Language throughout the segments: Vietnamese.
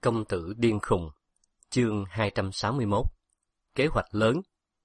Công tử điên khùng. Chương 261. Kế hoạch lớn.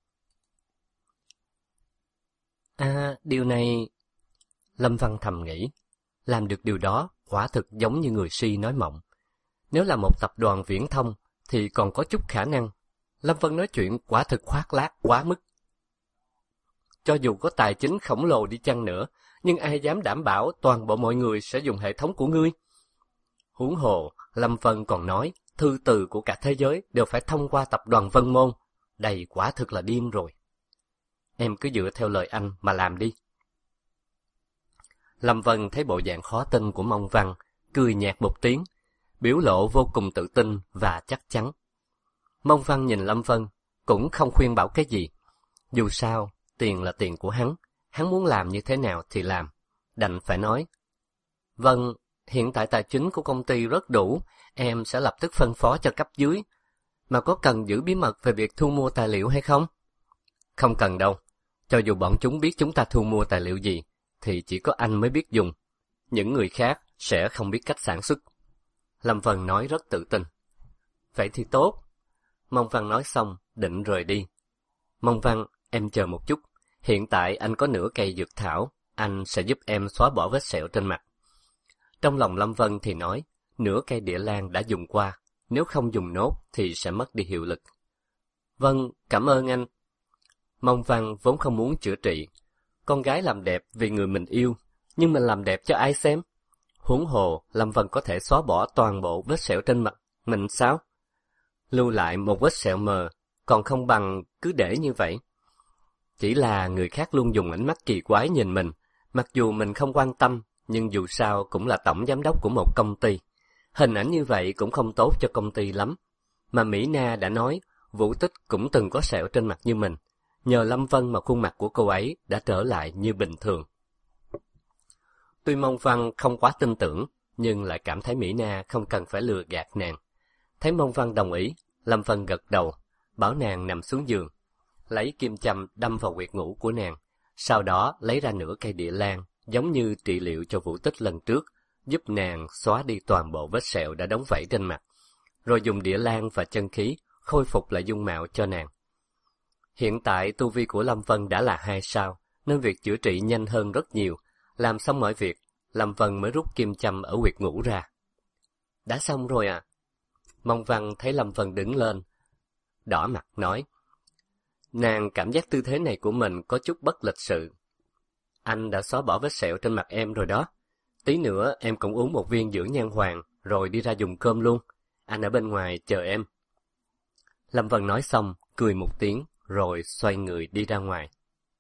Điều này... Lâm Văn thầm nghĩ. Làm được điều đó quả thực giống như người si nói mộng. Nếu là một tập đoàn viễn thông thì còn có chút khả năng. Lâm Văn nói chuyện quả thực khoác lác quá mức. Cho dù có tài chính khổng lồ đi chăng nữa, nhưng ai dám đảm bảo toàn bộ mọi người sẽ dùng hệ thống của ngươi? Huống hồ, Lâm Vân còn nói, thư từ của cả thế giới đều phải thông qua tập đoàn Vân Môn. Đây quả thực là điên rồi. Em cứ dựa theo lời anh mà làm đi. Lâm Vân thấy bộ dạng khó tin của Mông Văn, cười nhạt một tiếng, biểu lộ vô cùng tự tin và chắc chắn. Mông Văn nhìn Lâm Vân, cũng không khuyên bảo cái gì. Dù sao, tiền là tiền của hắn muốn làm như thế nào thì làm, đành phải nói. Vâng, hiện tại tài chính của công ty rất đủ, em sẽ lập tức phân phó cho cấp dưới. Mà có cần giữ bí mật về việc thu mua tài liệu hay không? Không cần đâu, cho dù bọn chúng biết chúng ta thu mua tài liệu gì, thì chỉ có anh mới biết dùng. Những người khác sẽ không biết cách sản xuất. Lâm Vân nói rất tự tin. Vậy thì tốt. Mông Văn nói xong, định rời đi. Mông Văn, em chờ một chút. Hiện tại anh có nửa cây dược thảo, anh sẽ giúp em xóa bỏ vết sẹo trên mặt. Trong lòng Lâm Vân thì nói, nửa cây địa lan đã dùng qua, nếu không dùng nốt thì sẽ mất đi hiệu lực. Vâng, cảm ơn anh. Mông Văn vốn không muốn chữa trị. Con gái làm đẹp vì người mình yêu, nhưng mình làm đẹp cho ai xem? Huống hồ, Lâm Vân có thể xóa bỏ toàn bộ vết sẹo trên mặt mình sao? Lưu lại một vết sẹo mờ, còn không bằng cứ để như vậy. Chỉ là người khác luôn dùng ánh mắt kỳ quái nhìn mình, mặc dù mình không quan tâm, nhưng dù sao cũng là tổng giám đốc của một công ty. Hình ảnh như vậy cũng không tốt cho công ty lắm. Mà Mỹ Na đã nói, Vũ Tích cũng từng có sẹo trên mặt như mình. Nhờ Lâm Vân mà khuôn mặt của cô ấy đã trở lại như bình thường. Tuy Mông Văn không quá tin tưởng, nhưng lại cảm thấy Mỹ Na không cần phải lừa gạt nàng. Thấy Mông Văn đồng ý, Lâm Vân gật đầu, bảo nàng nằm xuống giường, lấy kim châm đâm vào huyệt ngủ của nàng, sau đó lấy ra nửa cây địa lan, giống như trị liệu cho Vũ Tích lần trước, giúp nàng xóa đi toàn bộ vết sẹo đã đóng vảy trên mặt, rồi dùng địa lan và chân khí khôi phục lại dung mạo cho nàng. Hiện tại tu vi của Lâm Vân đã là 2 sao, nên việc chữa trị nhanh hơn rất nhiều. Làm xong mọi việc, Lâm Vân mới rút kim châm ở huyệt ngủ ra. Đã xong rồi à? Mông Văn thấy Lâm Vân đứng lên, đỏ mặt nói. Nàng cảm giác tư thế này của mình có chút bất lịch sự. Anh đã xóa bỏ vết sẹo trên mặt em rồi đó. Tí nữa em cũng uống một viên dưỡng nhan hoàng, rồi đi ra dùng cơm luôn. Anh ở bên ngoài chờ em. Lâm Vân nói xong, cười một tiếng, rồi xoay người đi ra ngoài.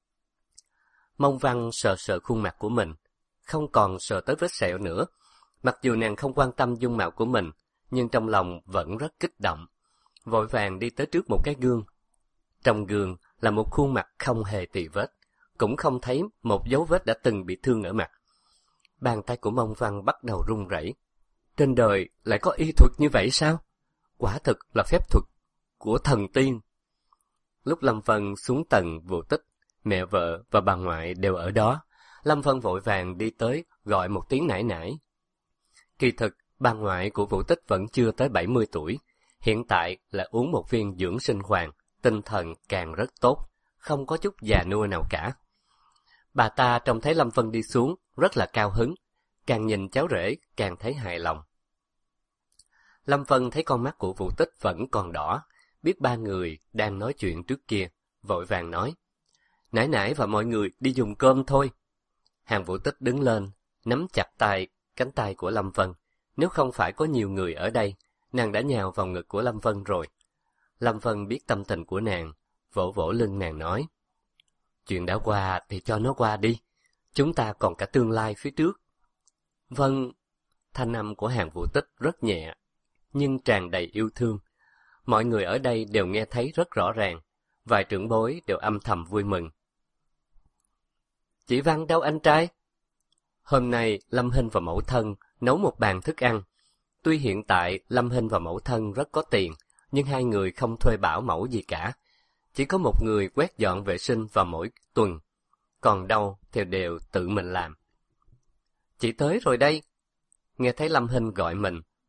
Mông Văn sờ sờ khuôn mặt của mình, không còn sờ tới vết sẹo nữa. Mặc dù nàng không quan tâm dung mạo của mình, nhưng trong lòng vẫn rất kích động. Vội vàng đi tới trước một cái gương. Trong gương là một khuôn mặt không hề tì vết, cũng không thấy một dấu vết đã từng bị thương ở mặt. Bàn tay của Mông Văn bắt đầu run rẩy. Trên đời lại có y thuật như vậy sao? Quả thực là phép thuật của thần tiên. Lúc Lâm Vân xuống tầng Vũ Tích, mẹ vợ và bà ngoại đều ở đó. Lâm Vân vội vàng đi tới gọi một tiếng nải nải. Kỳ thực, bà ngoại của Vũ Tích vẫn chưa tới 70 tuổi. Hiện tại là uống một viên dưỡng sinh hoàng, tinh thần càng rất tốt, không có chút già nua nào cả. Bà ta trông thấy Lâm Vân đi xuống, rất là cao hứng, càng nhìn cháu rể càng thấy hài lòng. Lâm Vân thấy con mắt của Vũ Tích vẫn còn đỏ, biết ba người đang nói chuyện trước kia, vội vàng nói. Nải nải và mọi người đi dùng cơm thôi. Hàng Vũ Tích đứng lên, nắm chặt cánh tay của Lâm Vân. Nếu không phải có nhiều người ở đây, nàng đã nhào vào ngực của Lâm Vân rồi. Lâm Vân biết tâm tình của nàng, vỗ vỗ lưng nàng nói. Chuyện đã qua thì cho nó qua đi, chúng ta còn cả tương lai phía trước. Vâng, thanh âm của Hàng Vũ Tích rất nhẹ, nhưng tràn đầy yêu thương. Mọi người ở đây đều nghe thấy rất rõ ràng, vài trưởng bối đều âm thầm vui mừng. Chị Văn đâu anh trai? Hôm nay Lâm Hinh và mẫu thân nấu một bàn thức ăn. Tuy hiện tại Lâm Hinh và mẫu thân rất có tiền, nhưng hai người không thuê bảo mẫu gì cả. Chỉ có một người quét dọn vệ sinh vào mỗi tuần, còn đâu thì đều tự mình làm. Chị tới rồi đây. Nghe thấy Lâm Hinh gọi mình,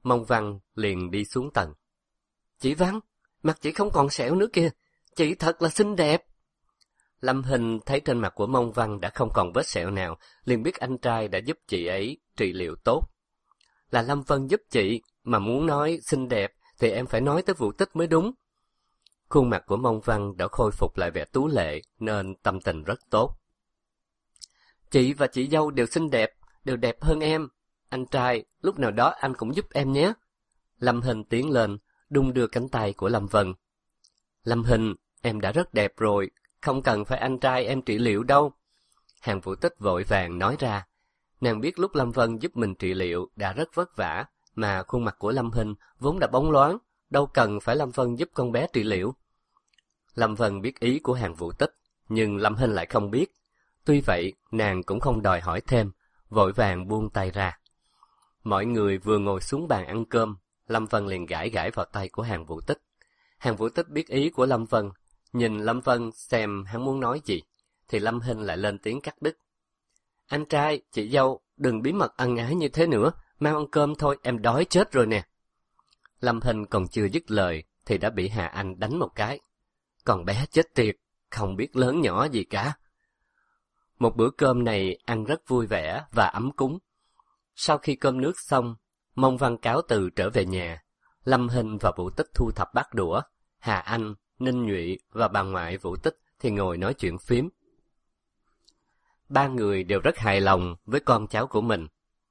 Mông Văn liền đi xuống tầng. Chị Văn, mặt chị không còn sẹo nữa kìa, chị thật là xinh đẹp. Lâm Hinh thấy trên mặt của Mông Văn đã không còn vết sẹo nào, liền biết anh trai đã giúp chị ấy trị liệu tốt. Là Lâm Vân giúp chị, mà muốn nói xinh đẹp thì em phải nói tới Vũ Tích mới đúng. Khuôn mặt của Mông Văn đã khôi phục lại vẻ tú lệ nên tâm tình rất tốt. Chị và chị dâu đều xinh đẹp, đều đẹp hơn em. Anh trai, lúc nào đó anh cũng giúp em nhé. Lâm Hinh tiến lên, đung đưa cánh tay của Lâm Vân. Lâm Hinh, em đã rất đẹp rồi, không cần phải anh trai em trị liệu đâu. Hàng Vũ Tích vội vàng nói ra. Nàng biết lúc Lâm Vân giúp mình trị liệu đã rất vất vả, mà khuôn mặt của Lâm Hinh vốn đã bóng loáng, đâu cần phải Lâm Vân giúp con bé trị liệu. Lâm Vân biết ý của Hàng Vũ Tích, nhưng Lâm Hinh lại không biết. Tuy vậy, nàng cũng không đòi hỏi thêm, vội vàng buông tay ra. Mọi người vừa ngồi xuống bàn ăn cơm, Lâm Vân liền gãi gãi vào tay của Hàng Vũ Tích. Hàng Vũ Tích biết ý của Lâm Vân, nhìn Lâm Vân xem hắn muốn nói gì, thì Lâm Hinh lại lên tiếng cắt đứt. Anh trai, chị dâu, đừng bí mật ân ái như thế nữa, mau ăn cơm thôi, em đói chết rồi nè. Lâm Hinh còn chưa dứt lời, thì đã bị Hà Anh đánh một cái. Còn bé chết tiệt, không biết lớn nhỏ gì cả. Một bữa cơm này ăn rất vui vẻ và ấm cúng. Sau khi cơm nước xong, Mông Văn cáo từ trở về nhà. Lâm Hinh và Vũ Tích thu thập bát đũa. Hà Anh, Ninh Nhụy và bà ngoại Vũ Tích thì ngồi nói chuyện phím. Ba người đều rất hài lòng với con cháu của mình.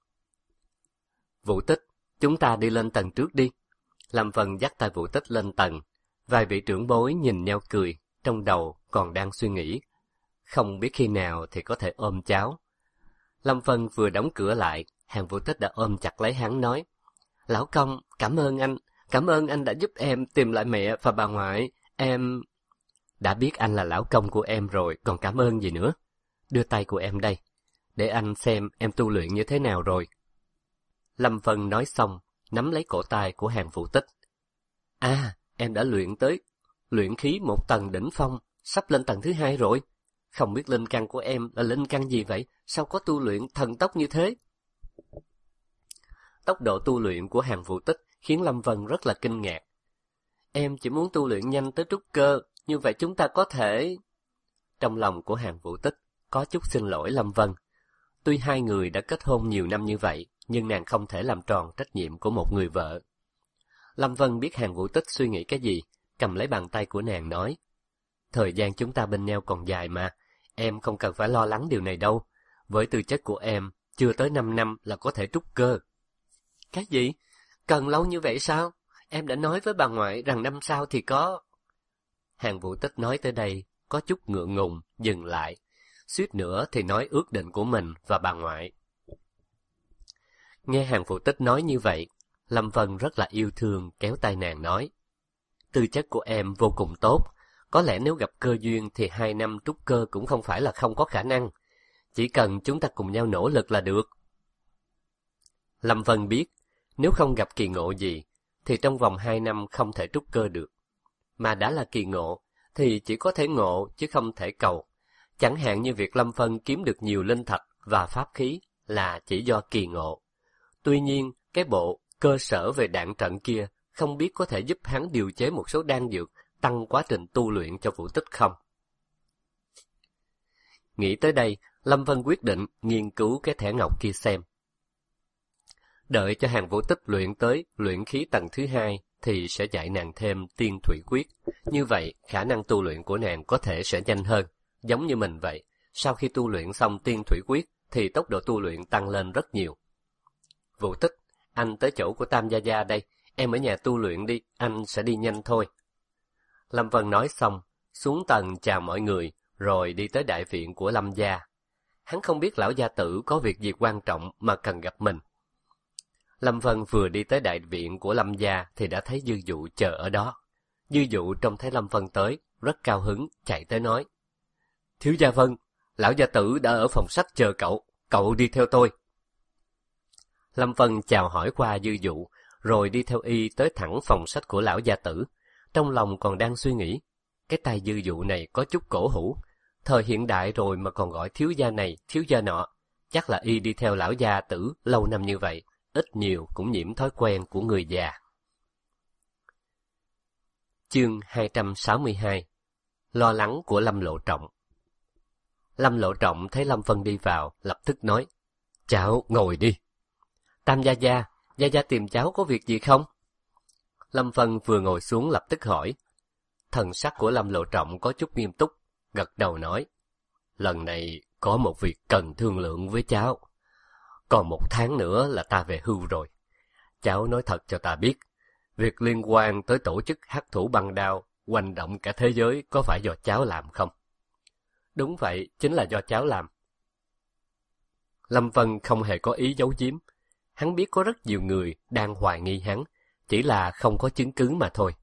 Vũ Tích, chúng ta đi lên tầng trước đi. Lâm Vân dắt tay Vũ Tích lên tầng. Vài vị trưởng bối nhìn nhau cười, trong đầu còn đang suy nghĩ. Không biết khi nào thì có thể ôm cháu. Lâm Vân vừa đóng cửa lại, Hàng Vũ Tích đã ôm chặt lấy hắn nói. Lão công, cảm ơn anh đã giúp em tìm lại mẹ và bà ngoại, em... Đã biết anh là lão công của em rồi, còn cảm ơn gì nữa. Đưa tay của em đây, để anh xem em tu luyện như thế nào rồi. Lâm Vân nói xong, nắm lấy cổ tay của Hàng Vũ Tích. Em đã luyện khí một tầng đỉnh phong, sắp lên tầng thứ 2 rồi. Không biết linh căn của em là linh căn gì vậy, sao có tu luyện thần tốc như thế? Tốc độ tu luyện của Hàng Vũ Tích khiến Lâm Vân rất là kinh ngạc. Em chỉ muốn tu luyện nhanh tới trúc cơ, như vậy chúng ta có thể... Trong lòng của Hàng Vũ Tích có chút xin lỗi Lâm Vân. Tuy hai người đã kết hôn nhiều năm như vậy, nhưng nàng không thể làm tròn trách nhiệm của một người vợ. Lâm Vân biết Hàng Vũ Tích suy nghĩ cái gì, cầm lấy bàn tay của nàng nói. Thời gian chúng ta bên nhau còn dài mà, em không cần phải lo lắng điều này đâu. Với tư chất của em, chưa tới 5 năm là có thể trúc cơ. Cái gì? Cần lâu như vậy sao? Em đã nói với bà ngoại rằng năm sau thì có... Hàng Vũ Tích nói tới đây, có chút ngượng ngùng, dừng lại. Suýt nữa thì nói ước định của mình và bà ngoại. Nghe Hàng Vũ Tích nói như vậy, Lâm Vân rất là yêu thương kéo tay nàng nói. Tư chất của em vô cùng tốt, có lẽ nếu gặp cơ duyên thì 2 năm trúc cơ cũng không phải là không có khả năng. Chỉ cần chúng ta cùng nhau nỗ lực là được. Lâm Vân biết, nếu không gặp kỳ ngộ gì, thì trong vòng 2 năm không thể trúc cơ được. Mà đã là kỳ ngộ, thì chỉ có thể ngộ chứ không thể cầu. Chẳng hạn như việc Lâm Vân kiếm được nhiều linh thạch và pháp khí là chỉ do kỳ ngộ. Tuy nhiên, cái bộ cơ sở về đạn trận kia không biết có thể giúp hắn điều chế một số đan dược tăng quá trình tu luyện cho Vũ Tích không. Nghĩ tới đây, Lâm Vân quyết định nghiên cứu cái thẻ ngọc kia xem. Đợi cho Hàng Vũ Tích luyện tới luyện khí tầng thứ 2 thì sẽ dạy nàng thêm tiên thủy quyết. Như vậy, khả năng tu luyện của nàng có thể sẽ nhanh hơn. Giống như mình vậy, sau khi tu luyện xong tiên thủy quyết thì tốc độ tu luyện tăng lên rất nhiều. Vũ Tích, anh tới chỗ của Tam Gia Gia đây, em ở nhà tu luyện đi, anh sẽ đi nhanh thôi. Lâm Vân nói xong, xuống tầng chào mọi người, rồi đi tới đại viện của Lâm gia. Hắn không biết lão gia tử có việc gì quan trọng mà cần gặp mình. Lâm Vân vừa đi tới đại viện của Lâm gia thì đã thấy Dư Dụ chờ ở đó. Dư Dụ trông thấy Lâm Vân tới, rất cao hứng, chạy tới nói. Thiếu gia Vân, lão gia tử đã ở phòng sách chờ cậu đi theo tôi. Lâm Vân chào hỏi qua Dư Dụ, rồi đi theo y tới thẳng phòng sách của lão gia tử. Trong lòng còn đang suy nghĩ, cái tay Dư Dụ này có chút cổ hủ. Thời hiện đại rồi mà còn gọi thiếu gia này, thiếu gia nọ. Chắc là y đi theo lão gia tử lâu năm như vậy, ít nhiều cũng nhiễm thói quen của người già. Chương 262. Lo lắng của Lâm Lộ Trọng. Lâm Lộ Trọng thấy Lâm Vân đi vào, lập tức nói: "Cháu ngồi đi." "Tam gia gia tìm cháu có việc gì không?" Lâm Vân vừa ngồi xuống lập tức hỏi. Thần sắc của Lâm Lộ Trọng có chút nghiêm túc, gật đầu nói: "Lần này có một việc cần thương lượng với cháu. Còn 1 tháng nữa là ta về hưu rồi. Cháu nói thật cho ta biết, việc liên quan tới tổ chức hắc thủ băng đao hoành động cả thế giới có phải do cháu làm không?" "Đúng vậy, chính là do cháu làm." Lâm Vân không hề có ý giấu giếm. Hắn biết có rất nhiều người đang hoài nghi hắn, chỉ là không có chứng cứ mà thôi.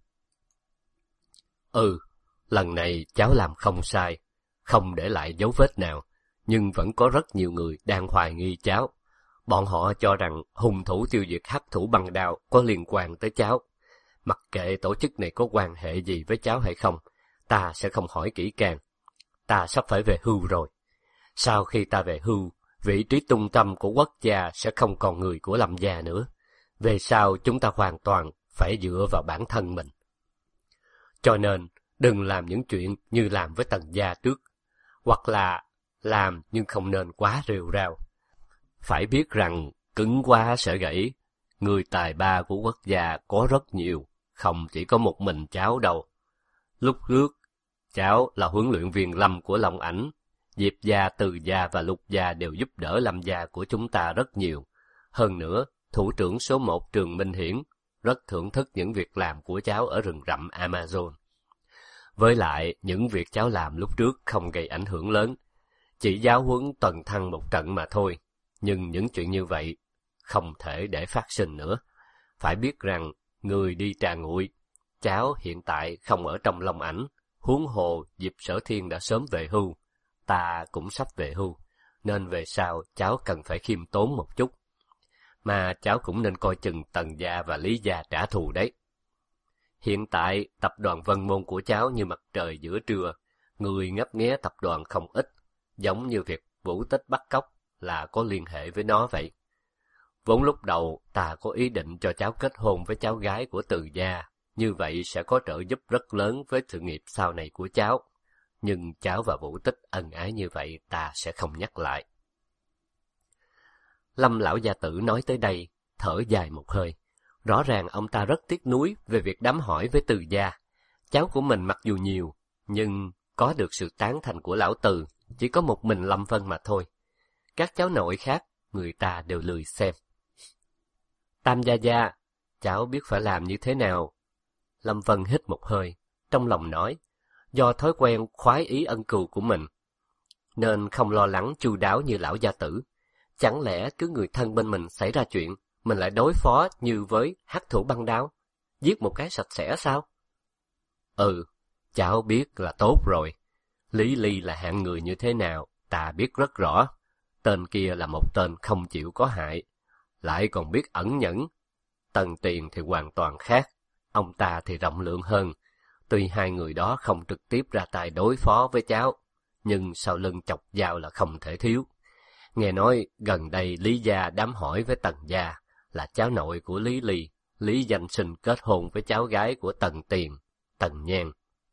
Lần này cháu làm không sai, không để lại dấu vết nào, nhưng vẫn có rất nhiều người đang hoài nghi cháu. Bọn họ cho rằng hung thủ tiêu diệt hắc thủ băng đao có liên quan tới cháu. Mặc kệ tổ chức này có quan hệ gì với cháu hay không, ta sẽ không hỏi kỹ càng. Ta sắp phải về hưu rồi. Sau khi ta về hưu, vị trí trung tâm của quốc gia sẽ không còn người của Lâm gia nữa. Về sau chúng ta hoàn toàn phải dựa vào bản thân mình. Cho nên, đừng làm những chuyện như làm với Tần gia trước, hoặc là làm nhưng không nên quá rêu rao. Phải biết rằng cứng quá sẽ gãy. Người tài ba của quốc gia có rất nhiều, không chỉ có một mình cháu đâu. Lúc trước, cháu là huấn luyện viên Lâm của Long Ảnh. Diệp gia, Từ gia và Lục gia đều giúp đỡ Lâm gia của chúng ta rất nhiều. Hơn nữa, thủ trưởng số 1 Trường Minh Hiển rất thưởng thức những việc làm của cháu ở rừng rậm Amazon. Với lại, những việc cháu làm lúc trước không gây ảnh hưởng lớn, chỉ giáo huấn tuần thăng một trận mà thôi. Nhưng những chuyện như vậy không thể để phát sinh nữa. Phải biết rằng, người đi trà nguội, cháu hiện tại không ở trong Long Ảnh, huống hồ Diệp Sở Thiên đã sớm về hưu, ta cũng sắp về hưu, nên về sau cháu cần phải khiêm tốn một chút. Mà cháu cũng nên coi chừng Tần gia và Lý gia trả thù đấy. Hiện tại, tập đoàn Vân Môn của cháu như mặt trời giữa trưa, người ngấp nghé tập đoàn không ít, giống như việc Vũ Tích bắt cóc là có liên hệ với nó vậy. Vốn lúc đầu ta có ý định cho cháu kết hôn với cháu gái của Từ gia, như vậy sẽ có trợ giúp rất lớn với sự nghiệp sau này của cháu. Nhưng cháu và Vũ Tích ân ái như vậy ta sẽ không nhắc lại. Lâm lão gia tử nói tới đây, thở dài một hơi. Rõ ràng ông ta rất tiếc nuối về việc đám hỏi với Từ gia. Cháu của mình mặc dù nhiều, nhưng có được sự tán thành của lão Từ, chỉ có một mình Lâm Vân mà thôi. Các cháu nội khác, người ta đều lười xem. Tam gia, cháu biết phải làm như thế nào? Lâm Vân hít một hơi, trong lòng nói, do thói quen khoái ý ân cừu của mình, nên không lo lắng chu đáo như lão gia tử. Chẳng lẽ cứ người thân bên mình xảy ra chuyện, mình lại đối phó như với hắc thủ băng đao, giết một cái sạch sẽ sao? Cháu biết là tốt rồi. Lý Ly là hạng người như thế nào, ta biết rất rõ. Tên kia là một tên không chịu có hại, lại còn biết ẩn nhẫn. Tần Tiền thì hoàn toàn khác, ông ta thì rộng lượng hơn. Tuy hai người đó không trực tiếp ra tay đối phó với cháu, nhưng sau lưng chọc dao là không thể thiếu. Nghe nói gần đây Lý gia đám hỏi với Tần gia là cháu nội của Lý Ly, Lý Danh Sinh kết hôn với cháu gái của Tần Tiền, Tần Nhan.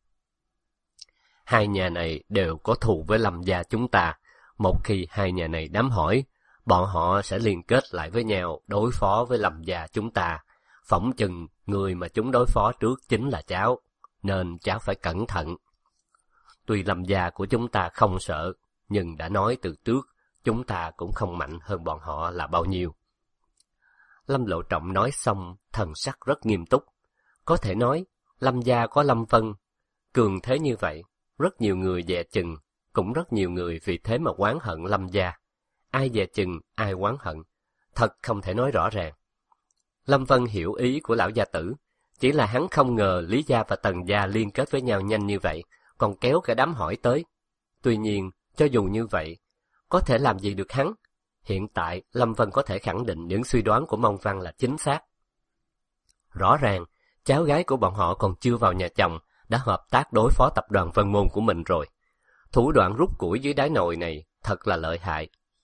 Hai nhà này đều có thù với Lâm gia chúng ta. Một khi hai nhà này đám hỏi, bọn họ sẽ liên kết lại với nhau đối phó với Lâm gia chúng ta. Phỏng chừng người mà chúng đối phó trước chính là cháu, nên cháu phải cẩn thận. Tuy Lâm gia của chúng ta không sợ, nhưng đã nói từ trước, chúng ta cũng không mạnh hơn bọn họ là bao nhiêu. Lâm Lộ Trọng nói xong, thần sắc rất nghiêm túc. Có thể nói, Lâm gia có Lâm Vân cường thế như vậy, rất nhiều người dè chừng, cũng rất nhiều người vì thế mà oán hận Lâm gia. Ai dè chừng, ai oán hận, thật không thể nói rõ ràng. Lâm Vân hiểu ý của lão gia tử, chỉ là hắn không ngờ Lý gia và Tần gia liên kết với nhau nhanh như vậy, còn kéo cả đám hỏi tới. Tuy nhiên, cho dù như vậy, có thể làm gì được hắn? Hiện tại, Lâm Vân có thể khẳng định những suy đoán của Mông Văn là chính xác. Rõ ràng, cháu gái của bọn họ còn chưa vào nhà chồng, đã hợp tác đối phó tập đoàn Vân Môn của mình rồi. Thủ đoạn rút củi dưới đáy nồi này thật là lợi hại.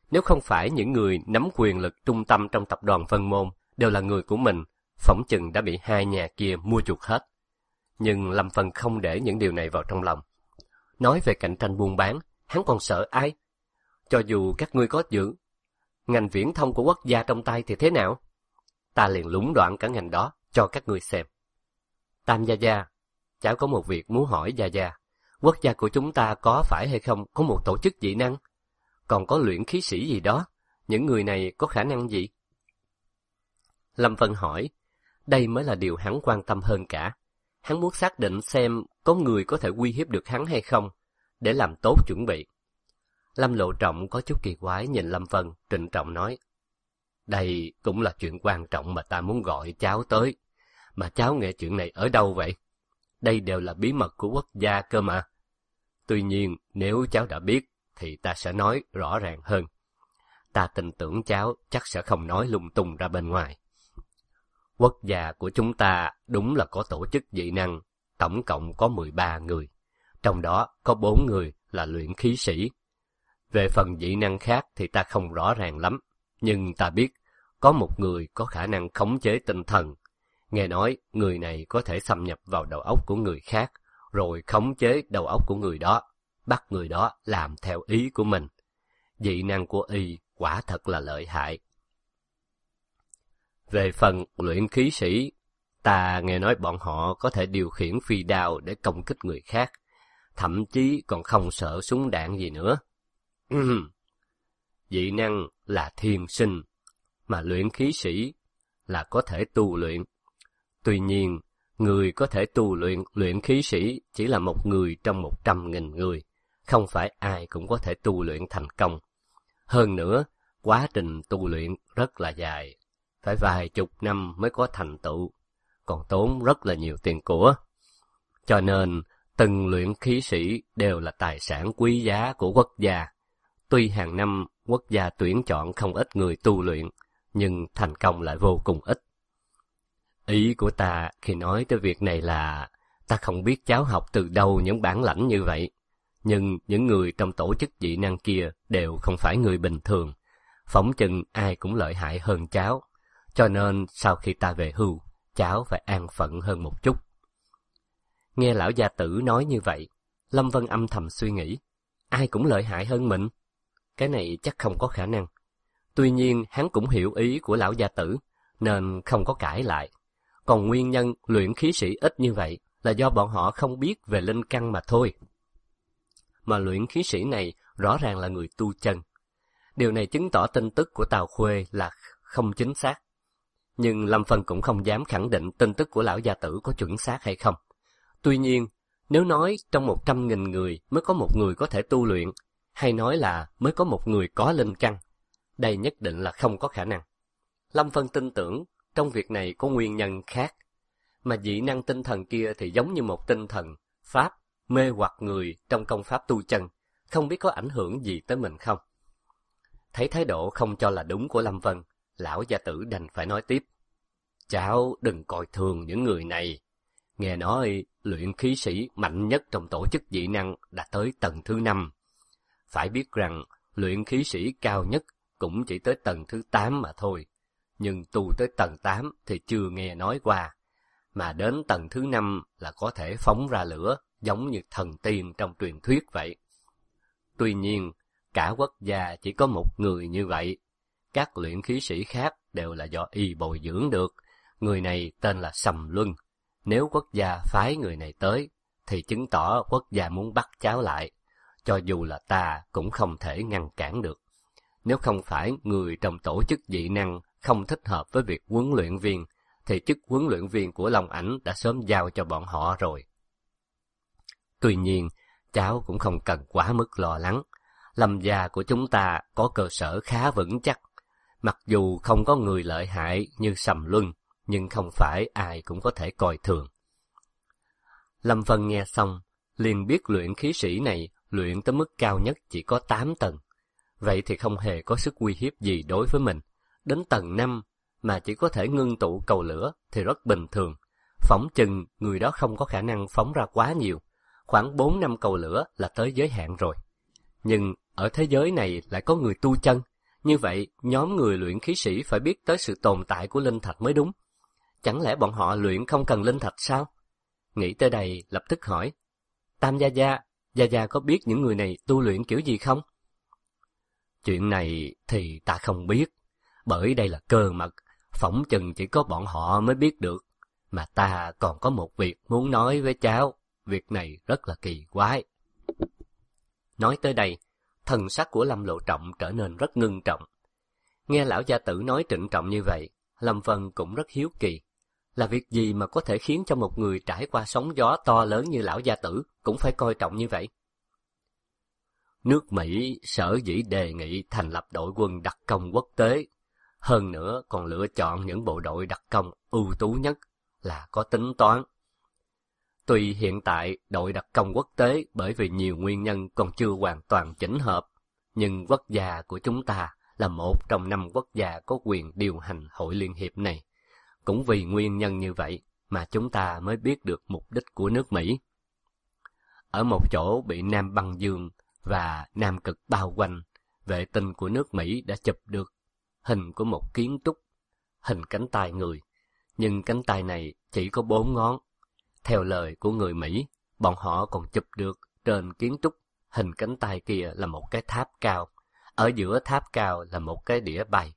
Nếu không phải những người nắm quyền lực trung tâm trong tập đoàn Vân Môn đều là người của mình, phỏng chừng đã bị hai nhà kia mua chuộc hết. Nhưng Lâm Vân không để những điều này vào trong lòng. Nói về cạnh tranh buôn bán, hắn còn sợ ai? Cho dù các ngươi có giữ ngành viễn thông của quốc gia trong tay thì thế nào? Ta liền lũng đoạn cả ngành đó cho các ngươi xem. Tam gia gia, cháu có một việc muốn hỏi gia gia. Quốc gia của chúng ta có phải hay không có một tổ chức dị năng? Còn có luyện khí sĩ gì đó? Những người này có khả năng gì? Lâm Vân hỏi, đây mới là điều hắn quan tâm hơn cả. Hắn muốn xác định xem có người có thể uy hiếp được hắn hay không, để làm tốt chuẩn bị. Lâm Lộ Trọng có chút kỳ quái nhìn Lâm Vân, trịnh trọng nói, đây cũng là chuyện quan trọng mà ta muốn gọi cháu tới. Mà cháu nghe chuyện này ở đâu vậy? Đây đều là bí mật của quốc gia cơ mà. Tuy nhiên, nếu cháu đã biết, thì ta sẽ nói rõ ràng hơn. Ta tin tưởng cháu chắc sẽ không nói lung tung ra bên ngoài. Quốc gia của chúng ta đúng là có tổ chức dị năng, tổng cộng có 13 người. Trong đó có 4 người là luyện khí sĩ. Về phần dị năng khác thì ta không rõ ràng lắm, nhưng ta biết có một người có khả năng khống chế tinh thần. Nghe nói người này có thể xâm nhập vào đầu óc của người khác, rồi khống chế đầu óc của người đó, bắt người đó làm theo ý của mình. Dị năng của y quả thật là lợi hại. Về phần luyện khí sĩ, ta nghe nói bọn họ có thể điều khiển phi đao để công kích người khác, thậm chí còn không sợ súng đạn gì nữa. Dị năng là thiên sinh, mà luyện khí sĩ là có thể tu luyện. Tuy nhiên, người có thể tu luyện luyện khí sĩ chỉ là một người trong 100.000 người, không phải ai cũng có thể tu luyện thành công. Hơn nữa, quá trình tu luyện rất là dài, phải vài chục năm mới có thành tựu, còn tốn rất là nhiều tiền của. Cho nên, từng luyện khí sĩ đều là tài sản quý giá của quốc gia. Tuy hàng năm quốc gia tuyển chọn không ít người tu luyện, nhưng thành công lại vô cùng ít. Ý của ta khi nói tới việc này là ta không biết cháu học từ đâu những bản lãnh như vậy, nhưng những người trong tổ chức dị năng kia đều không phải người bình thường, phỏng chừng ai cũng lợi hại hơn cháu, cho nên sau khi ta về hưu, cháu phải an phận hơn một chút. Nghe lão gia tử nói như vậy, Lâm Vân âm thầm suy nghĩ, ai cũng lợi hại hơn mình? Cái này chắc không có khả năng. Tuy nhiên hắn cũng hiểu ý của lão gia tử, nên không có cãi lại. Còn nguyên nhân luyện khí sĩ ít như vậy là do bọn họ không biết về linh căn mà thôi. Mà luyện khí sĩ này rõ ràng là người tu chân. Điều này chứng tỏ tin tức của Tào Khuê là không chính xác. Nhưng Lâm Vân cũng không dám khẳng định tin tức của lão gia tử có chuẩn xác hay không. Tuy nhiên, nếu nói trong 100.000 người mới có một người có thể tu luyện, hay nói là mới có một người có linh căn, đây nhất định là không có khả năng. Lâm Vân tin tưởng trong việc này có nguyên nhân khác. Mà dị năng tinh thần kia thì giống như một tinh thần pháp mê hoặc người trong công pháp tu chân, không biết có ảnh hưởng gì tới mình không. Thấy thái độ không cho là đúng của Lâm Vân, lão gia tử đành phải nói tiếp. Cháu đừng coi thường những người này. Nghe nói luyện khí sĩ mạnh nhất trong tổ chức dị năng đã tới tầng thứ 5. Phải biết rằng luyện khí sĩ cao nhất cũng chỉ tới tầng thứ 8 mà thôi. Nhưng tu tới tầng 8 thì chưa nghe nói qua. Mà đến tầng thứ 5 là có thể phóng ra lửa giống như thần tiên trong truyền thuyết vậy. Tuy nhiên, cả quốc gia chỉ có một người như vậy. Các luyện khí sĩ khác đều là do y bồi dưỡng được. Người này tên là Sầm Luân. Nếu quốc gia phái người này tới, thì chứng tỏ quốc gia muốn bắt cháu lại. Cho dù là ta cũng không thể ngăn cản được. Nếu không phải người trong tổ chức dị năng không thích hợp với việc huấn luyện viên, thì chức huấn luyện viên của Long Ảnh đã sớm giao cho bọn họ rồi. Tuy nhiên, cháu cũng không cần quá mức lo lắng. Lâm gia của chúng ta có cơ sở khá vững chắc. Mặc dù không có người lợi hại như Sầm Luân, nhưng không phải ai cũng có thể coi thường. Lâm Vân nghe xong, liền biết luyện khí sĩ này luyện tới mức cao nhất chỉ có 8 tầng. Vậy thì không hề có sức uy hiếp gì đối với mình. Đến tầng 5 mà chỉ có thể ngưng tụ cầu lửa thì rất bình thường. Phỏng chừng người đó không có khả năng phóng ra quá nhiều. Khoảng 4 năm cầu lửa là tới giới hạn rồi. Nhưng ở thế giới này lại có người tu chân, Như vậy, nhóm người luyện khí sĩ phải biết tới sự tồn tại của linh thạch mới đúng. Chẳng lẽ bọn họ luyện không cần linh thạch sao? Nghĩ tới đây, lập tức hỏi. Tam Gia Gia có biết những người này tu luyện kiểu gì không? Chuyện này thì ta không biết, bởi đây là cơ mật, phỏng chừng chỉ có bọn họ mới biết được. Mà ta còn có một việc muốn nói với cháu, việc này rất là kỳ quái. Nói tới đây, thần sắc của Lâm Lộ Trọng trở nên rất ngưng trọng. Nghe lão gia tử nói trịnh trọng như vậy, Lâm Vân cũng rất hiếu kỳ. Là việc gì mà có thể khiến cho một người trải qua sóng gió to lớn như lão gia tử cũng phải coi trọng như vậy? Nước Mỹ sở dĩ đề nghị thành lập đội quân đặc công quốc tế, hơn nữa còn lựa chọn những bộ đội đặc công ưu tú nhất là có tính toán. Tuy hiện tại đội đặc công quốc tế bởi vì nhiều nguyên nhân còn chưa hoàn toàn chỉnh hợp, nhưng quốc gia của chúng ta là một trong 5 quốc gia có quyền điều hành hội liên hiệp này. Cũng vì nguyên nhân như vậy mà chúng ta mới biết được mục đích của nước Mỹ. Ở một chỗ bị Nam Băng Dương và Nam Cực bao quanh, vệ tinh của nước Mỹ đã chụp được hình của một kiến trúc, hình cánh tay người, nhưng cánh tay này chỉ có 4 ngón. Theo lời của người Mỹ, bọn họ còn chụp được trên kiến trúc hình cánh tay kia là một cái tháp cao, ở giữa tháp cao là một cái đĩa bay.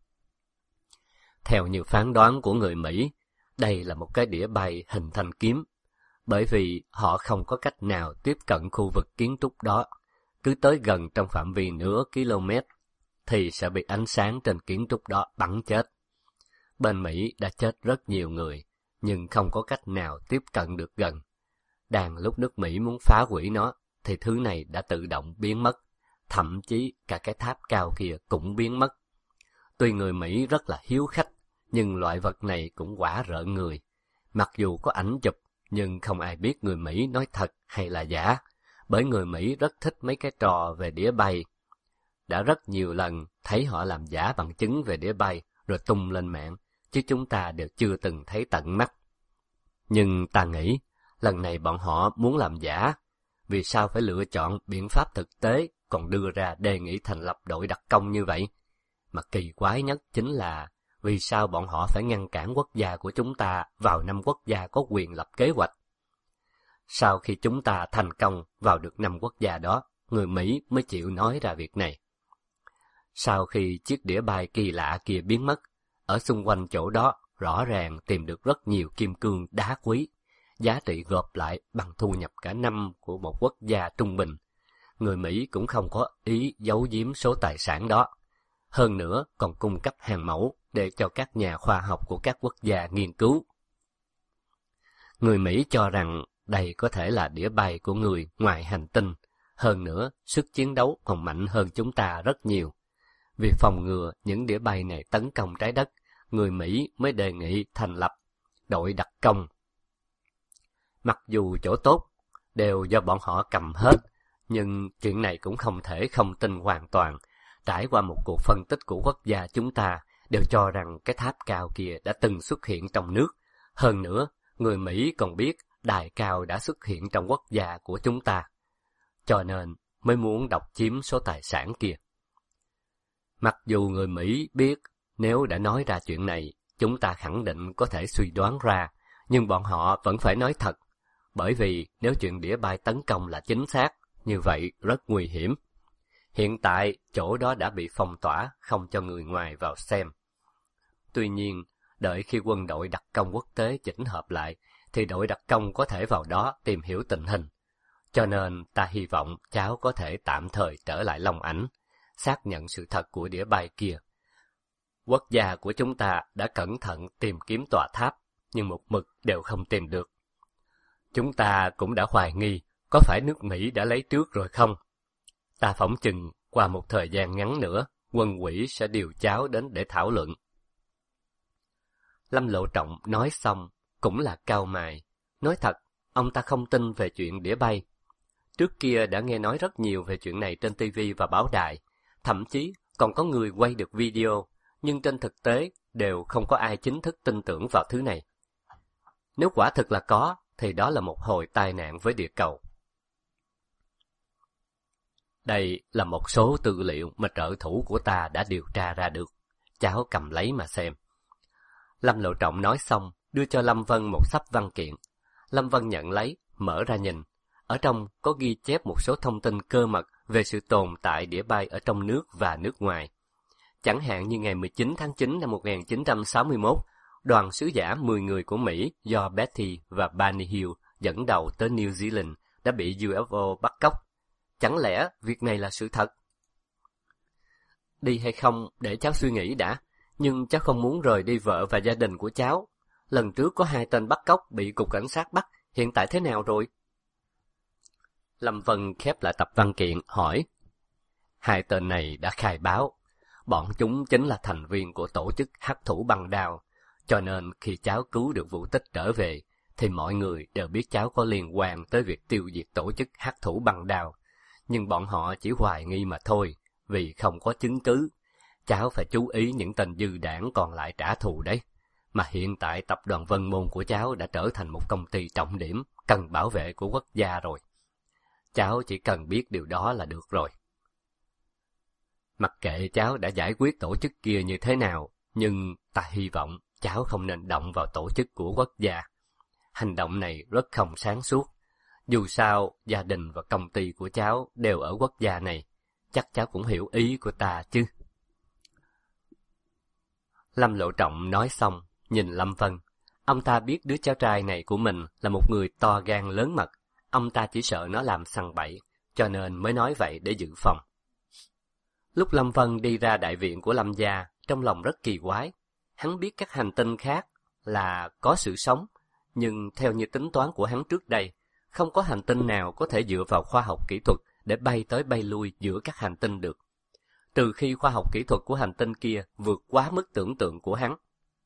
Theo như phán đoán của người Mỹ, đây là một cái đĩa bay hình thanh kiếm, bởi vì họ không có cách nào tiếp cận khu vực kiến trúc đó. Cứ tới gần trong phạm vi nửa km thì sẽ bị ánh sáng trên kiến trúc đó bắn chết. Bên Mỹ đã chết rất nhiều người, nhưng không có cách nào tiếp cận được gần. Đang lúc nước Mỹ muốn phá hủy nó, thì thứ này đã tự động biến mất, thậm chí cả cái tháp cao kia cũng biến mất. Tuy người Mỹ rất là hiếu khách, nhưng loại vật này cũng quả rợn người. Mặc dù có ảnh chụp, nhưng không ai biết người Mỹ nói thật hay là giả, bởi người Mỹ rất thích mấy cái trò về đĩa bay. Đã rất nhiều lần thấy họ làm giả bằng chứng về đĩa bay rồi tung lên mạng, chứ chúng ta đều chưa từng thấy tận mắt. Nhưng ta nghĩ, lần này bọn họ muốn làm giả, vì sao phải lựa chọn biện pháp thực tế còn đưa ra đề nghị thành lập đội đặc công như vậy? Mà kỳ quái nhất chính là vì sao bọn họ phải ngăn cản quốc gia của chúng ta vào 5 quốc gia có quyền lập kế hoạch? Sau khi chúng ta thành công vào được 5 quốc gia đó, người Mỹ mới chịu nói ra việc này. Sau khi chiếc đĩa bay kỳ lạ kia biến mất, ở xung quanh chỗ đó rõ ràng tìm được rất nhiều kim cương đá quý, giá trị gộp lại bằng thu nhập cả năm của một quốc gia trung bình. Người Mỹ cũng không có ý giấu giếm số tài sản đó. Hơn nữa còn cung cấp hàng mẫu để cho các nhà khoa học của các quốc gia nghiên cứu. Người Mỹ cho rằng đây có thể là đĩa bay của người ngoài hành tinh. Hơn nữa, sức chiến đấu còn mạnh hơn chúng ta rất nhiều. Vì phòng ngừa những đĩa bay này tấn công trái đất, người Mỹ mới đề nghị thành lập đội đặc công. Mặc dù chỗ tốt đều do bọn họ cầm hết, nhưng chuyện này cũng không thể không tin hoàn toàn. Trải qua một cuộc phân tích của quốc gia chúng ta, đều cho rằng cái tháp cao kia đã từng xuất hiện trong nước. Hơn nữa, người Mỹ còn biết đài cao đã xuất hiện trong quốc gia của chúng ta. Cho nên mới muốn độc chiếm số tài sản kia. Mặc dù người Mỹ biết nếu đã nói ra chuyện này, chúng ta khẳng định có thể suy đoán ra, nhưng bọn họ vẫn phải nói thật, bởi vì nếu chuyện đĩa bay tấn công là chính xác, như vậy rất nguy hiểm. Hiện tại, chỗ đó đã bị phong tỏa, không cho người ngoài vào xem. Tuy nhiên, đợi khi quân đội đặc công quốc tế chỉnh hợp lại, thì đội đặc công có thể vào đó tìm hiểu tình hình. Cho nên, ta hy vọng cháu có thể tạm thời trở lại Long Ảnh, xác nhận sự thật của đĩa bay kia. Quốc gia của chúng ta đã cẩn thận tìm kiếm tòa tháp, nhưng một mực đều không tìm được. Chúng ta cũng đã hoài nghi có phải nước Mỹ đã lấy trước rồi không? Ta phỏng chừng qua một thời gian ngắn nữa, quân ủy sẽ điều cháu đến để thảo luận. Lâm Lộ Trọng nói xong, cũng là cau mày. Nói thật, ông ta không tin về chuyện đĩa bay. Trước kia đã nghe nói rất nhiều về chuyện này trên TV và báo đài, thậm chí còn có người quay được video, nhưng trên thực tế đều không có ai chính thức tin tưởng vào thứ này. Nếu quả thực là có, thì đó là một hồi tai nạn với địa cầu. Đây là một số tư liệu mà trợ thủ của ta đã điều tra ra được. Cháu cầm lấy mà xem. Lâm Lộ Trọng nói xong, đưa cho Lâm Vân một xấp văn kiện. Lâm Vân nhận lấy, mở ra nhìn. Ở trong có ghi chép một số thông tin cơ mật về sự tồn tại đĩa bay ở trong nước và nước ngoài. Chẳng hạn như ngày 19 tháng 9 năm 1961, đoàn sứ giả 10 người của Mỹ do Betty và Barney Hill dẫn đầu tới New Zealand đã bị UFO bắt cóc. Chẳng lẽ việc này là sự thật? Đi hay không để cháu suy nghĩ đã, nhưng cháu không muốn rời đi vợ và gia đình của cháu. Lần trước có 2 tên bắt cóc bị cục cảnh sát bắt, hiện tại thế nào rồi? Lâm Vân khép lại tập văn kiện, hỏi. 2 tên này đã khai báo. Bọn chúng chính là thành viên của tổ chức hắc thủ băng đao, cho nên khi cháu cứu được Vũ Tích trở về, thì mọi người đều biết cháu có liên quan tới việc tiêu diệt tổ chức hắc thủ băng đao. Nhưng bọn họ chỉ hoài nghi mà thôi, vì không có chứng cứ. Cháu phải chú ý những tên dư đảng còn lại trả thù đấy. Mà hiện tại tập đoàn Vân Môn của cháu đã trở thành một công ty trọng điểm, cần bảo vệ của quốc gia rồi. Cháu chỉ cần biết điều đó là được rồi. Mặc kệ cháu đã giải quyết tổ chức kia như thế nào, nhưng ta hy vọng cháu không nên động vào tổ chức của quốc gia. Hành động này rất không sáng suốt. Dù sao, gia đình và công ty của cháu đều ở quốc gia này. Chắc cháu cũng hiểu ý của ta chứ. Lâm Lộ Trọng nói xong, nhìn Lâm Vân. Ông ta biết đứa cháu trai này của mình là một người to gan lớn mật. Ông ta chỉ sợ nó làm sằng bậy, cho nên mới nói vậy để dự phòng. Lúc Lâm Vân đi ra đại viện của Lâm gia, trong lòng rất kỳ quái. Hắn biết các hành tinh khác là có sự sống, nhưng theo như tính toán của hắn trước đây, không có hành tinh nào có thể dựa vào khoa học kỹ thuật để bay tới bay lui giữa các hành tinh được. Trừ khi khoa học kỹ thuật của hành tinh kia vượt quá mức tưởng tượng của hắn.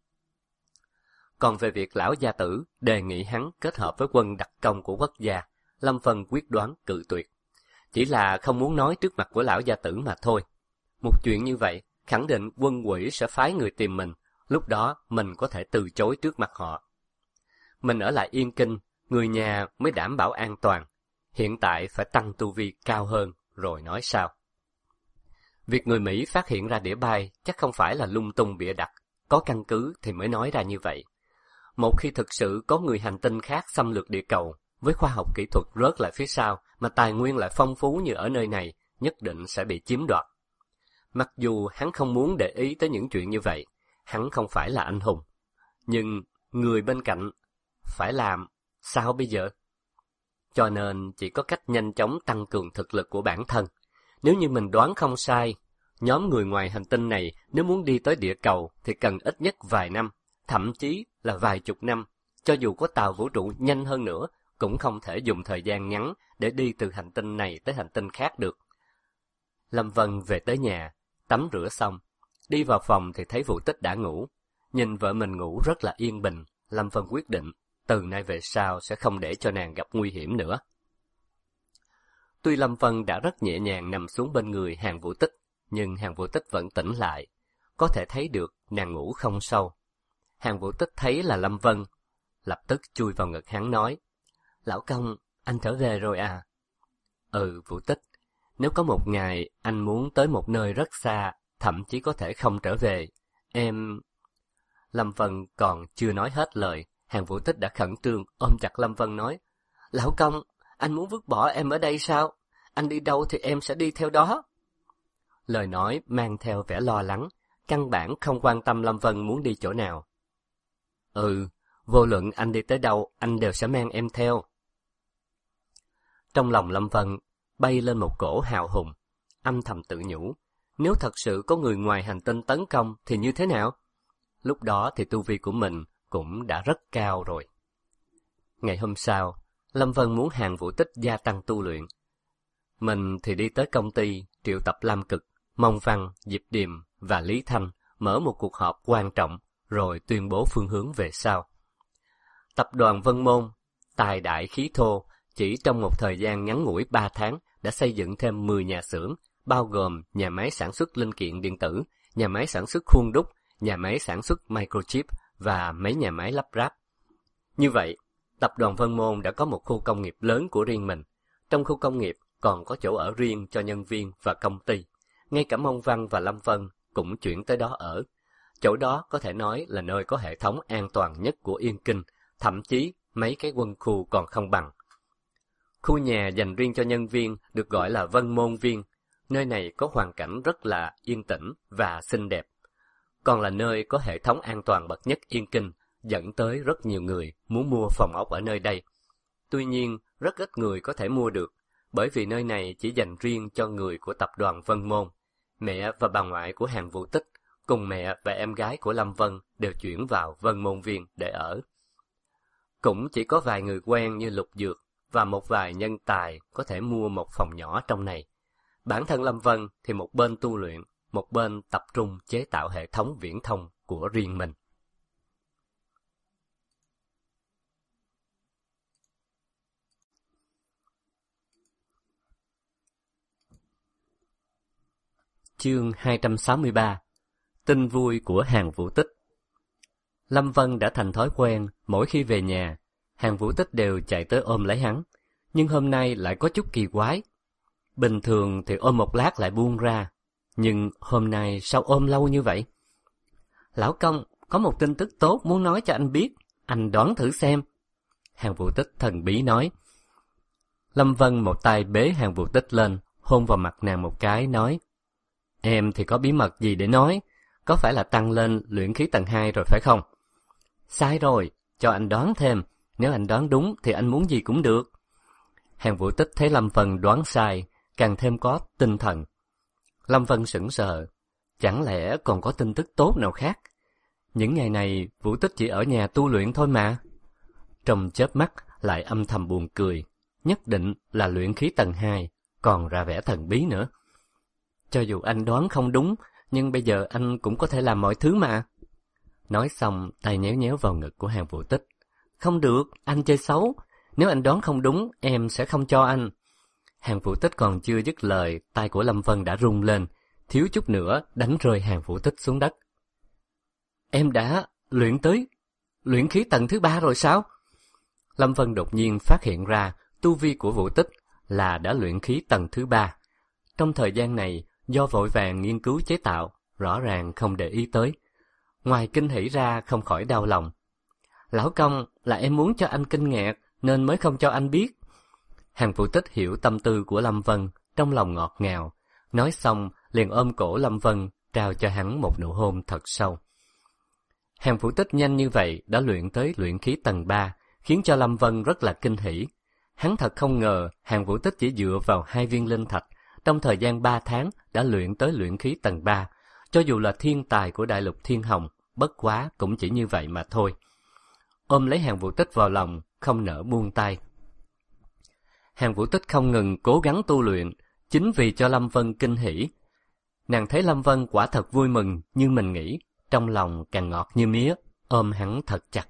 Còn về việc lão gia tử đề nghị hắn kết hợp với quân đặc công của quốc gia, Lâm Vân quyết đoán cự tuyệt. Chỉ là không muốn nói trước mặt của lão gia tử mà thôi. Một chuyện như vậy, khẳng định quân quỷ sẽ phái người tìm mình, lúc đó mình có thể từ chối trước mặt họ. Mình ở lại Yên Kinh, người nhà mới đảm bảo an toàn. Hiện tại phải tăng tu vi cao hơn, rồi nói sao. Việc người Mỹ phát hiện ra đĩa bay chắc không phải là lung tung bịa đặt, có căn cứ thì mới nói ra như vậy. Một khi thực sự có người hành tinh khác xâm lược địa cầu, với khoa học kỹ thuật rớt lại phía sau, mà tài nguyên lại phong phú như ở nơi này, nhất định sẽ bị chiếm đoạt. Mặc dù hắn không muốn để ý tới những chuyện như vậy, hắn không phải là anh hùng. Nhưng người bên cạnh phải làm, sao bây giờ? Cho nên chỉ có cách nhanh chóng tăng cường thực lực của bản thân. Nếu như mình đoán không sai, nhóm người ngoài hành tinh này nếu muốn đi tới địa cầu thì cần ít nhất vài năm, thậm chí là vài chục năm. Cho dù có tàu vũ trụ nhanh hơn nữa, cũng không thể dùng thời gian ngắn để đi từ hành tinh này tới hành tinh khác được. Lâm Vân về tới nhà, tắm rửa xong, đi vào phòng thì thấy Vũ Tích đã ngủ. Nhìn vợ mình ngủ rất là yên bình, Lâm Vân quyết định, từ nay về sau sẽ không để cho nàng gặp nguy hiểm nữa. Tuy Lâm Vân đã rất nhẹ nhàng nằm xuống bên người Hàn Vũ Tích, nhưng Hàn Vũ Tích vẫn tỉnh lại. Có thể thấy được nàng ngủ không sâu. Hàn Vũ Tích thấy là Lâm Vân, lập tức chui vào ngực hắn nói, Lão công, anh trở về rồi à? Ừ, Vũ Tích, nếu có một ngày anh muốn tới một nơi rất xa, thậm chí có thể không trở về, em... Lâm Vân còn chưa nói hết lời, Hàn Vũ Tích đã khẩn trương ôm chặt Lâm Vân nói, Lão công, anh muốn vứt bỏ em ở đây sao? Anh đi đâu thì em sẽ đi theo đó. Lời nói mang theo vẻ lo lắng, căn bản không quan tâm Lâm Vân muốn đi chỗ nào. Ừ, vô luận anh đi tới đâu, anh đều sẽ mang em theo. Trong lòng Lâm Vân bay lên một cổ hào hùng, âm thầm tự nhủ, nếu thật sự có người ngoài hành tinh tấn công thì như thế nào? Lúc đó thì tu vi của mình cũng đã rất cao rồi. Ngày hôm sau, Lâm Vân muốn Hàn Vũ Tích gia tăng tu luyện. Mình thì đi tới công ty, triệu tập Lam Cực, Mông Văn, Diệp Điềm và Lý Thanh mở một cuộc họp quan trọng, rồi tuyên bố phương hướng về sau. Tập đoàn Vân Môn, tài đại khí thô, chỉ trong một thời gian ngắn ngủi 3 tháng đã xây dựng thêm 10 nhà xưởng, bao gồm nhà máy sản xuất linh kiện điện tử, nhà máy sản xuất khuôn đúc, nhà máy sản xuất microchip và mấy nhà máy lắp ráp. Như vậy, tập đoàn Vân Môn đã có một khu công nghiệp lớn của riêng mình. Trong khu công nghiệp còn có chỗ ở riêng cho nhân viên và công ty. Ngay cả Mông Văn và Lâm Vân cũng chuyển tới đó ở. Chỗ đó có thể nói là nơi có hệ thống an toàn nhất của Yên Kinh, thậm chí mấy cái quân khu còn không bằng. Khu nhà dành riêng cho nhân viên được gọi là Vân Môn Viên. Nơi này có hoàn cảnh rất là yên tĩnh và xinh đẹp. Còn là nơi có hệ thống an toàn bậc nhất Yên Kinh, dẫn tới rất nhiều người muốn mua phòng ốc ở nơi đây. Tuy nhiên, rất ít người có thể mua được, bởi vì nơi này chỉ dành riêng cho người của tập đoàn Vân Môn. Mẹ và bà ngoại của Hàn Vũ Tích, cùng mẹ và em gái của Lâm Vân đều chuyển vào Vân Môn Viên để ở. Cũng chỉ có vài người quen như Lục Dược và một vài nhân tài có thể mua một phòng nhỏ trong này. Bản thân Lâm Vân thì một bên tu luyện, một bên tập trung chế tạo hệ thống viễn thông của riêng mình. Chương 263. Tin vui của Hàn Vũ Tích. Lâm Vân đã thành thói quen, mỗi khi về nhà, Hàn Vũ Tích đều chạy tới ôm lấy hắn, nhưng hôm nay lại có chút kỳ quái. Bình thường thì ôm một lát lại buông ra, nhưng hôm nay sao ôm lâu như vậy? Lão công, có một tin tức tốt muốn nói cho anh biết, anh đoán thử xem. Hàn Vũ Tích thần bí nói. Lâm Vân một tay bế Hàn Vũ Tích lên, hôn vào mặt nàng một cái, nói: Em thì có bí mật gì để nói, có phải là tăng lên luyện khí tầng 2 rồi phải không? Sai rồi, cho anh đoán thêm, nếu anh đoán đúng thì anh muốn gì cũng được. Hàn Vũ Tích thấy Lâm Vân đoán sai, càng thêm có tinh thần. Lâm Vân sững sờ, chẳng lẽ còn có tin tức tốt nào khác? Những ngày này Vũ Tích chỉ ở nhà tu luyện thôi mà. Trong chớp mắt lại âm thầm buồn cười, nhất định là luyện khí tầng 2, còn ra vẻ thần bí nữa. Cho dù anh đoán không đúng, nhưng bây giờ anh cũng có thể làm mọi thứ mà. Nói xong, tay nhéo nhéo vào ngực của Hàn Vũ Tích. Không được, anh chơi xấu. Nếu anh đoán không đúng, em sẽ không cho anh. Hàn Vũ Tích còn chưa dứt lời, tay của Lâm Vân đã rung lên, thiếu chút nữa đánh rơi Hàn Vũ Tích xuống đất. Em đã luyện tới luyện khí tầng thứ 3 rồi sao? Lâm Vân đột nhiên phát hiện ra tu vi của Vũ Tích là đã luyện khí tầng thứ 3. Trong thời gian này, do vội vàng nghiên cứu chế tạo, rõ ràng không để ý tới. Ngoài kinh hỉ ra không khỏi đau lòng. Lão công, là em muốn cho anh kinh ngạc, nên mới không cho anh biết. Hàn Vũ Tích hiểu tâm tư của Lâm Vân, trong lòng ngọt ngào. Nói xong, liền ôm cổ Lâm Vân, trao cho hắn một nụ hôn thật sâu. Hàn Vũ Tích nhanh như vậy đã luyện tới luyện khí tầng 3, khiến cho Lâm Vân rất là kinh hỉ. Hắn thật không ngờ Hàn Vũ Tích chỉ dựa vào 2 viên linh thạch, trong thời gian 3 tháng đã luyện tới luyện khí tầng 3. Cho dù là thiên tài của đại lục Thiên Hồng, bất quá cũng chỉ như vậy mà thôi. Ôm lấy Hàn Vũ Tích vào lòng, không nỡ buông tay. Hàn Vũ Tích không ngừng cố gắng tu luyện, chính vì cho Lâm Vân kinh hỉ. Nàng thấy Lâm Vân quả thật vui mừng như mình nghĩ, trong lòng càng ngọt như mía, ôm hắn thật chặt.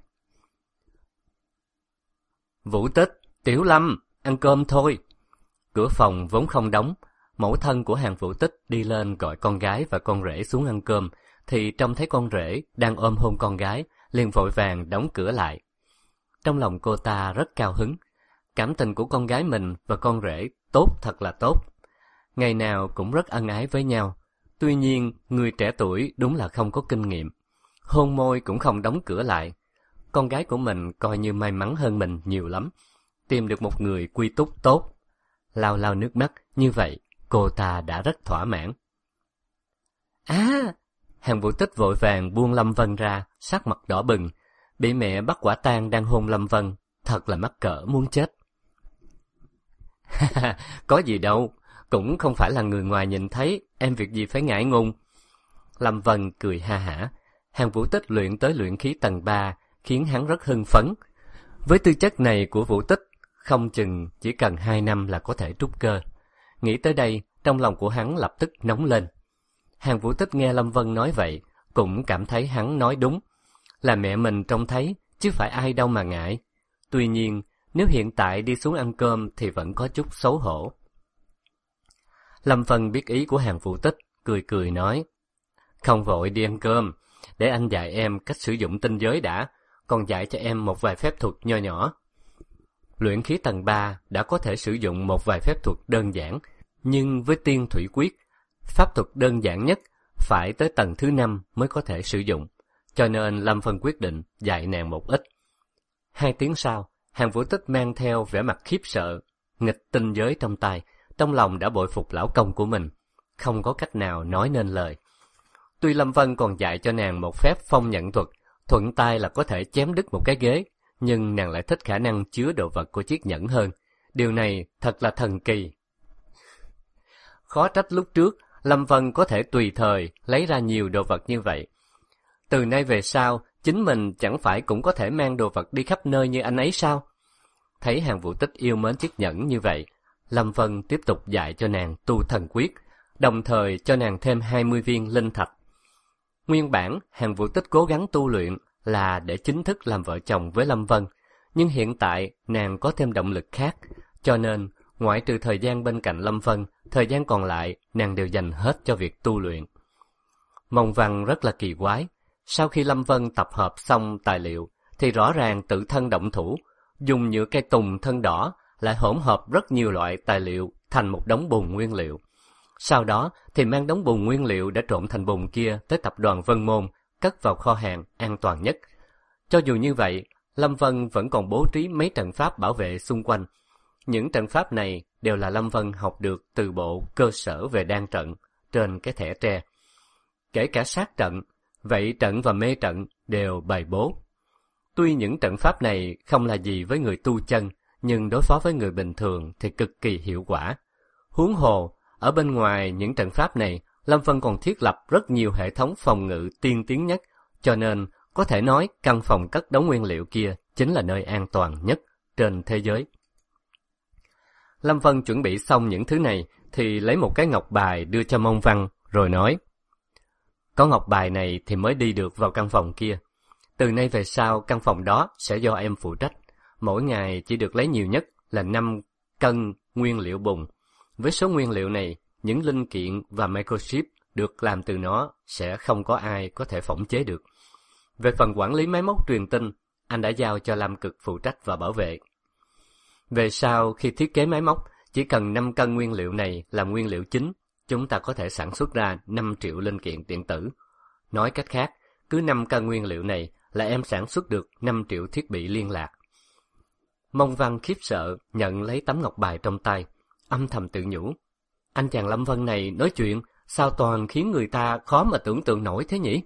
Vũ Tích, Tiểu Lâm, ăn cơm thôi. Cửa phòng vốn không đóng, mẫu thân của Hàn Vũ Tích đi lên gọi con gái và con rể xuống ăn cơm, thì trông thấy con rể đang ôm hôn con gái, liền vội vàng đóng cửa lại. Trong lòng cô ta rất cao hứng, cảm tình của con gái mình và con rể tốt thật là tốt. Ngày nào cũng rất ân ái với nhau. Tuy nhiên, người trẻ tuổi đúng là không có kinh nghiệm. Hôn môi cũng không đóng cửa lại. Con gái của mình coi như may mắn hơn mình nhiều lắm. Tìm được một người quy túc tốt. Lau lau nước mắt, như vậy cô ta đã rất thỏa mãn. Hàn Vũ Tích vội vàng buông Lâm Vân ra, sắc mặt đỏ bừng. Bị mẹ bắt quả tang đang hôn Lâm Vân, thật là mắc cỡ muốn chết. Có gì đâu, cũng không phải là người ngoài nhìn thấy, em việc gì phải ngại ngùng. Lâm Vân cười ha hả. Hàn Vũ Tích luyện tới luyện khí tầng 3, khiến hắn rất hưng phấn. Với tư chất này của Vũ Tích, không chừng chỉ cần 2 năm là có thể trúc cơ. Nghĩ tới đây, trong lòng của hắn lập tức nóng lên. Hàn Vũ Tích nghe Lâm Vân nói vậy, cũng cảm thấy hắn nói đúng. Là mẹ mình trông thấy, chứ phải ai đâu mà ngại. Tuy nhiên, nếu hiện tại đi xuống ăn cơm thì vẫn có chút xấu hổ. Lâm Vân biết ý của Hàn Vũ Tích, cười cười nói: Không vội đi ăn cơm, để anh dạy em cách sử dụng tinh giới đã, còn dạy cho em một vài phép thuật nho nhỏ. luyện khí tầng 3 đã có thể sử dụng một vài phép thuật đơn giản, nhưng với tiên thủy quyết, pháp thuật đơn giản nhất phải tới tầng thứ 5 mới có thể sử dụng, cho nên Lâm Vân quyết định dạy nàng một ít. 2 tiếng sau, Hàn Vũ Tích mang theo vẻ mặt khiếp sợ, nghịch tinh giới trong tay, trong lòng đã bội phục lão công của mình, không có cách nào nói nên lời. Tuy Lâm Vân còn dạy cho nàng một phép phong nhận thuật, thuận tay là có thể chém đứt một cái ghế, nhưng nàng lại thích khả năng chứa đồ vật của chiếc nhẫn hơn. Điều này thật là thần kỳ. Khó trách lúc trước, Lâm Vân có thể tùy thời lấy ra nhiều đồ vật như vậy. Từ nay về sau, chính mình chẳng phải cũng có thể mang đồ vật đi khắp nơi như anh ấy sao? Thấy Hàn Vũ Tích yêu mến chiếc nhẫn như vậy, Lâm Vân tiếp tục dạy cho nàng tu thần quyết, đồng thời cho nàng thêm 20 viên linh thạch. Nguyên bản, Hàn Vũ Tích cố gắng tu luyện là để chính thức làm vợ chồng với Lâm Vân, nhưng hiện tại nàng có thêm động lực khác, cho nên ngoại trừ thời gian bên cạnh Lâm Vân, thời gian còn lại nàng đều dành hết cho việc tu luyện. Mông Văn rất là kỳ quái, sau khi Lâm Vân tập hợp xong tài liệu thì rõ ràng tự thân động thủ, dùng nhựa cây tùng thân đỏ lại hỗn hợp rất nhiều loại tài liệu thành một đống bùn nguyên liệu. Sau đó thì mang đống bùn nguyên liệu đã trộn thành bùn kia tới tập đoàn Vân Môn, cất vào kho hàng an toàn nhất. Cho dù như vậy, Lâm Vân vẫn còn bố trí mấy trận pháp bảo vệ xung quanh. Những trận pháp này đều là Lâm Vân học được từ bộ cơ sở về đan trận trên cái thẻ tre. Kể cả sát trận, vậy trận và mê trận đều bày bố. Tuy những trận pháp này không là gì với người tu chân, nhưng đối phó với người bình thường thì cực kỳ hiệu quả. Huống hồ, ở bên ngoài những trận pháp này, Lâm Vân còn thiết lập rất nhiều hệ thống phòng ngự tiên tiến nhất, cho nên có thể nói căn phòng cất đống nguyên liệu kia chính là nơi an toàn nhất trên thế giới. Lâm Vân chuẩn bị xong những thứ này thì lấy một cái ngọc bài đưa cho Mông Văn rồi nói: có ngọc bài này thì mới đi được vào căn phòng kia. Từ nay về sau căn phòng đó sẽ do em phụ trách. Mỗi ngày chỉ được lấy nhiều nhất là 5 cân nguyên liệu bùn. Với số nguyên liệu này, những linh kiện và microchip được làm từ nó sẽ không có ai có thể phỏng chế được. Về phần quản lý máy móc truyền tin, anh đã giao cho Lam Cực phụ trách và bảo vệ. Về sau, khi thiết kế máy móc, chỉ cần 5 cân nguyên liệu này làm nguyên liệu chính, chúng ta có thể sản xuất ra 5 triệu linh kiện điện tử. Nói cách khác, cứ 5 cân nguyên liệu này là em sản xuất được 5 triệu thiết bị liên lạc. Mông Văn khiếp sợ nhận lấy tấm ngọc bài trong tay, âm thầm tự nhủ: anh chàng Lâm Vân này nói chuyện sao toàn khiến người ta khó mà tưởng tượng nổi thế nhỉ?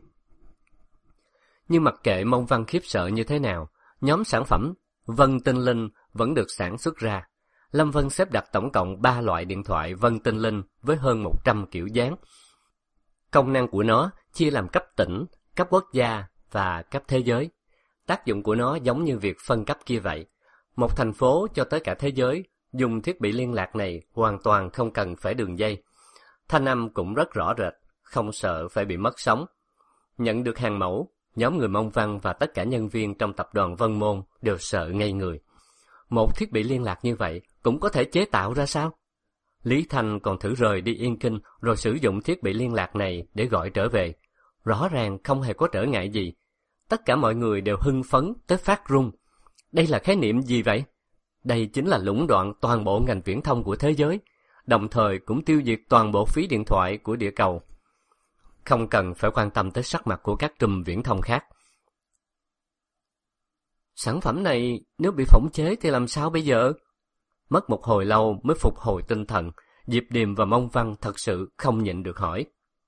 Nhưng mặc kệ Mông Văn khiếp sợ như thế nào, nhóm sản phẩm Vân Tinh Linh vẫn được sản xuất ra. Lâm Vân xếp đặt tổng cộng 3 loại điện thoại Vân Tinh Linh với hơn 100 kiểu dáng. Công năng của nó chia làm cấp tỉnh, cấp quốc gia và cấp thế giới. Tác dụng của nó giống như việc phân cấp kia vậy. Một thành phố cho tới cả thế giới dùng thiết bị liên lạc này hoàn toàn không cần phải đường dây. Thanh âm cũng rất rõ rệt, không sợ phải bị mất sóng. Nhận được hàng mẫu, nhóm người Mông Văn và tất cả nhân viên trong tập đoàn Vân Môn đều sợ ngây người. Một thiết bị liên lạc như vậy cũng có thể chế tạo ra sao? Lý Thanh còn thử rời đi Yên Kinh rồi sử dụng thiết bị liên lạc này để gọi trở về. Rõ ràng không hề có trở ngại gì. Tất cả mọi người đều hưng phấn tới phát run. Đây là khái niệm gì vậy? Đây chính là lũng đoạn toàn bộ ngành viễn thông của thế giới, đồng thời cũng tiêu diệt toàn bộ phí điện thoại của địa cầu. Không cần phải quan tâm tới sắc mặt của các trùm viễn thông khác. Sản phẩm này nếu bị phỏng chế thì làm sao bây giờ? Mất một hồi lâu mới phục hồi tinh thần, Diệp Điềm và Mông Văn thật sự không nhịn được hỏi.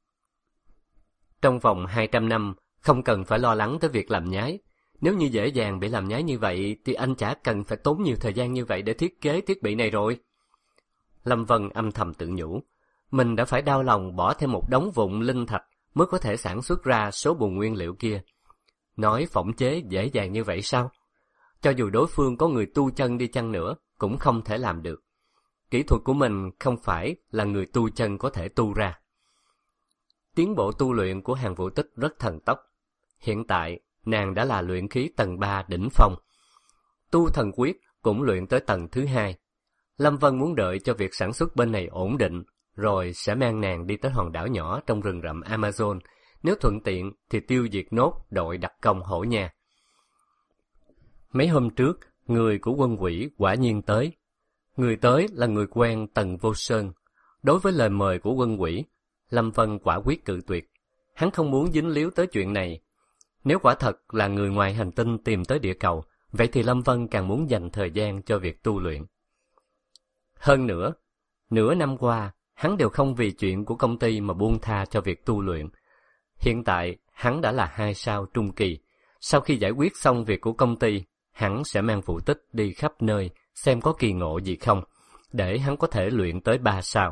Trong vòng 200 năm, không cần phải lo lắng tới việc làm nhái. Nếu như dễ dàng bị làm nhái như vậy thì anh chả cần phải tốn nhiều thời gian như vậy để thiết kế thiết bị này rồi. Lâm Vân âm thầm tự nhủ, mình đã phải đau lòng bỏ thêm một đống vụn linh thạch mới có thể sản xuất ra số bùn nguyên liệu kia. Nói phỏng chế dễ dàng như vậy sao? Cho dù đối phương có người tu chân đi chăng nữa, cũng không thể làm được. Kỹ thuật của mình không phải là người tu chân có thể tu ra. Tiến bộ tu luyện của Hàn Vũ Tích rất thần tốc. Hiện tại, nàng đã là luyện khí tầng 3 đỉnh phong. Tu thần quyết cũng luyện tới tầng thứ 2. Lâm Vân muốn đợi cho việc sản xuất bên này ổn định, rồi sẽ mang nàng đi tới hòn đảo nhỏ trong rừng rậm Amazon. Nếu thuận tiện thì tiêu diệt nốt đội đặc công Hổ Nha. Mấy hôm trước, người của Quân Quỹ quả nhiên tới. Người tới là người quen Tần Vô Sơn. Đối với lời mời của Quân Quỹ, Lâm Vân quả quyết cự tuyệt. Hắn không muốn dính líu tới chuyện này. Nếu quả thật là người ngoài hành tinh tìm tới địa cầu, vậy thì Lâm Vân càng muốn dành thời gian cho việc tu luyện. Hơn nữa, nửa năm qua, hắn đều không vì chuyện của công ty mà buông tha cho việc tu luyện. Hiện tại, hắn đã là 2 sao trung kỳ. Sau khi giải quyết xong việc của công ty, hắn sẽ mang phụ tích đi khắp nơi xem có kỳ ngộ gì không, để hắn có thể luyện tới 3 sao.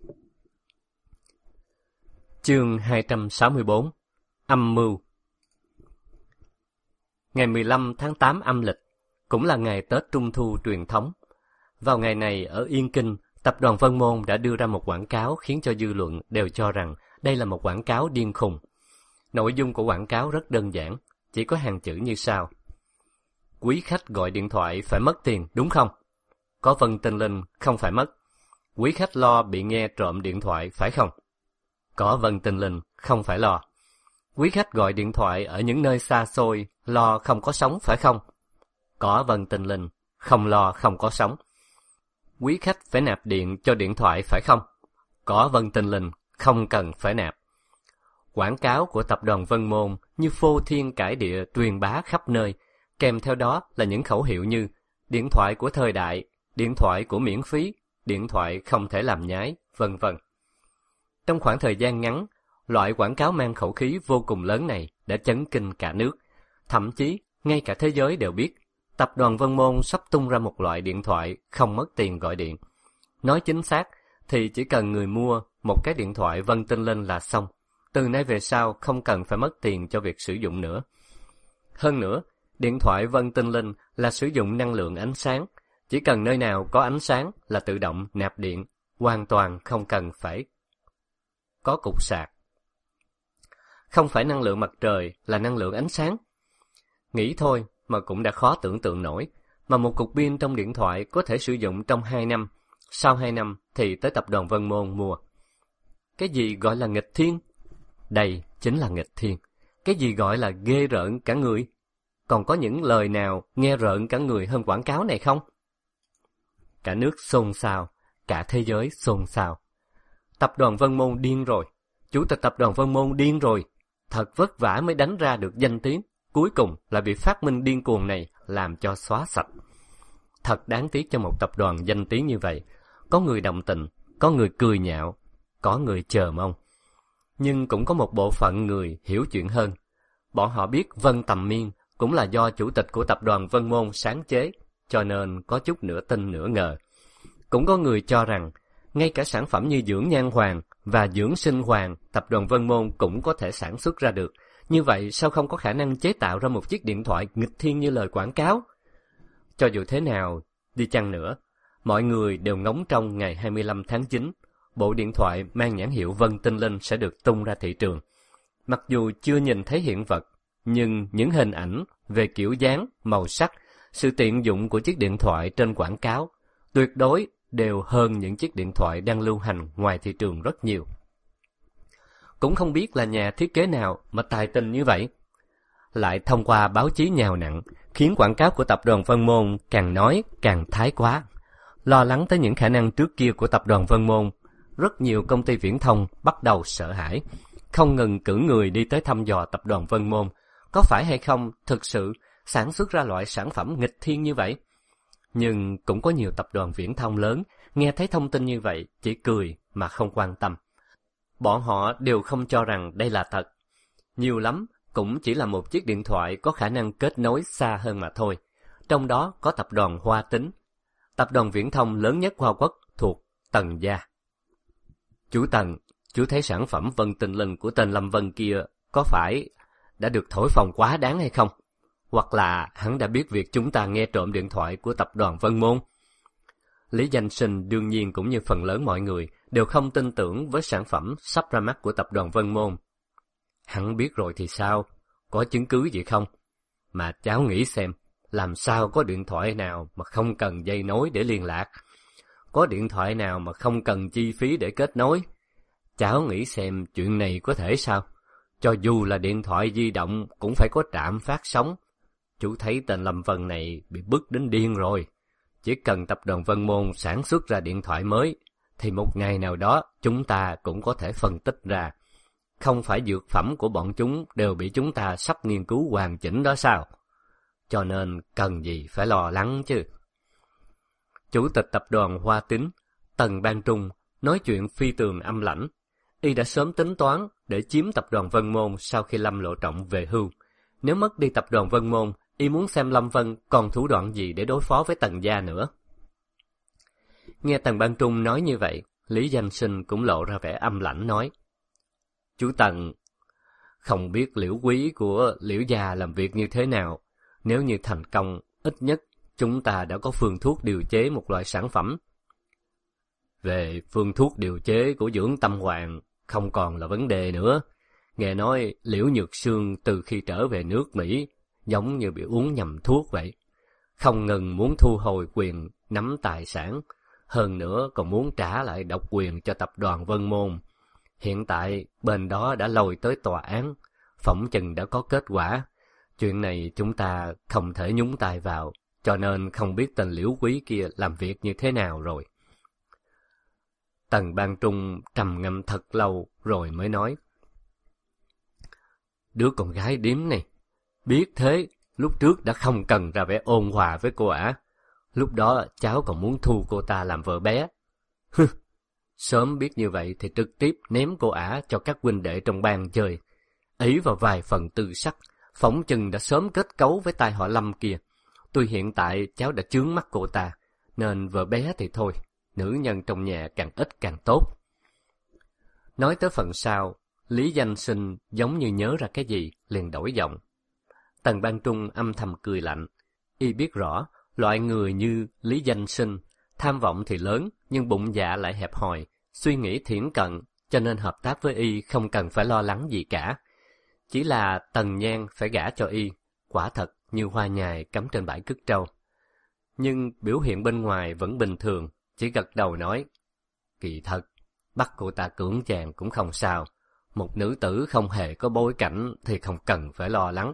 Chương 264 Âm mưu. Ngày 15 tháng 8 âm lịch, cũng là ngày Tết Trung Thu truyền thống. Vào ngày này ở Yên Kinh, tập đoàn Vân Môn đã đưa ra một quảng cáo khiến cho dư luận đều cho rằng đây là một quảng cáo điên khùng. Nội dung của quảng cáo rất đơn giản, chỉ có hàng chữ như sau. Quý khách gọi điện thoại phải mất tiền, đúng không? Có Vân Tinh Linh không phải mất. Quý khách lo bị nghe trộm điện thoại, phải không? Có Vân Tinh Linh không phải lo. Quý khách gọi điện thoại ở những nơi xa xôi, lo không có sóng, phải không? Có Vân Tinh Linh không lo không có sóng. Quý khách phải nạp điện cho điện thoại, phải không? Có Vân Tinh Linh không cần phải nạp. Quảng cáo của tập đoàn Vân Môn như phô thiên cải địa truyền bá khắp nơi, kèm theo đó là những khẩu hiệu như điện thoại của thời đại, điện thoại của miễn phí, điện thoại không thể làm nhái, vân vân. Trong khoảng thời gian ngắn, loại quảng cáo mang khẩu khí vô cùng lớn này đã chấn kinh cả nước. Thậm chí, ngay cả thế giới đều biết, tập đoàn Vân Môn sắp tung ra một loại điện thoại không mất tiền gọi điện. Nói chính xác, thì chỉ cần người mua một cái điện thoại Vân Tinh Linh là xong. Từ nay về sau không cần phải mất tiền cho việc sử dụng nữa. Hơn nữa, điện thoại Vân Tinh Linh là sử dụng năng lượng ánh sáng. Chỉ cần nơi nào có ánh sáng là tự động nạp điện, hoàn toàn không cần phải có cục sạc. Không phải năng lượng mặt trời là năng lượng ánh sáng. Nghĩ thôi mà cũng đã khó tưởng tượng nổi, mà một cục pin trong điện thoại có thể sử dụng trong 2 năm, sau 2 năm thì tới tập đoàn Vân Môn mua. Cái gì gọi là nghịch thiên? Đây chính là nghịch thiên. Cái gì gọi là ghê rợn cả người? Còn có những lời nào nghe rợn cả người hơn quảng cáo này không? Cả nước xôn xao, cả thế giới xôn xao. Tập đoàn Vân Môn điên rồi. Chủ tịch tập đoàn Vân Môn điên rồi. Thật vất vả mới đánh ra được danh tiếng, cuối cùng lại bị phát minh điên cuồng này làm cho xóa sạch. Thật đáng tiếc cho một tập đoàn danh tiếng như vậy. Có người đồng tình, có người cười nhạo, có người chờ mong. Nhưng cũng có một bộ phận người hiểu chuyện hơn. Bọn họ biết Vân Tầm Miên cũng là do chủ tịch của tập đoàn Vân Môn sáng chế, cho nên có chút nửa tin nửa ngờ. Cũng có người cho rằng, ngay cả sản phẩm như dưỡng nhan hoàng và dưỡng sinh hoàng, tập đoàn Vân Môn cũng có thể sản xuất ra được. Như vậy sao không có khả năng chế tạo ra một chiếc điện thoại nghịch thiên như lời quảng cáo? Cho dù thế nào đi chăng nữa, mọi người đều ngóng trông ngày 25 tháng 9, bộ điện thoại mang nhãn hiệu Vân Tinh Linh sẽ được tung ra thị trường. Mặc dù chưa nhìn thấy hiện vật, nhưng những hình ảnh về kiểu dáng, màu sắc, sự tiện dụng của chiếc điện thoại trên quảng cáo tuyệt đối đều hơn những chiếc điện thoại đang lưu hành ngoài thị trường rất nhiều. Cũng không biết là nhà thiết kế nào mà tài tình như vậy. Lại thông qua báo chí nhào nặn, khiến quảng cáo của tập đoàn Vân Môn càng nói càng thái quá. Lo lắng tới những khả năng trước kia của tập đoàn Vân Môn, rất nhiều công ty viễn thông bắt đầu sợ hãi, không ngừng cử người đi tới thăm dò tập đoàn Vân Môn. Có phải hay không thực sự sản xuất ra loại sản phẩm nghịch thiên như vậy? Nhưng cũng có nhiều tập đoàn viễn thông lớn nghe thấy thông tin như vậy chỉ cười mà không quan tâm. Bọn họ đều không cho rằng đây là thật. Nhiều lắm cũng chỉ là một chiếc điện thoại có khả năng kết nối xa hơn mà thôi. Trong đó có tập đoàn Hoa Tính, tập đoàn viễn thông lớn nhất Hoa Quốc thuộc Tần gia. Chú Tần, chú thấy sản phẩm Vân Tinh Linh của tên Lâm Vân kia có phải đã được thổi phồng quá đáng hay không? Hoặc là hắn đã biết việc chúng ta nghe trộm điện thoại của tập đoàn Vân Môn? Lý Danh Sinh đương nhiên cũng như phần lớn mọi người đều không tin tưởng với sản phẩm sắp ra mắt của tập đoàn Vân Môn. Hắn biết rồi thì sao? Có chứng cứ gì không? Mà cháu nghĩ xem, làm sao có điện thoại nào mà không cần dây nối để liên lạc? Có điện thoại nào mà không cần chi phí để kết nối? Cháu nghĩ xem chuyện này có thể sao? Cho dù là điện thoại di động cũng phải có trạm phát sóng. Chú thấy tên Lâm Vân này bị bức đến điên rồi. Chỉ cần tập đoàn Vân Môn sản xuất ra điện thoại mới, thì một ngày nào đó chúng ta cũng có thể phân tích ra. Không phải dược phẩm của bọn chúng đều bị chúng ta sắp nghiên cứu hoàn chỉnh đó sao? Cho nên cần gì phải lo lắng chứ. Chủ tịch tập đoàn Hoa Tín, Tần Ban Trung, nói chuyện phi tường âm lãnh. Y đã sớm tính toán để chiếm tập đoàn Vân Môn sau khi Lâm Lộ Trọng về hưu. Nếu mất đi tập đoàn Vân Môn, y muốn xem Lâm Vân còn thủ đoạn gì để đối phó với Tần gia nữa. Nghe Tần Ban Trung nói như vậy, Lý Danh Sinh cũng lộ ra vẻ âm lãnh nói: Chú Tần, không biết Liễu Quý của Liễu gia làm việc như thế nào. Nếu như thành công, ít nhất chúng ta đã có phương thuốc điều chế một loại sản phẩm. Về phương thuốc điều chế của Dưỡng Tâm Hoàng không còn là vấn đề nữa. Nghe nói Liễu Nhược Sương từ khi trở về nước Mỹ giống như bị uống nhầm thuốc vậy. Không ngừng muốn thu hồi quyền nắm tài sản, hơn nữa còn muốn trả lại độc quyền cho tập đoàn Vân Môn. Hiện tại bên đó đã lôi tới tòa án, phỏng chừng đã có kết quả. Chuyện này chúng ta không thể nhúng tay vào, cho nên không biết tên Liễu Quý kia làm việc như thế nào rồi. Tần Ban Trung trầm ngâm thật lâu rồi mới nói: Đứa con gái điếm này, biết thế, lúc trước đã không cần ra vẻ ôn hòa với cô ả. Lúc đó cháu còn muốn thu cô ta làm vợ bé. Sớm biết như vậy thì trực tiếp ném cô ả cho các huynh đệ trong bang chơi. Ý vào vài phần tư sắc, phỏng chừng đã sớm kết cấu với tai họ Lâm kia. Tuy hiện tại cháu đã chướng mắt cô ta, nên vợ bé thì thôi, nữ nhân trong nhà càng ít càng tốt. Nói tới phần sau, Lý Danh Sinh giống như nhớ ra cái gì, liền đổi giọng. Tần Ban Trung âm thầm cười lạnh. Y biết rõ, loại người như Lý Danh Sinh, tham vọng thì lớn, nhưng bụng dạ lại hẹp hòi, suy nghĩ thiển cận, cho nên hợp tác với Y không cần phải lo lắng gì cả. Chỉ là Tần Nhan phải gả cho Y, quả thật như hoa nhài cắm trên bãi cứt trâu. Nhưng biểu hiện bên ngoài vẫn bình thường, chỉ gật đầu nói: Kỳ thật, bắt cô ta cưỡng chàng cũng không sao. Một nữ tử không hề có bối cảnh thì không cần phải lo lắng.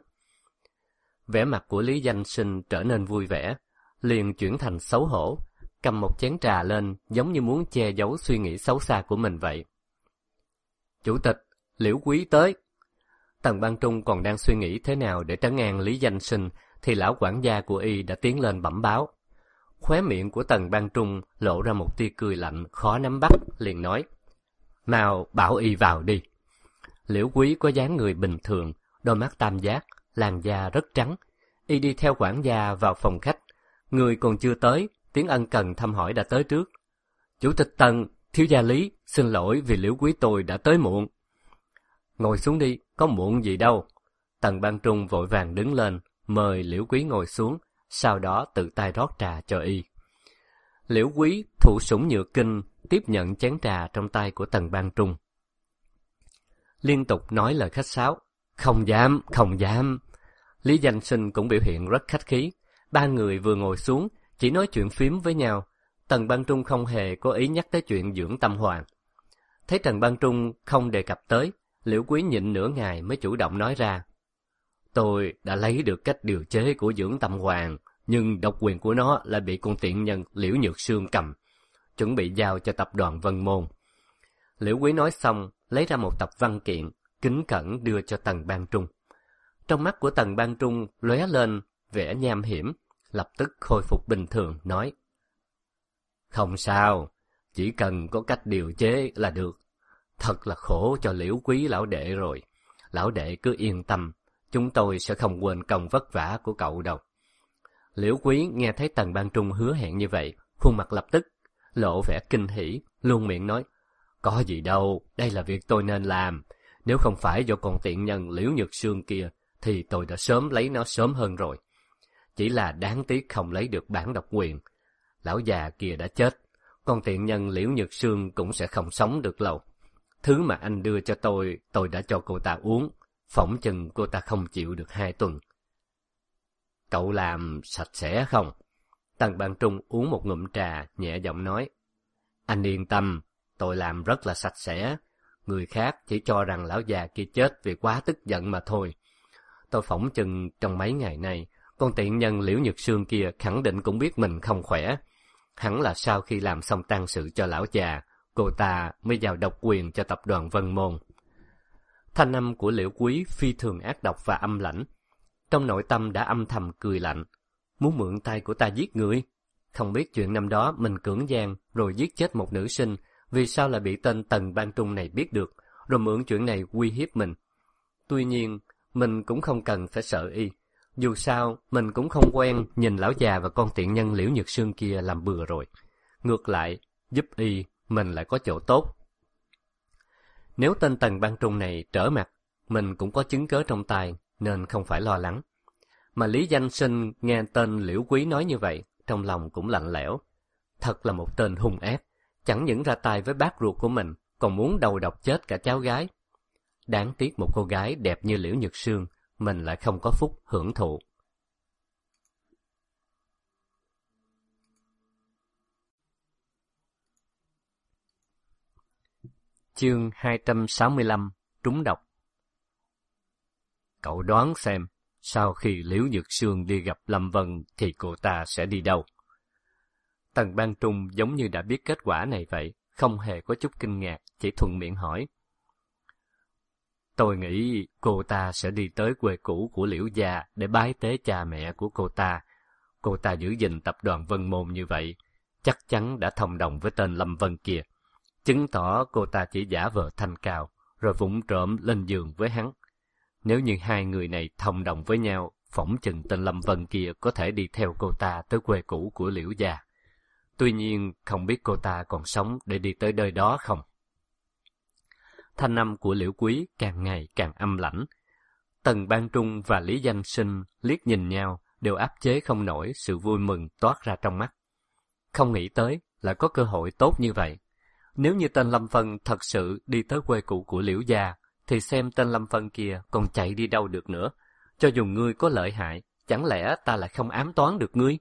Vẻ mặt của Lý Danh Sinh trở nên vui vẻ, liền chuyển thành xấu hổ, cầm một chén trà lên giống như muốn che giấu suy nghĩ xấu xa của mình vậy. Chủ tịch, Liễu Quý tới. Tần Ban Trung còn đang suy nghĩ thế nào để trấn an Lý Danh Sinh, thì lão quản gia của Y đã tiến lên bẩm báo. Khóe miệng của Tần Ban Trung lộ ra một tia cười lạnh khó nắm bắt, liền nói: Nào bảo Y vào đi. Liễu Quý có dáng người bình thường, đôi mắt tam giác, làn da rất trắng. Y đi theo quản gia vào phòng khách. Người còn chưa tới, tiếng ân cần thăm hỏi đã tới trước. Chủ tịch Tần, thiếu gia Lý, xin lỗi vì Liễu Quý tôi đã tới muộn. Ngồi xuống đi, có muộn gì đâu. Tần Ban Trung vội vàng đứng lên, mời Liễu Quý ngồi xuống, sau đó tự tay rót trà cho Y. Liễu Quý thụ sủng nhược kinh, tiếp nhận chén trà trong tay của Tần Ban Trung. Liên tục nói lời khách sáo: Không dám, không dám. Lý Danh Sinh cũng biểu hiện rất khách khí. Ba người vừa ngồi xuống, chỉ nói chuyện phím với nhau. Tần Ban Trung không hề có ý nhắc tới chuyện Dưỡng Tâm Hoàng. Thấy Tần Ban Trung không đề cập tới, Liễu Quý nhịn nửa ngày mới chủ động nói ra: Tôi đã lấy được cách điều chế của Dưỡng Tâm Hoàng, nhưng độc quyền của nó lại bị con tiện nhân Liễu Nhược Sương cầm, chuẩn bị giao cho tập đoàn Vân Môn. Liễu Quý nói xong, lấy ra một tập văn kiện, kính cẩn đưa cho Tần Ban Trung. Trong mắt của Tần Ban Trung lóe lên vẻ nham hiểm, lập tức khôi phục bình thường, nói: Không sao, chỉ cần có cách điều chế là được. Thật là khổ cho Liễu Quý lão đệ rồi. Lão đệ cứ yên tâm, chúng tôi sẽ không quên công vất vả của cậu đâu. Liễu Quý nghe thấy Tần Ban Trung hứa hẹn như vậy, khuôn mặt lập tức lộ vẻ kinh hỉ, luôn miệng nói: Có gì đâu, đây là việc tôi nên làm. Nếu không phải do con tiện nhân Liễu Nhược Sương kia, thì tôi đã sớm lấy nó sớm hơn rồi. Chỉ là đáng tiếc không lấy được bản độc quyền. Lão già kia đã chết, con tiện nhân Liễu Nhược Sương cũng sẽ không sống được lâu. Thứ mà anh đưa cho tôi đã cho cô ta uống, phỏng chừng cô ta không chịu được 2 tuần. Cậu làm sạch sẽ không? Tần Ban Trung uống một ngụm trà, nhẹ giọng nói: Anh yên tâm, tôi làm rất là sạch sẽ. Người khác chỉ cho rằng lão già kia chết vì quá tức giận mà thôi. Tôi phỏng chừng trong mấy ngày nay, Con tiện nhân Liễu Nhược Sương kia khẳng định cũng biết mình không khỏe. Hẳn là sau khi làm xong tang sự cho lão già, cô ta mới vào độc quyền cho tập đoàn Vân Môn. Thanh âm của Liễu Quý phi thường ác độc và âm lãnh. Trong nội tâm đã âm thầm cười lạnh. Muốn mượn tay của ta giết người? Không biết chuyện năm đó mình cưỡng gian rồi giết chết một nữ sinh, vì sao lại bị tên Tần Ban Trung này biết được, rồi mượn chuyện này uy hiếp mình. Tuy nhiên, mình cũng không cần phải sợ y. Dù sao, mình cũng không quen nhìn lão già và con tiện nhân Liễu Nhược Sương kia làm bừa rồi. Ngược lại, giúp y, mình lại có chỗ tốt. Nếu tên Tần Ban Trung này trở mặt, mình cũng có chứng cớ trong tay, nên không phải lo lắng. Mà Lý Danh Sinh nghe tên Liễu Quý nói như vậy, trong lòng cũng lạnh lẽo. Thật là một tên hung ác, chẳng những ra tay với bác ruột của mình, còn muốn đầu độc chết cả cháu gái. Đáng tiếc một cô gái đẹp như Liễu Nhược Sương, mình lại không có phúc hưởng thụ. Chương 265 Trúng độc. Cậu đoán xem, sau khi Liễu Nhược Sương đi gặp Lâm Vân thì cô ta sẽ đi đâu? Tần Ban Trung giống như đã biết kết quả này vậy, không hề có chút kinh ngạc, chỉ thuận miệng hỏi. Tôi nghĩ cô ta sẽ đi tới quê cũ của Liễu gia để bái tế cha mẹ của cô ta. Cô ta giữ gìn tập đoàn Vân Môn như vậy, chắc chắn đã thông đồng với tên Lâm Vân kia, chứng tỏ cô ta chỉ giả vờ thanh cao, rồi vụng trộm lên giường với hắn. Nếu như hai người này thông đồng với nhau, phỏng chừng tên Lâm Vân kia có thể đi theo cô ta tới quê cũ của Liễu gia. Tuy nhiên, không biết cô ta còn sống để đi tới nơi đó không? Thanh âm của Liễu Quý càng ngày càng âm lãnh. Tần Ban Trung và Lý Danh Sinh liếc nhìn nhau, đều áp chế không nổi sự vui mừng toát ra trong mắt. Không nghĩ tới là có cơ hội tốt như vậy. Nếu như tên Lâm Vân thật sự đi tới quê cũ của Liễu gia, thì xem tên Lâm Vân kia còn chạy đi đâu được nữa. Cho dù ngươi có lợi hại, chẳng lẽ ta lại không ám toán được ngươi?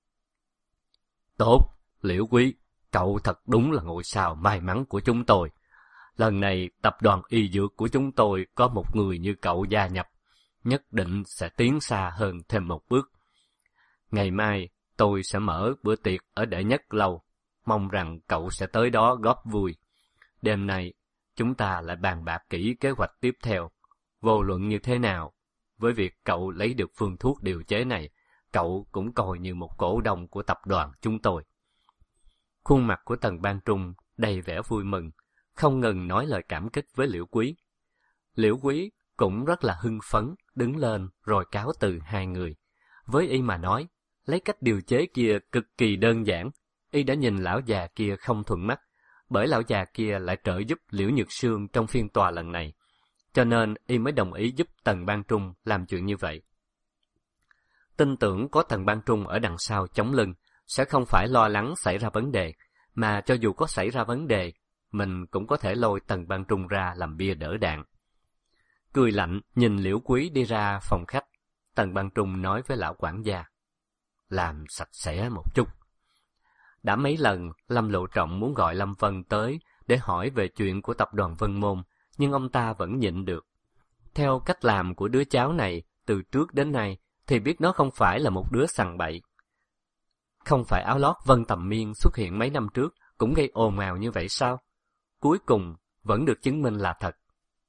Tốt, Liễu Quý, cậu thật đúng là ngôi sao may mắn của chúng tôi. Lần này tập đoàn y dược của chúng tôi có một người như cậu gia nhập, nhất định sẽ tiến xa hơn thêm một bước. Ngày mai tôi sẽ mở bữa tiệc ở Đệ Nhất Lâu, mong rằng cậu sẽ tới đó góp vui. Đêm nay chúng ta lại bàn bạc kỹ kế hoạch tiếp theo. Vô luận như thế nào, với việc cậu lấy được phương thuốc điều chế này, cậu cũng coi như một cổ đông của tập đoàn chúng tôi. Khuôn mặt của Tần Ban Trung đầy vẻ vui mừng, không ngừng nói lời cảm kích với Liễu Quý. Liễu Quý cũng rất là hưng phấn, đứng lên rồi cáo từ hai người. Với y mà nói, lấy cách điều chế kia cực kỳ đơn giản, y đã nhìn lão già kia không thuận mắt, bởi lão già kia lại trợ giúp Liễu Nhược Sương trong phiên tòa lần này, cho nên y mới đồng ý giúp Tần Ban Trung làm chuyện như vậy. Tin tưởng có Tần Ban Trung ở đằng sau chống lưng, sẽ không phải lo lắng xảy ra vấn đề, mà cho dù có xảy ra vấn đề, mình cũng có thể lôi Tần Ban Trung ra làm bia đỡ đạn. Cười lạnh nhìn Liễu Quý đi ra phòng khách, Tần Ban Trung nói với lão quản gia, làm sạch sẽ một chút. Đã mấy lần Lâm Lộ Trọng muốn gọi Lâm Vân tới để hỏi về chuyện của tập đoàn Vân Môn, nhưng ông ta vẫn nhịn được. Theo cách làm của đứa cháu này từ trước đến nay thì biết nó không phải là một đứa sằng bậy. Không phải áo lót Vân Tầm Miên xuất hiện mấy năm trước cũng gây ồn ào như vậy sao? Cuối cùng vẫn được chứng minh là thật.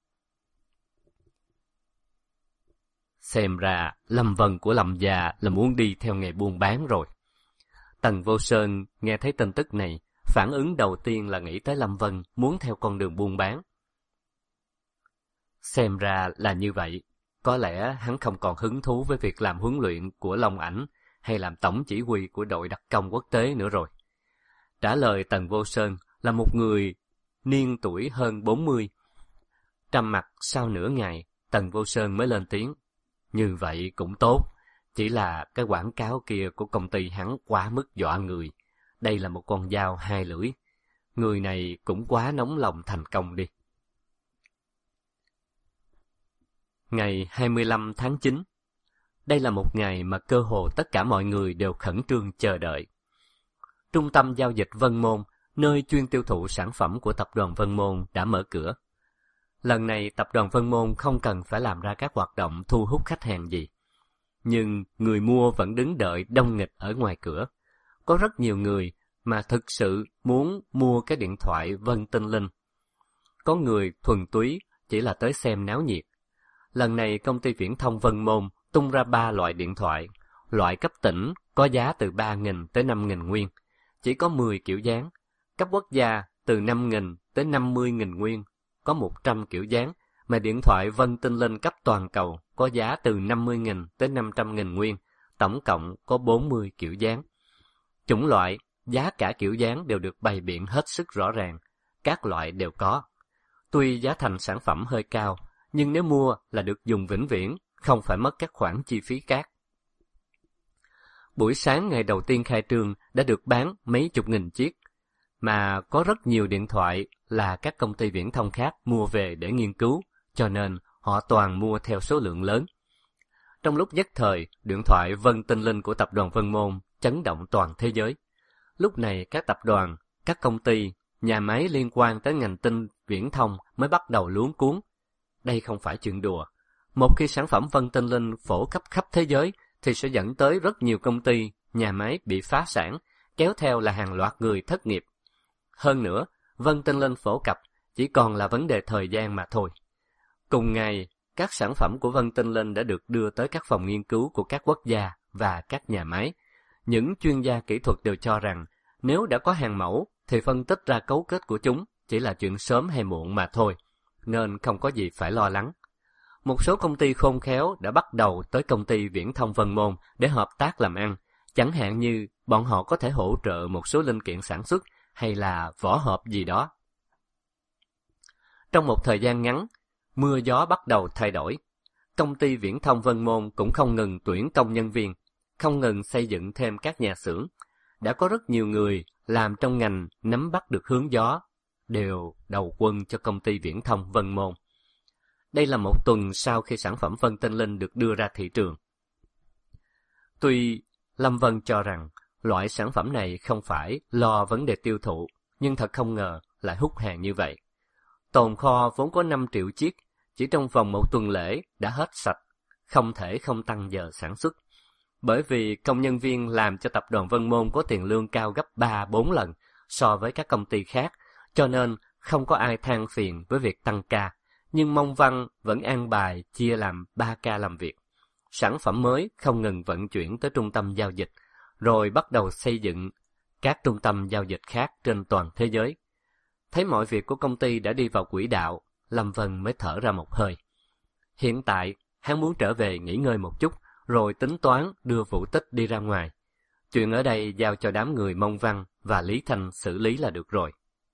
Xem ra Lâm Vân của Lâm gia là muốn đi theo nghề buôn bán rồi. Tần Vô Sơn nghe thấy tin tức này, phản ứng đầu tiên là nghĩ tới Lâm Vân muốn theo con đường buôn bán. Xem ra là như vậy, có lẽ hắn không còn hứng thú với việc làm huấn luyện của Long Ảnh hay làm tổng chỉ huy của đội đặc công quốc tế nữa rồi. Trả lời Tần Vô Sơn là một người niên tuổi hơn 40. Trầm mặc sau nửa ngày, Tần Vô Sơn mới lên tiếng. Như vậy cũng tốt, chỉ là cái quảng cáo kia của công ty hắn quá mức dọa người. Đây là một con dao hai lưỡi. Người này cũng quá nóng lòng thành công đi. Ngày 25 tháng 9. Đây là một ngày mà cơ hồ tất cả mọi người đều khẩn trương chờ đợi. Trung tâm giao dịch Vân Môn, nơi chuyên tiêu thụ sản phẩm của tập đoàn Vân Môn đã mở cửa. Lần này tập đoàn Vân Môn không cần phải làm ra các hoạt động thu hút khách hàng gì. nhưng người mua vẫn đứng đợi đông nghịch ở ngoài cửa. Có rất nhiều người mà thực sự muốn mua cái điện thoại Vân Tinh Linh. Có người thuần túy chỉ là tới xem náo nhiệt. Lần này công ty viễn thông Vân Môn tung ra 3 loại điện thoại. Loại cấp tỉnh có giá từ 3.000 tới 5.000 nguyên, chỉ có 10 kiểu dáng. Cấp quốc gia từ 5.000 tới 50.000 nguyên, có 100 kiểu dáng, mà điện thoại Vân Tinh Linh cấp toàn cầu có giá từ 50.000 tới 500.000 nguyên, tổng cộng có 40 kiểu dáng. Chủng loại, giá cả kiểu dáng đều được bày biện hết sức rõ ràng, các loại đều có. Tuy giá thành sản phẩm hơi cao, nhưng nếu mua là được dùng vĩnh viễn, không phải mất các khoản chi phí khác. Buổi sáng ngày đầu tiên khai trương đã được bán mấy chục nghìn chiếc, mà có rất nhiều điện thoại là các công ty viễn thông khác mua về để nghiên cứu, cho nên họ toàn mua theo số lượng lớn. Trong lúc nhất thời, điện thoại Vân Tinh Linh của tập đoàn Vân Môn chấn động toàn thế giới. Lúc này các tập đoàn, các công ty, nhà máy liên quan tới ngành tin viễn thông mới bắt đầu luống cuống. Đây không phải chuyện đùa. Một khi sản phẩm Vân Tinh Linh phổ cập khắp thế giới thì sẽ dẫn tới rất nhiều công ty, nhà máy bị phá sản, kéo theo là hàng loạt người thất nghiệp. Hơn nữa, Vân Tinh Linh phổ cập chỉ còn là vấn đề thời gian mà thôi. Cùng ngày, các sản phẩm của Vân Tinh Linh đã được đưa tới các phòng nghiên cứu của các quốc gia và các nhà máy. Những chuyên gia kỹ thuật đều cho rằng nếu đã có hàng mẫu thì phân tích ra cấu kết của chúng chỉ là chuyện sớm hay muộn mà thôi, nên không có gì phải lo lắng. Một số công ty khôn khéo đã bắt đầu tới công ty viễn thông Vân Môn để hợp tác làm ăn, chẳng hạn như bọn họ có thể hỗ trợ một số linh kiện sản xuất hay là vỏ hộp gì đó. Trong một thời gian ngắn, mưa gió bắt đầu thay đổi. Công ty viễn thông Vân Môn cũng không ngừng tuyển công nhân viên, không ngừng xây dựng thêm các nhà xưởng. Đã có rất nhiều người làm trong ngành nắm bắt được hướng gió, đều đầu quân cho công ty viễn thông Vân Môn. Đây là một tuần sau khi sản phẩm Vân Tinh Linh được đưa ra thị trường. Tuy Lâm Vân cho rằng loại sản phẩm này không phải lo vấn đề tiêu thụ, nhưng thật không ngờ lại hút hàng như vậy. Tồn kho vốn có 5 triệu chiếc, chỉ trong vòng một tuần lễ đã hết sạch, không thể không tăng giờ sản xuất. Bởi vì công nhân viên làm cho tập đoàn Vân Môn có tiền lương cao gấp 3-4 lần so với các công ty khác, cho nên không có ai than phiền với việc tăng ca. Nhưng Mông Văn vẫn an bài chia làm 3 ca làm việc. Sản phẩm mới không ngừng vận chuyển tới trung tâm giao dịch, rồi bắt đầu xây dựng các trung tâm giao dịch khác trên toàn thế giới. Thấy mọi việc của công ty đã đi vào quỹ đạo, Lâm Vân mới thở ra một hơi. Hiện tại, hắn muốn trở về nghỉ ngơi một chút, rồi tính toán đưa Vũ Tích đi ra ngoài. Chuyện ở đây giao cho đám người Mông Văn và Lý Thanh xử lý là được rồi.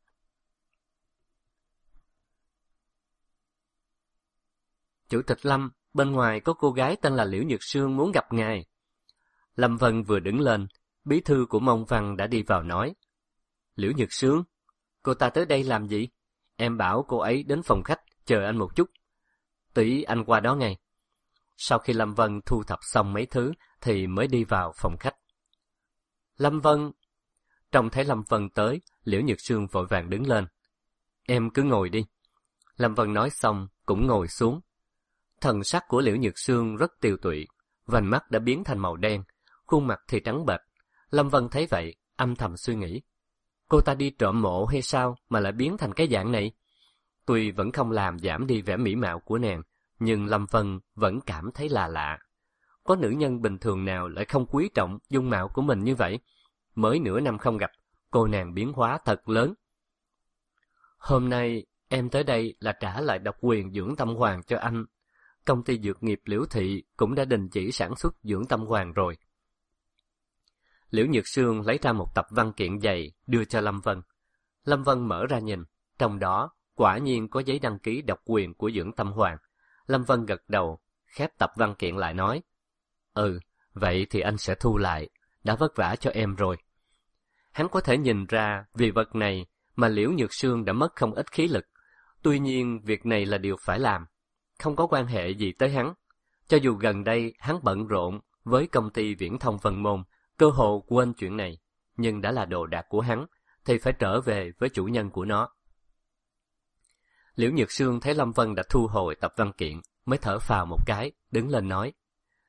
Chủ tịch Lâm, bên ngoài có cô gái tên là Liễu Nhược Sương muốn gặp ngài. Lâm Vân vừa đứng lên, bí thư của Mông Văn đã đi vào nói. Liễu Nhược Sương? Cô ta tới đây làm gì? Em bảo cô ấy đến phòng khách, chờ anh một chút. Tỷ anh qua đó ngay. Sau khi Lâm Vân thu thập xong mấy thứ, thì mới đi vào phòng khách. Lâm Vân! Trông thấy Lâm Vân tới, Liễu Nhược Sương vội vàng đứng lên. Em cứ ngồi đi. Lâm Vân nói xong, cũng ngồi xuống. Thần sắc của Liễu Nhược Sương rất tiều tụy, vành mắt đã biến thành màu đen, khuôn mặt thì trắng bệch. Lâm Vân thấy vậy, âm thầm suy nghĩ. Cô ta đi trộm mộ hay sao mà lại biến thành cái dạng này? Tuy vẫn không làm giảm đi vẻ mỹ mạo của nàng, nhưng Lâm Vân vẫn cảm thấy là lạ. Có nữ nhân bình thường nào lại không quý trọng dung mạo của mình như vậy? Mới nửa năm không gặp, cô nàng biến hóa thật lớn. Hôm nay, em tới đây là trả lại độc quyền dưỡng tâm hoàng cho anh. Công ty dược nghiệp Liễu Thị cũng đã đình chỉ sản xuất dưỡng tâm hoàng rồi. Liễu Nhược Sương lấy ra một tập văn kiện dày đưa cho Lâm Vân. Lâm Vân mở ra nhìn, trong đó quả nhiên có giấy đăng ký độc quyền của dưỡng tâm hoàng. Lâm Vân gật đầu, khép tập văn kiện lại nói. Vậy thì anh sẽ thu lại, đã vất vả cho em rồi. Hắn có thể nhìn ra vì vật này mà Liễu Nhược Sương đã mất không ít khí lực. Tuy nhiên việc này là điều phải làm, không có quan hệ gì tới hắn. Cho dù gần đây hắn bận rộn với công ty viễn thông Vân Môn, cơ hồ quên chuyện này, nhưng đã là đồ đạc của hắn, thì phải trở về với chủ nhân của nó. Liễu Nhược Sương thấy Lâm Vân đã thu hồi tập văn kiện, mới thở phào một cái, đứng lên nói.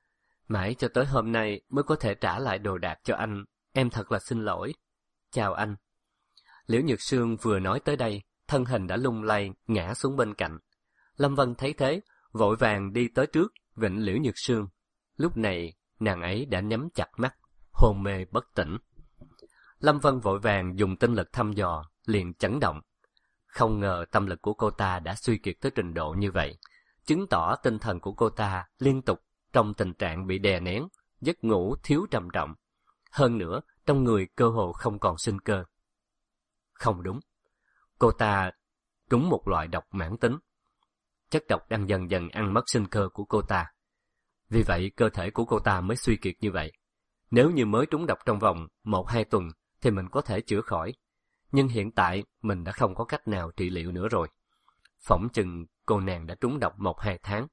Mãi cho tới hôm nay mới có thể trả lại đồ đạc cho anh, em thật là xin lỗi. Chào anh. Liễu Nhược Sương vừa nói tới đây, thân hình đã lung lay, ngã xuống bên cạnh. Lâm Vân thấy thế, vội vàng đi tới trước, vịn Liễu Nhược Sương. Lúc này, nàng ấy đã nhắm chặt mắt, hôn mê bất tỉnh. Lâm Vân vội vàng dùng tinh lực thăm dò, liền chấn động. Không ngờ tâm lực của cô ta đã suy kiệt tới trình độ như vậy, chứng tỏ tinh thần của cô ta liên tục trong tình trạng bị đè nén, giấc ngủ thiếu trầm trọng. Hơn nữa, trong người cơ hồ không còn sinh cơ. Không đúng, cô ta trúng một loại độc mãn tính. Chất độc đang dần dần ăn mất sinh cơ của cô ta. Vì vậy, cơ thể của cô ta mới suy kiệt như vậy. Nếu như mới trúng độc trong vòng 1-2 tuần thì mình có thể chữa khỏi. Nhưng hiện tại mình đã không có cách nào trị liệu nữa rồi. Phỏng chừng cô nàng đã trúng độc 1-2 tháng.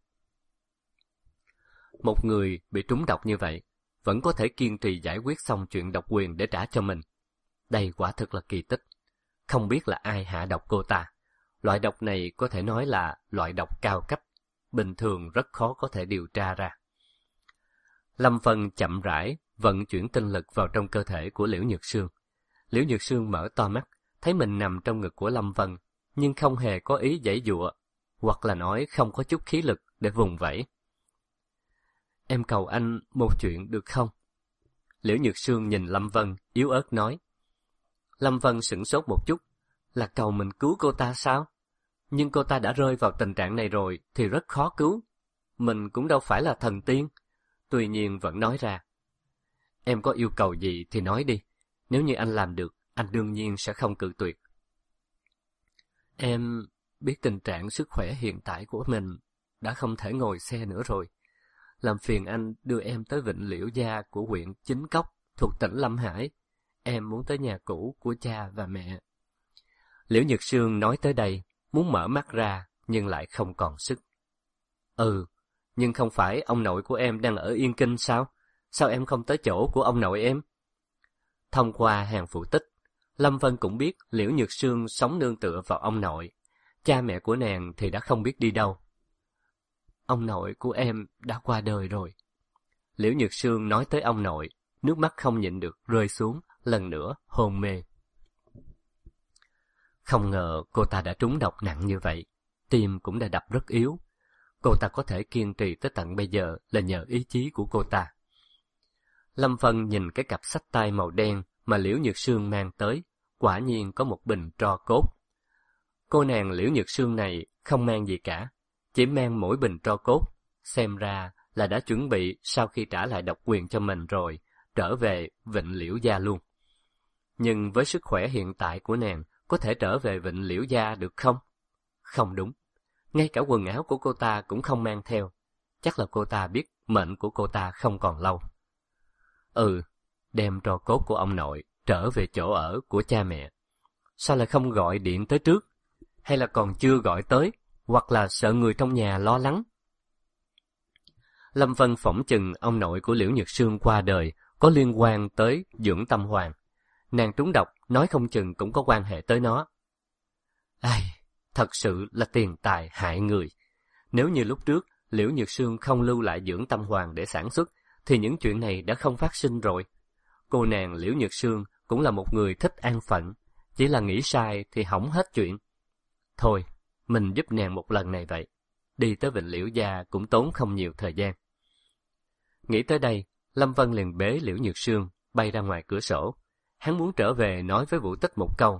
Một người bị trúng độc như vậy vẫn có thể kiên trì giải quyết xong chuyện độc quyền để trả cho mình. Đây quả thực là kỳ tích. Không biết là ai hạ độc cô ta. Loại độc này có thể nói là loại độc cao cấp, bình thường rất khó có thể điều tra ra. Lâm Vân chậm rãi vận chuyển tinh lực vào trong cơ thể của Liễu Nhược Sương. Liễu Nhược Sương mở to mắt, thấy mình nằm trong ngực của Lâm Vân, nhưng không hề có ý giãy giụa, hoặc là nói không có chút khí lực để vùng vẫy. Em cầu anh một chuyện được không? Liễu Nhược Sương nhìn Lâm Vân, yếu ớt nói. Lâm Vân sửng sốt một chút, là cầu mình cứu cô ta sao? Nhưng cô ta đã rơi vào tình trạng này rồi thì rất khó cứu. Mình cũng đâu phải là thần tiên. Tuy nhiên vẫn nói ra. Em có yêu cầu gì thì nói đi. Nếu như anh làm được, anh đương nhiên sẽ không cự tuyệt. Em biết tình trạng sức khỏe hiện tại của mình đã không thể ngồi xe nữa rồi. Làm phiền anh đưa em tới Vịnh Liễu Gia của huyện Chính Cốc thuộc tỉnh Lâm Hải. Em muốn tới nhà cũ của cha và mẹ. Liễu Nhược Sương nói tới đây, muốn mở mắt ra nhưng lại không còn sức. Nhưng không phải ông nội của em đang ở Yên Kinh sao? Sao em không tới chỗ của ông nội em? Thông qua hàng phụ tích, Lâm Vân cũng biết Liễu Nhược Sương sống nương tựa vào ông nội. Cha mẹ của nàng thì đã không biết đi đâu. Ông nội của em đã qua đời rồi. Liễu Nhược Sương nói tới ông nội, nước mắt không nhịn được rơi xuống, lần nữa hôn mê. Không ngờ cô ta đã trúng độc nặng như vậy, tim cũng đã đập rất yếu. Cô ta có thể kiên trì tới tận bây giờ là nhờ ý chí của cô ta. Lâm Vân nhìn cái cặp xách tay màu đen mà Liễu Nhược Sương mang tới, quả nhiên có một bình tro cốt. Cô nàng Liễu Nhược Sương này không mang gì cả, chỉ mang mỗi bình tro cốt, xem ra là đã chuẩn bị sau khi trả lại độc quyền cho mình rồi, trở về Vịnh Liễu Gia luôn. Nhưng với sức khỏe hiện tại của nàng, có thể trở về Vịnh Liễu Gia được không? Không đúng. Ngay cả quần áo của cô ta cũng không mang theo. Chắc là cô ta biết mệnh của cô ta không còn lâu. Đem tro cốt của ông nội trở về chỗ ở của cha mẹ. Sao lại không gọi điện tới trước? Hay là còn chưa gọi tới, hoặc là sợ người trong nhà lo lắng? Lâm Vân phỏng chừng ông nội của Liễu Nhược Sương qua đời có liên quan tới Dưỡng Tâm Hoàng. Nàng trúng độc nói không chừng cũng có quan hệ tới nó. Thật sự là tiền tài hại người. Nếu như lúc trước Liễu Nhược Sương không lưu lại Dưỡng Tâm Hoàng để sản xuất, thì những chuyện này đã không phát sinh rồi. Cô nàng Liễu Nhược Sương cũng là một người thích an phận, chỉ là nghĩ sai thì hỏng hết chuyện. Thôi, mình giúp nàng một lần này vậy. Đi tới Vịnh Liễu Gia cũng tốn không nhiều thời gian. Nghĩ tới đây, Lâm Vân liền bế Liễu Nhược Sương bay ra ngoài cửa sổ. Hắn muốn trở về nói với Vũ Tích một câu.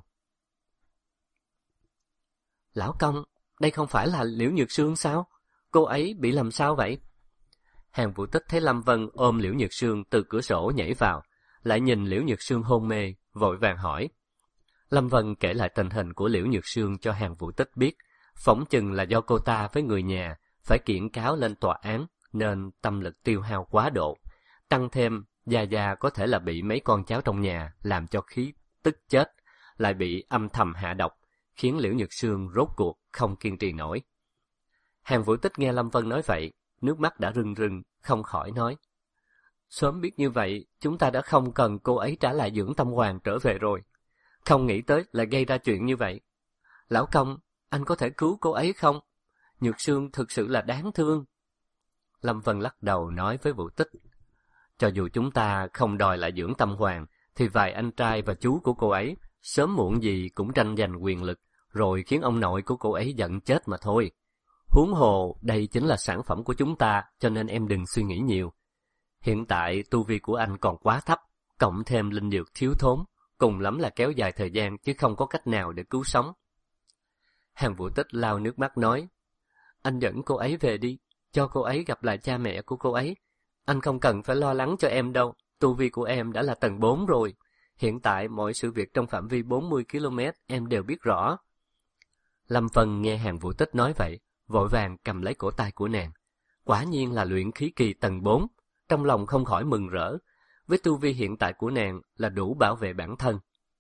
Lão công, đây không phải là Liễu Nhược Sương sao? Cô ấy bị làm sao vậy? Hàng Vũ Tích thấy Lâm Vân ôm Liễu Nhược Sương từ cửa sổ nhảy vào, lại nhìn Liễu Nhược Sương hôn mê, vội vàng hỏi. Lâm Vân kể lại tình hình của Liễu Nhược Sương cho Hàng Vũ Tích biết, phỏng chừng là do cô ta với người nhà phải kiện cáo lên tòa án nên tâm lực tiêu hao quá độ. Tăng thêm, Gia có thể là bị mấy con cháu trong nhà làm cho khí tức chết, lại bị âm thầm hạ độc, khiến Liễu Nhược Sương rốt cuộc không kiên trì nổi. Hàng Vũ Tích nghe Lâm Vân nói vậy, nước mắt đã rưng rưng, không khỏi nói. Sớm biết như vậy, chúng ta đã không cần cô ấy trả lại Dưỡng Tâm Hoàng trở về rồi. Không nghĩ tới lại gây ra chuyện như vậy. Lão công, anh có thể cứu cô ấy không? Nhược Sương thực sự là đáng thương. Lâm Vân lắc đầu nói với Vũ Tích, cho dù chúng ta không đòi lại dưỡng Tâm Hoàng, thì vài anh trai và chú của cô ấy sớm muộn gì cũng tranh giành quyền lực, rồi khiến ông nội của cô ấy giận chết mà thôi. Huống hồ, đây chính là sản phẩm của chúng ta, cho nên em đừng suy nghĩ nhiều. Hiện tại tu vi của anh còn quá thấp, cộng thêm linh dược thiếu thốn, cùng lắm là kéo dài thời gian chứ không có cách nào để cứu sống. Hàng Vũ Tích lau nước mắt nói, anh dẫn cô ấy về đi, cho cô ấy gặp lại cha mẹ của cô ấy. Anh không cần phải lo lắng cho em đâu, tu vi của em đã là tầng 4 rồi. Hiện tại mọi sự việc trong phạm vi 40 km em đều biết rõ. Lâm Vân nghe Hàng Vũ Tích nói vậy, vội vàng cầm lấy cổ tay của nàng. Quả nhiên là luyện khí kỳ tầng 4, trong lòng không khỏi mừng rỡ. Với tu vi hiện tại của nàng là đủ bảo vệ bản thân.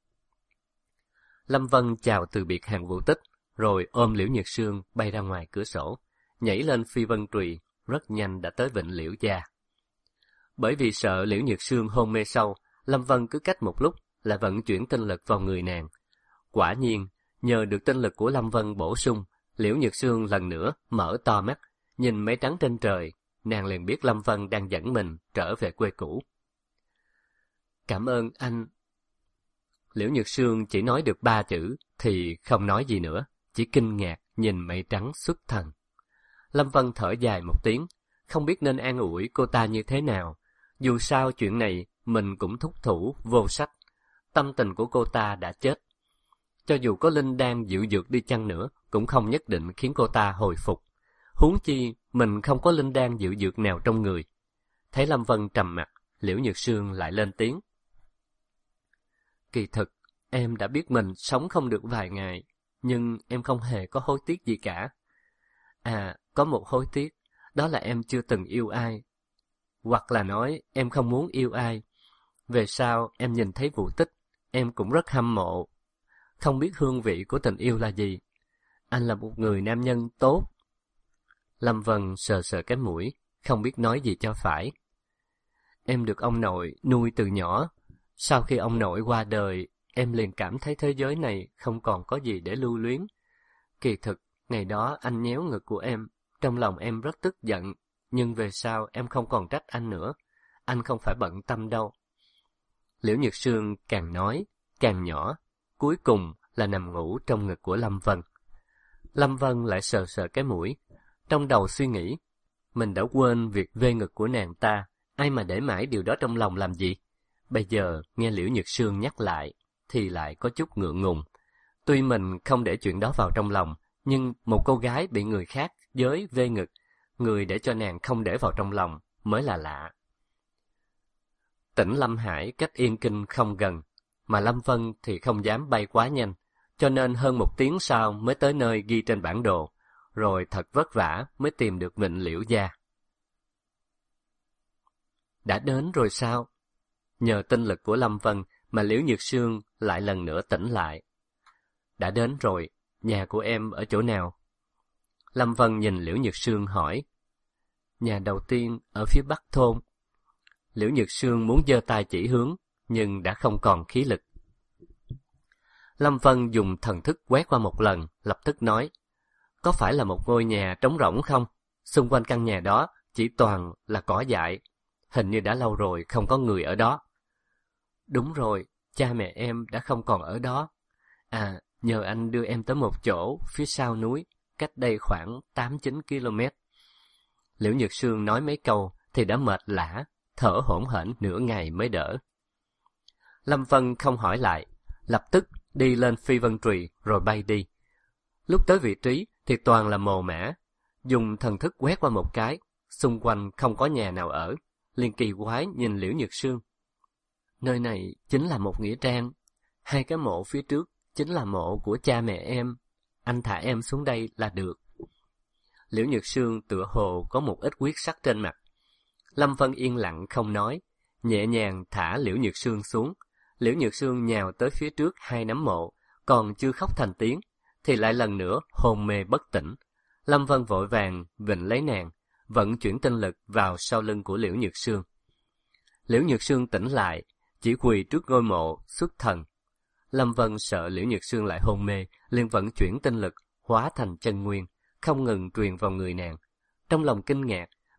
Lâm Vân chào từ biệt Hàng Vũ Tích, rồi ôm Liễu Nhược Sương bay ra ngoài cửa sổ, nhảy lên phi vân trùy, rất nhanh đã tới vịnh Liễu Gia. Bởi vì sợ Liễu Nhược Sương hôn mê sâu, Lâm Vân cứ cách một lúc là vận chuyển tinh lực vào người nàng. Quả nhiên, nhờ được tinh lực của Lâm Vân bổ sung, Liễu Nhược Sương lần nữa mở to mắt, nhìn mây trắng trên trời, nàng liền biết Lâm Vân đang dẫn mình trở về quê cũ. Cảm ơn anh. Liễu Nhược Sương chỉ nói được 3 chữ thì không nói gì nữa, chỉ kinh ngạc nhìn mây trắng xuất thần. Lâm Vân thở dài một tiếng, không biết nên an ủi cô ta như thế nào. Dù sao chuyện này mình cũng thúc thủ vô sách, tâm tình của cô ta đã chết. Cho dù có linh đan dịu dược đi chăng nữa, cũng không nhất định khiến cô ta hồi phục. Huống chi mình không có linh đan dịu dược nào trong người. Thấy Lâm Vân trầm mặc, Liễu Nhược Sương lại lên tiếng. Kỳ thực, em đã biết mình sống không được vài ngày, nhưng em không hề có hối tiếc gì cả. À, có một hối tiếc, đó là em chưa từng yêu ai. Hoặc là nói em không muốn yêu ai. Về sau em nhìn thấy Vũ Tích, em cũng rất hâm mộ. Không biết hương vị của tình yêu là gì. Anh là một người nam nhân tốt. Lâm Vân sờ sờ cái mũi, không biết nói gì cho phải. Em được ông nội nuôi từ nhỏ. Sau khi ông nội qua đời, em liền cảm thấy thế giới này không còn có gì để lưu luyến. Kỳ thực, ngày đó anh nhéo ngực của em, trong lòng em rất tức giận, nhưng về sau em không còn trách anh nữa. Anh không phải bận tâm đâu. Liễu Nhược Sương càng nói, càng nhỏ, cuối cùng là nằm ngủ trong ngực của Lâm Vân. Lâm Vân lại sờ sờ cái mũi, trong đầu suy nghĩ, mình đã quên việc vê ngực của nàng ta, ai mà để mãi điều đó trong lòng làm gì. Bây giờ nghe Liễu Nhược Sương nhắc lại, thì lại có chút ngượng ngùng. Tuy mình không để chuyện đó vào trong lòng, nhưng một cô gái bị người khác giới vê ngực, người để cho nàng không để vào trong lòng mới là lạ. Tỉnh Lâm Hải cách Yên Kinh không gần, mà Lâm Vân thì không dám bay quá nhanh, cho nên hơn 1 tiếng sau mới tới nơi ghi trên bản đồ, rồi thật vất vả mới tìm được vịnh Liễu Gia. Đã đến rồi sao? Nhờ tinh lực của Lâm Vân mà Liễu Nhược Sương lại lần nữa tỉnh lại. Đã đến rồi, nhà của em ở chỗ nào? Lâm Vân nhìn Liễu Nhược Sương hỏi. Nhà đầu tiên ở phía bắc thôn. Liễu Nhược Sương muốn giơ tay chỉ hướng, nhưng đã không còn khí lực. Lâm Vân dùng thần thức quét qua một lần, lập tức nói. Có phải là một ngôi nhà trống rỗng không? Xung quanh căn nhà đó chỉ toàn là cỏ dại. Hình như đã lâu rồi không có người ở đó. Đúng rồi, cha mẹ em đã không còn ở đó. À, nhờ anh đưa em tới một chỗ phía sau núi, cách đây khoảng 8-9 km. Liễu Nhược Sương nói mấy câu thì đã mệt lả, thở hổn hển nửa ngày mới đỡ. Lâm Vân không hỏi lại, lập tức đi lên phi vân trùy rồi bay đi. Lúc tới vị trí thì toàn là mồ mả, dùng thần thức quét qua một cái, xung quanh không có nhà nào ở, liền kỳ quái nhìn Liễu Nhược Sương. Nơi này chính là một nghĩa trang, 2 cái mộ phía trước chính là mộ của cha mẹ em, anh thả em xuống đây là được. Liễu Nhược Sương tựa hồ có một ít quyết sắc trên mặt. Lâm Vân yên lặng không nói, nhẹ nhàng thả Liễu Nhược Sương xuống. Liễu Nhược Sương nhào tới phía trước 2 nấm mộ, còn chưa khóc thành tiếng, thì lại lần nữa hôn mê bất tỉnh. Lâm Vân vội vàng vịnh lấy nàng, vận chuyển tinh lực vào sau lưng của Liễu Nhược Sương. Liễu Nhược Sương tỉnh lại, chỉ quỳ trước ngôi mộ xuất thần. Lâm Vân sợ Liễu Nhược Sương lại hôn mê, liền vận chuyển tinh lực hóa thành chân nguyên, không ngừng truyền vào người nàng. Trong lòng kinh ngạc,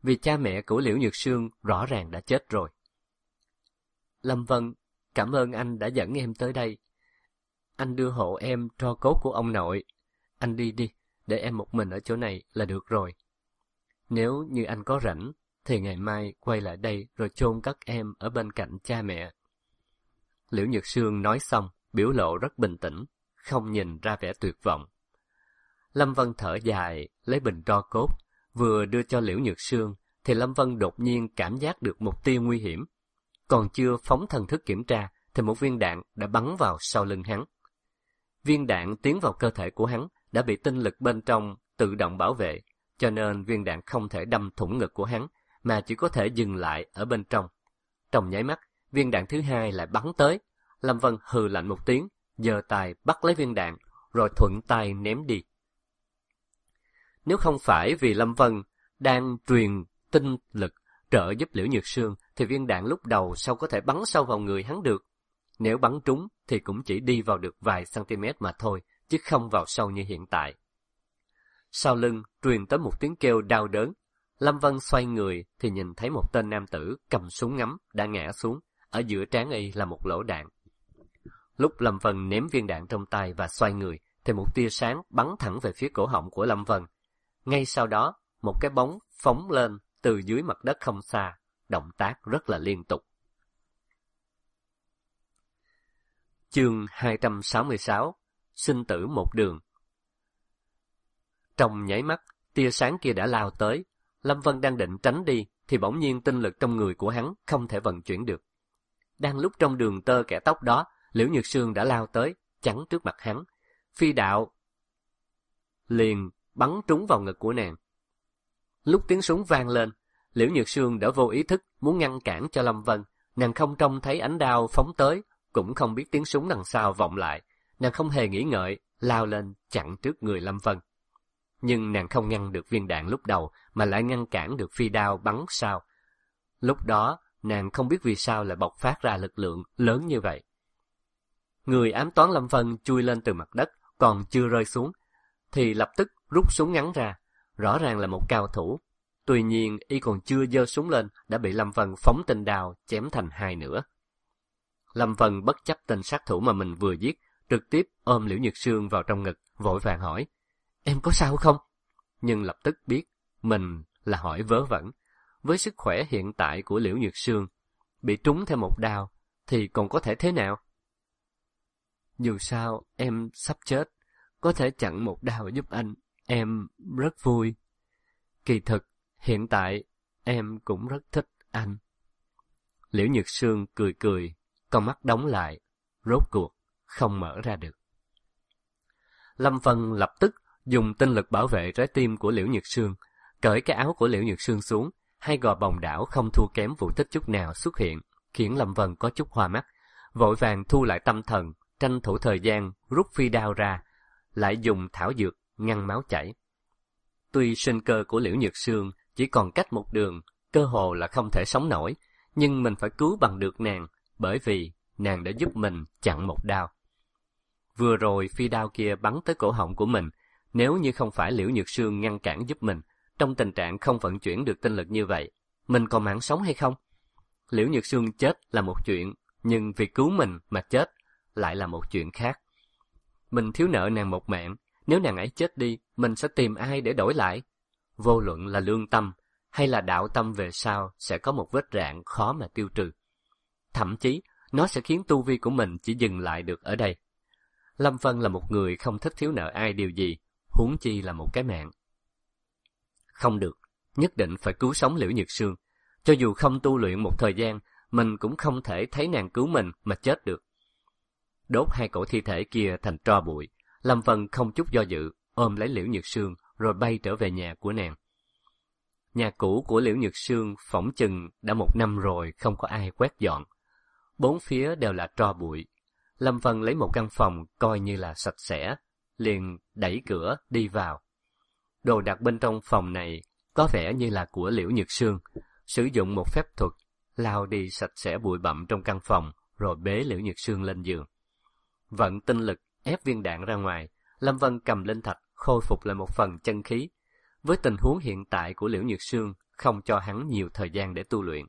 vì cha mẹ của Liễu Nhược Sương rõ ràng đã chết rồi. Lâm Vân, cảm ơn anh đã dẫn em tới đây. Anh đưa hộ em tro cốt của ông nội. Anh đi đi, để em một mình ở chỗ này là được rồi. Nếu như anh có rảnh, thì ngày mai quay lại đây rồi chôn cất em ở bên cạnh cha mẹ. Liễu Nhược Sương nói xong, biểu lộ rất bình tĩnh, không nhìn ra vẻ tuyệt vọng. Lâm Vân thở dài, lấy bình tro cốt, vừa đưa cho Liễu Nhược Sương, thì Lâm Vân đột nhiên cảm giác được một tia nguy hiểm. Còn chưa phóng thần thức kiểm tra, thì một viên đạn đã bắn vào sau lưng hắn. Viên đạn tiến vào cơ thể của hắn, đã bị tinh lực bên trong tự động bảo vệ, cho nên viên đạn không thể đâm thủng ngực của hắn, mà chỉ có thể dừng lại ở bên trong. Trong nháy mắt, viên đạn thứ hai lại bắn tới. Lâm Vân hừ lạnh một tiếng, giơ tay bắt lấy viên đạn, rồi thuận tay ném đi. Nếu không phải vì Lâm Vân đang truyền tinh lực trợ giúp Liễu Nhược Sương, thì viên đạn lúc đầu sao có thể bắn sâu vào người hắn được. Nếu bắn trúng thì cũng chỉ đi vào được vài cm mà thôi, chứ không vào sâu như hiện tại. Sau lưng truyền tới một tiếng kêu đau đớn. Lâm Vân xoay người thì nhìn thấy một tên nam tử cầm súng ngắm đã ngã xuống, ở giữa trán y là một lỗ đạn. Lúc Lâm Vân ném viên đạn trong tay và xoay người, thì một tia sáng bắn thẳng về phía cổ họng của Lâm Vân. Ngay sau đó, một cái bóng phóng lên từ dưới mặt đất không xa, động tác rất là liên tục. Chương 266, sinh tử một đường. Trong nháy mắt, tia sáng kia đã lao tới. Lâm Vân đang định tránh đi, thì bỗng nhiên tinh lực trong người của hắn không thể vận chuyển được. Đang lúc trong đường tơ kẻ tóc đó, Liễu Nhược Sương đã lao tới, chắn trước mặt hắn. Phi đạo liền bắn trúng vào ngực của nàng. Lúc tiếng súng vang lên, Liễu Nhược Sương đã vô ý thức muốn ngăn cản cho Lâm Vân. Nàng không trông thấy ánh đao phóng tới, cũng không biết tiếng súng đằng sau vọng lại. Nàng không hề nghĩ ngợi, lao lên chặn trước người Lâm Vân. Nhưng nàng không ngăn được viên đạn lúc đầu, mà lại ngăn cản được phi đao bắn sau. Lúc đó, nàng không biết vì sao lại bộc phát ra lực lượng lớn như vậy. Người ám toán Lâm Vân chui lên từ mặt đất, còn chưa rơi xuống, thì lập tức rút súng ngắn ra. Rõ ràng là một cao thủ. Tuy nhiên, y còn chưa giơ súng lên, đã bị Lâm Vân phóng tinh đao chém thành hai nửa. Lâm Vân bất chấp tên sát thủ mà mình vừa giết, trực tiếp ôm Liễu Nhược Sương vào trong ngực, vội vàng hỏi: "Em có sao không?" Nhưng lập tức biết mình là hỏi vớ vẩn. Với sức khỏe hiện tại của Liễu Nhược Sương, bị trúng thêm một đao thì còn có thể thế nào? "Dù sao em sắp chết, có thể chặn một đao giúp anh, em rất vui. Kỳ thực, hiện tại em cũng rất thích anh." Liễu Nhược Sương cười cười, con mắt đóng lại, rốt cuộc không mở ra được. Lâm Vân lập tức dùng tinh lực bảo vệ trái tim của Liễu Nhược Sương, cởi cái áo của Liễu Nhược Sương xuống. Hai gò bồng đảo không thua kém vụ tích chút nào xuất hiện, khiến Lâm Vân có chút hoa mắt. Vội vàng thu lại tâm thần, tranh thủ thời gian rút phi đao ra, lại dùng thảo dược ngăn máu chảy. Tuy sinh cơ của Liễu Nhược Sương chỉ còn cách một đường, cơ hồ là không thể sống nổi, nhưng mình phải cứu bằng được nàng, bởi vì nàng đã giúp mình chặn một đao. Vừa rồi phi đao kia bắn tới cổ họng của mình, nếu như không phải Liễu Nhược Sương ngăn cản giúp mình, trong tình trạng không vận chuyển được tinh lực như vậy, mình còn mạng sống hay không? Liễu Nhược Sương chết là một chuyện, nhưng vì cứu mình mà chết lại là một chuyện khác. Mình thiếu nợ nàng một mạng, nếu nàng ấy chết đi, mình sẽ tìm ai để đổi lại? Vô luận là lương tâm hay là đạo tâm, về sau sẽ có một vết rạn khó mà tiêu trừ. Thậm chí, nó sẽ khiến tu vi của mình chỉ dừng lại được ở đây. Lâm Vân là một người không thích thiếu nợ ai điều gì, huống chi là một cái mạng. Không được, nhất định phải cứu sống Liễu Nhược Sương. Cho dù không tu luyện một thời gian, mình cũng không thể thấy nàng cứu mình mà chết được. Đốt hai cổ thi thể kia thành tro bụi, Lâm Vân không chút do dự, ôm lấy Liễu Nhược Sương rồi bay trở về nhà của nàng. Nhà cũ của Liễu Nhược Sương phỏng chừng đã 1 năm rồi không có ai quét dọn. Bốn phía đều là tro bụi. Lâm Vân lấy một căn phòng coi như là sạch sẽ, liền đẩy cửa đi vào. Đồ đạc bên trong phòng này có vẻ như là của Liễu Nhược Sương, sử dụng một phép thuật lau đi sạch sẽ bụi bặm trong căn phòng, rồi bế Liễu Nhược Sương lên giường. Vận tinh lực ép viên đạn ra ngoài, Lâm Vân cầm linh thạch khôi phục lại một phần chân khí. Với tình huống hiện tại của Liễu Nhược Sương, không cho hắn nhiều thời gian để tu luyện.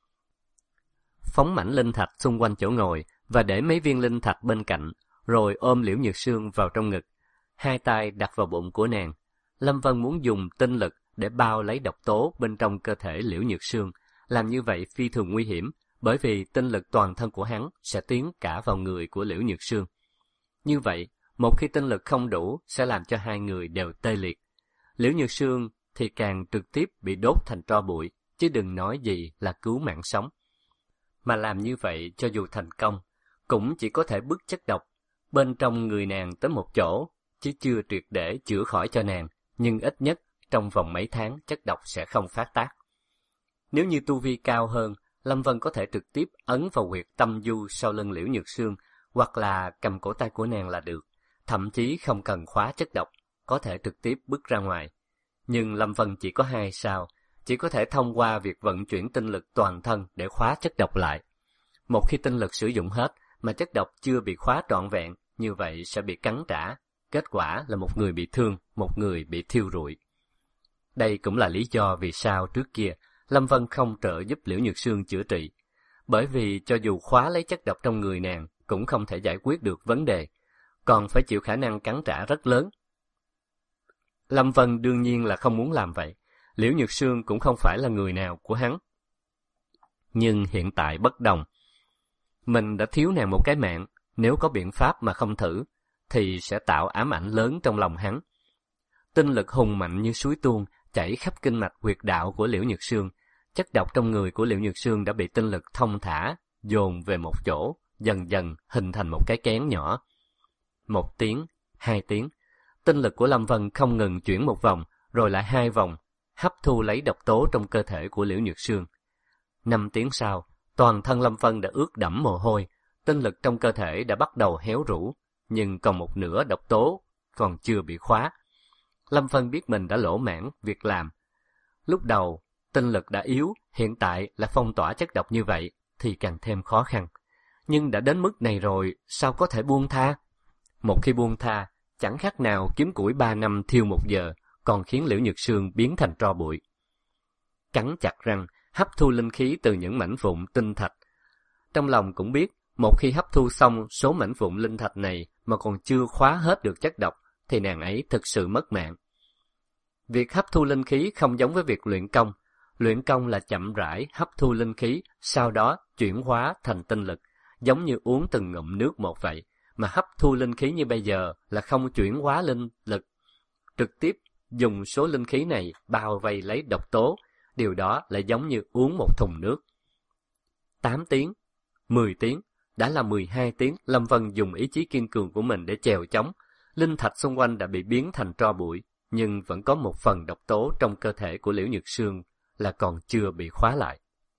Phóng mảnh linh thạch xung quanh chỗ ngồi và để mấy viên linh thạch bên cạnh, rồi ôm Liễu Nhược Sương vào trong ngực, hai tay đặt vào bụng của nàng. Lâm Vân muốn dùng tinh lực để bao lấy độc tố bên trong cơ thể Liễu Nhược Sương. Làm như vậy phi thường nguy hiểm, bởi vì tinh lực toàn thân của hắn sẽ tiến cả vào người của Liễu Nhược Sương. Như vậy, một khi tinh lực không đủ sẽ làm cho hai người đều tê liệt. Liễu Nhược Sương thì càng trực tiếp bị đốt thành tro bụi, chứ đừng nói gì là cứu mạng sống. Mà làm như vậy cho dù thành công, cũng chỉ có thể bức chất độc bên trong người nàng tới một chỗ, chứ chưa triệt để chữa khỏi cho nàng, nhưng ít nhất trong vòng mấy tháng chất độc sẽ không phát tác. Nếu như tu vi cao hơn, Lâm Vân có thể trực tiếp ấn vào huyệt tâm du sau lưng Liễu Nhược Sương, hoặc là cầm cổ tay của nàng là được, thậm chí không cần khóa chất độc, có thể trực tiếp bức ra ngoài. Nhưng Lâm Vân chỉ có 2 sao, chỉ có thể thông qua việc vận chuyển tinh lực toàn thân để khóa chất độc lại. Một khi tinh lực sử dụng hết mà chất độc chưa bị khóa trọn vẹn, như vậy sẽ bị cắn trả. Kết quả là một người bị thương, một người bị thiêu rụi. Đây cũng là lý do vì sao trước kia Lâm Vân không trợ giúp Liễu Nhược Sương chữa trị. Bởi vì cho dù khóa lấy chất độc trong người nàng cũng không thể giải quyết được vấn đề, còn phải chịu khả năng cắn trả rất lớn. Lâm Vân đương nhiên là không muốn làm vậy. Liễu Nhược Sương cũng không phải là người nào của hắn. Nhưng hiện tại bất đồng. Mình đã thiếu nàng một cái mạng, nếu có biện pháp mà không thử, thì sẽ tạo ám ảnh lớn trong lòng hắn. Tinh lực hùng mạnh như suối tuôn chảy khắp kinh mạch huyệt đạo của Liễu Nhược Sương. Chất độc trong người của Liễu Nhược Sương đã bị tinh lực thông thả, dồn về một chỗ, dần dần hình thành một cái kén nhỏ. 1 tiếng, 2 tiếng, tinh lực của Lâm Vân không ngừng chuyển một vòng, rồi lại 2 vòng, hấp thu lấy độc tố trong cơ thể của Liễu Nhược Sương. 5 tiếng sau, toàn thân Lâm Vân đã ướt đẫm mồ hôi, tinh lực trong cơ thể đã bắt đầu héo rũ, nhưng còn một nửa độc tố còn chưa bị khóa. Lâm Vân biết mình đã lỗ mãng việc làm. Lúc đầu, tinh lực đã yếu, hiện tại là phong tỏa chất độc như vậy, thì càng thêm khó khăn. Nhưng đã đến mức này rồi, sao có thể buông tha? Một khi buông tha, chẳng khác nào kiếm củi 3 năm thiêu 1 giờ, còn khiến Liễu Nhược Sương biến thành tro bụi. Cắn chặt răng, hấp thu linh khí từ những mảnh vụn tinh thạch. Trong lòng cũng biết, một khi hấp thu xong số mảnh vụn linh thạch này mà còn chưa khóa hết được chất độc, thì nàng ấy thực sự mất mạng. Việc hấp thu linh khí không giống với việc luyện công. Luyện công là chậm rãi hấp thu linh khí, sau đó chuyển hóa thành tinh lực, giống như uống từng ngụm nước một vậy. Mà hấp thu linh khí như bây giờ là không chuyển hóa linh lực, trực tiếp dùng số linh khí này bao vây lấy độc tố, điều đó lại giống như uống một thùng nước. 8 tiếng, 10 tiếng, đã là 12 tiếng Lâm Vân dùng ý chí kiên cường của mình để chèo chống. Linh thạch xung quanh đã bị biến thành tro bụi, nhưng vẫn có một phần độc tố trong cơ thể của Liễu Nhược Sương là còn chưa bị khóa lại.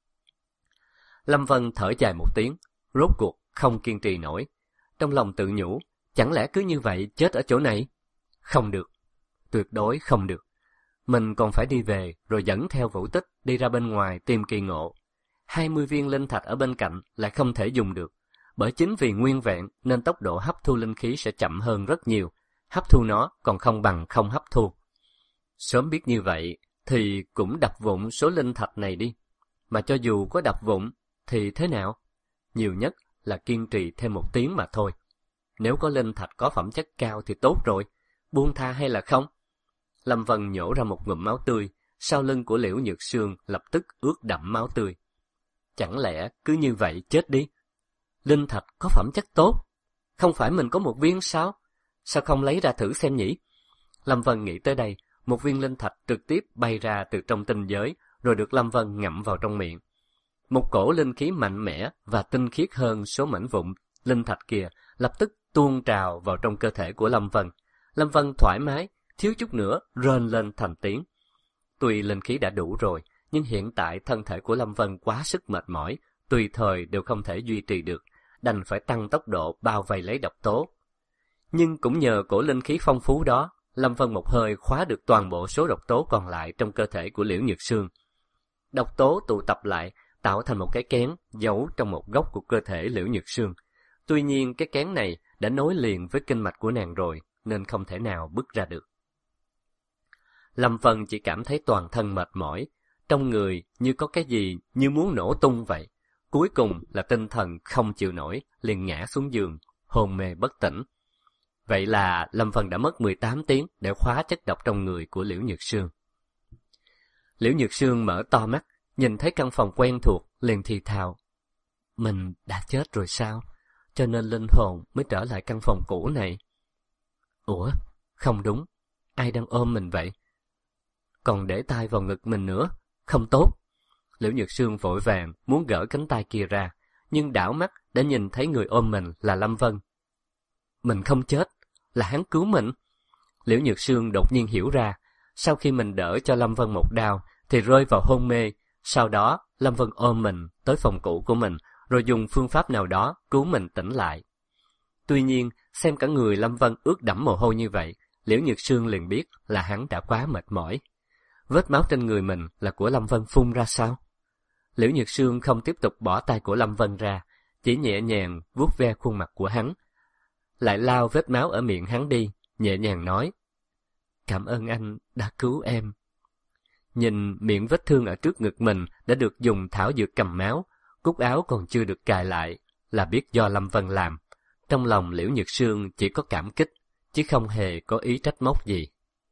Lâm Vân thở dài một tiếng, rốt cuộc không kiên trì nổi. Trong lòng tự nhủ, chẳng lẽ cứ như vậy chết ở chỗ này? Không được, tuyệt đối không được. Mình còn phải đi về rồi dẫn theo Vũ Tích đi ra bên ngoài tìm kỳ ngộ. 20 viên linh thạch ở bên cạnh lại không thể dùng được, bởi chính vì nguyên vẹn nên tốc độ hấp thu linh khí sẽ chậm hơn rất nhiều, hấp thu nó còn không bằng không hấp thu. Sớm biết như vậy thì cũng đập vụn số linh thạch này đi, mà cho dù có đập vụn thì thế nào? Nhiều nhất là kiên trì thêm 1 tiếng mà thôi. Nếu có linh thạch có phẩm chất cao thì tốt rồi, buông tha hay là không? Lâm Vân nhổ ra một ngụm máu tươi, sau lưng của Liễu Nhược Sương lập tức ướt đẫm máu tươi. Chẳng lẽ cứ như vậy chết đi? Linh thạch có phẩm chất tốt, không phải mình có 1 viên sao? Sao không lấy ra thử xem nhỉ? Lâm Vân nghĩ tới đây, 1 viên linh thạch trực tiếp bay ra từ trong tinh giới, rồi được Lâm Vân ngậm vào trong miệng. Một cổ linh khí mạnh mẽ và tinh khiết hơn số mảnh vụn linh thạch kia lập tức tuôn trào vào trong cơ thể của Lâm Vân. Lâm Vân thoải mái, thiếu chút nữa rên lên thành tiếng. Tuy linh khí đã đủ rồi, nhưng hiện tại thân thể của Lâm Vân quá sức mệt mỏi, tùy thời đều không thể duy trì được, đành phải tăng tốc độ bao vây lấy độc tố. Nhưng cũng nhờ cổ linh khí phong phú đó, Lâm Vân một hơi khóa được toàn bộ số độc tố còn lại trong cơ thể của Liễu Nhược Sương. Độc tố tụ tập lại, tạo thành một cái kén giấu trong một góc của cơ thể Liễu Nhược Sương. Tuy nhiên cái kén này đã nối liền với kinh mạch của nàng rồi, nên không thể nào bứt ra được. Lâm Vân chỉ cảm thấy toàn thân mệt mỏi, Trong người như có cái gì như muốn nổ tung vậy. Cuối cùng là tinh thần không chịu nổi, liền ngã xuống giường, hôn mê bất tỉnh. Vậy là Lâm Vân đã mất 18 tiếng để khóa chất độc trong người của Liễu Nhược Sương. Liễu Nhược Sương mở to mắt, nhìn thấy căn phòng quen thuộc, liền thì thào. Mình đã chết rồi sao? Cho nên linh hồn mới trở lại căn phòng cũ này. Ủa, không đúng, ai đang ôm mình vậy? Còn để tay vào ngực mình nữa, không tốt. Liễu Nhược Sương vội vàng muốn gỡ cánh tay kia ra, nhưng đảo mắt đã nhìn thấy người ôm mình là Lâm Vân. Mình không chết, là hắn cứu mình. Liễu Nhược Sương đột nhiên hiểu ra, sau khi mình đỡ cho Lâm Vân một đao thì rơi vào hôn mê, sau đó Lâm Vân ôm mình tới phòng cũ của mình, rồi dùng phương pháp nào đó cứu mình tỉnh lại. Tuy nhiên, xem cả người Lâm Vân ướt đẫm mồ hôi như vậy, Liễu Nhược Sương liền biết là hắn đã quá mệt mỏi. Vết máu trên người mình là của Lâm Vân phun ra sao? Liễu Nhược Sương không tiếp tục bỏ tay của Lâm Vân ra, chỉ nhẹ nhàng vuốt ve khuôn mặt của hắn, lại lau vết máu ở miệng hắn đi, nhẹ nhàng nói: Cảm ơn anh đã cứu em. Nhìn miệng vết thương ở trước ngực mình đã được dùng thảo dược cầm máu, cúc áo còn chưa được cài lại, là biết do Lâm Vân làm. Trong lòng Liễu Nhược Sương chỉ có cảm kích, chứ không hề có ý trách móc gì.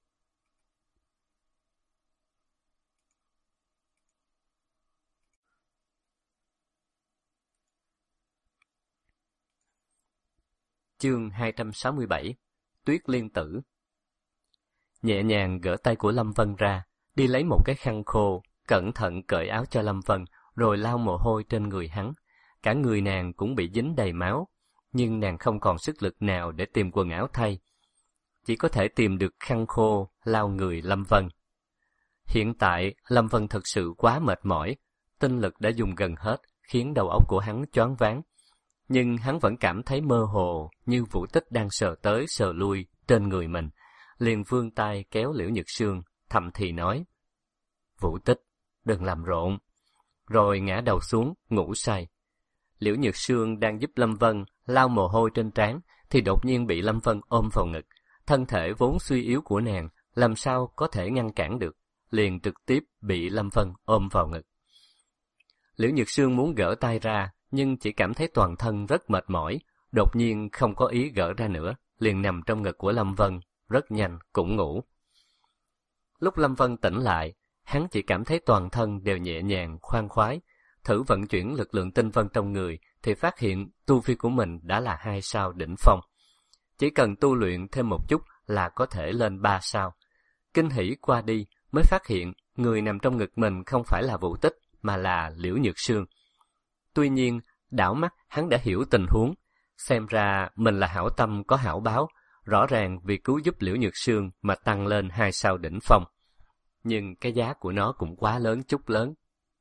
Chương 267 Tuyết Liên Tử. Nhẹ nhàng gỡ tay của Lâm Vân ra, đi lấy một cái khăn khô, cẩn thận cởi áo cho Lâm Vân, rồi lau mồ hôi trên người hắn. Cả người nàng cũng bị dính đầy máu, nhưng nàng không còn sức lực nào để tìm quần áo thay. Chỉ có thể tìm được khăn khô, lau người Lâm Vân. Hiện tại, Lâm Vân thực sự quá mệt mỏi, tinh lực đã dùng gần hết, khiến đầu óc của hắn choáng váng. Nhưng hắn vẫn cảm thấy mơ hồ, như Vũ Tích đang sờ tới sờ lui trên người mình. Liền vươn tay kéo Liễu Nhược Sương, thầm thì nói: Vũ Tích, đừng làm rộn. Rồi ngã đầu xuống, ngủ say. Liễu Nhược Sương đang giúp Lâm Vân lau mồ hôi trên trán, thì đột nhiên bị Lâm Vân ôm vào ngực. Thân thể vốn suy yếu của nàng, làm sao có thể ngăn cản được, liền trực tiếp bị Lâm Vân ôm vào ngực. Liễu Nhược Sương muốn gỡ tay ra, nhưng chỉ cảm thấy toàn thân rất mệt mỏi, đột nhiên không có ý gỡ ra nữa, liền nằm trong ngực của Lâm Vân, rất nhanh cũng ngủ. Lúc Lâm Vân tỉnh lại, hắn chỉ cảm thấy toàn thân đều nhẹ nhàng, khoan khoái. Thử vận chuyển lực lượng tinh vân trong người, thì phát hiện tu vi của mình đã là 2 sao đỉnh phong. Chỉ cần tu luyện thêm một chút là có thể lên 3 sao. Kinh hỉ qua đi, mới phát hiện người nằm trong ngực mình không phải là Vũ Tích, mà là Liễu Nhược Sương. Tuy nhiên, đảo mắt hắn đã hiểu tình huống, xem ra mình là hảo tâm có hảo báo, rõ ràng vì cứu giúp Liễu Nhược Sương mà tăng lên 2 sao đỉnh phong. Nhưng cái giá của nó cũng quá lớn chút lớn.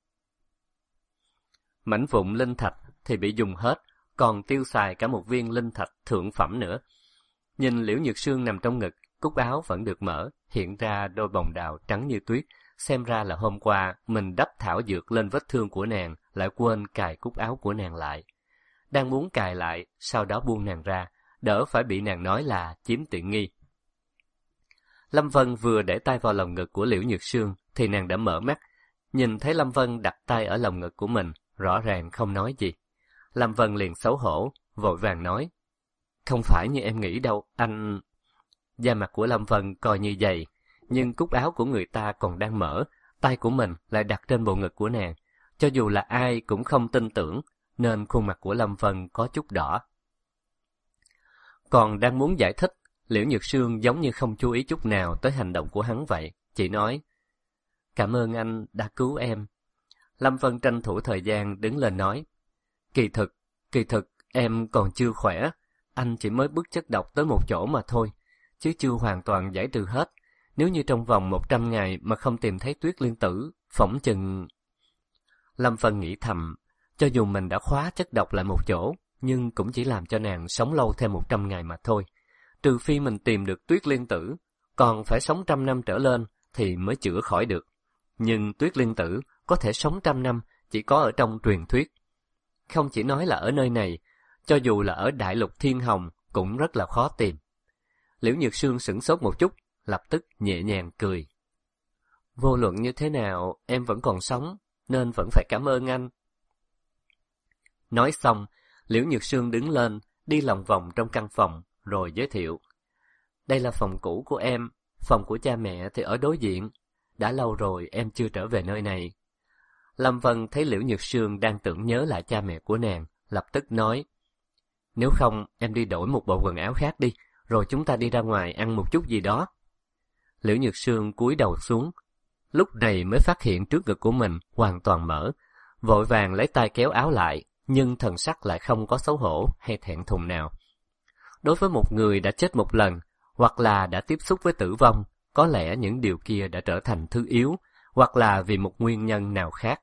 Mảnh vụn linh thạch thì bị dùng hết, còn tiêu xài cả một viên linh thạch thượng phẩm nữa. Nhìn Liễu Nhược Sương nằm trong ngực, cúc áo vẫn được mở, hiện ra đôi bồng đào trắng như tuyết. Xem ra là hôm qua mình đắp thảo dược lên vết thương của nàng, lại quên cài cúc áo của nàng lại. Đang muốn cài lại, sau đó buông nàng ra, đỡ phải bị nàng nói là chiếm tiện nghi. Lâm Vân vừa để tay vào lồng ngực của Liễu Nhược Sương, thì nàng đã mở mắt. Nhìn thấy Lâm Vân đặt tay ở lồng ngực của mình, rõ ràng không nói gì. Lâm Vân liền xấu hổ, vội vàng nói: Không phải như em nghĩ đâu, anh... Da mặt của Lâm Vân coi như dày, nhưng cúc áo của người ta còn đang mở, tay của mình lại đặt trên bộ ngực của nàng. Cho dù là ai cũng không tin tưởng, nên khuôn mặt của Lâm Vân có chút đỏ. Còn đang muốn giải thích, Liễu Nhược Sương giống như không chú ý chút nào tới hành động của hắn vậy, chỉ nói: Cảm ơn anh đã cứu em. Lâm Vân tranh thủ thời gian đứng lên nói: Kỳ thực, em còn chưa khỏe, anh chỉ mới bức chất độc tới một chỗ mà thôi, chứ chưa hoàn toàn giải trừ hết. Nếu như trong vòng 100 ngày mà không tìm thấy Tuyết Liên Tử, phỏng chừng... Lâm Vân nghĩ thầm, cho dù mình đã khóa chất độc lại một chỗ, nhưng cũng chỉ làm cho nàng sống lâu thêm 100 ngày mà thôi. Trừ phi mình tìm được Tuyết Liên Tử, còn phải sống 100 năm trở lên thì mới chữa khỏi được. Nhưng Tuyết Liên Tử có thể sống 100 năm chỉ có ở trong truyền thuyết. Không chỉ nói là ở nơi này, cho dù là ở Đại Lục Thiên Hồng cũng rất là khó tìm. Liễu Nhược Sương sửng sốt một chút, lập tức nhẹ nhàng cười. Vô luận như thế nào, em vẫn còn sống, nên vẫn phải cảm ơn anh. Nói xong, Liễu Nhược Sương đứng lên, đi lòng vòng trong căn phòng, rồi giới thiệu. Đây là phòng cũ của em, phòng của cha mẹ thì ở đối diện. Đã lâu rồi em chưa trở về nơi này. Lâm Vân thấy Liễu Nhược Sương đang tưởng nhớ lại cha mẹ của nàng, lập tức nói. Nếu không, em đi đổi một bộ quần áo khác đi, rồi chúng ta đi ra ngoài ăn một chút gì đó. Liễu Nhược Sương cúi đầu xuống, lúc này mới phát hiện trước ngực của mình hoàn toàn mở, vội vàng lấy tay kéo áo lại, nhưng thần sắc lại không có xấu hổ hay thẹn thùng nào. Đối với một người đã chết một lần, hoặc là đã tiếp xúc với tử vong, có lẽ những điều kia đã trở thành thứ yếu, hoặc là vì một nguyên nhân nào khác.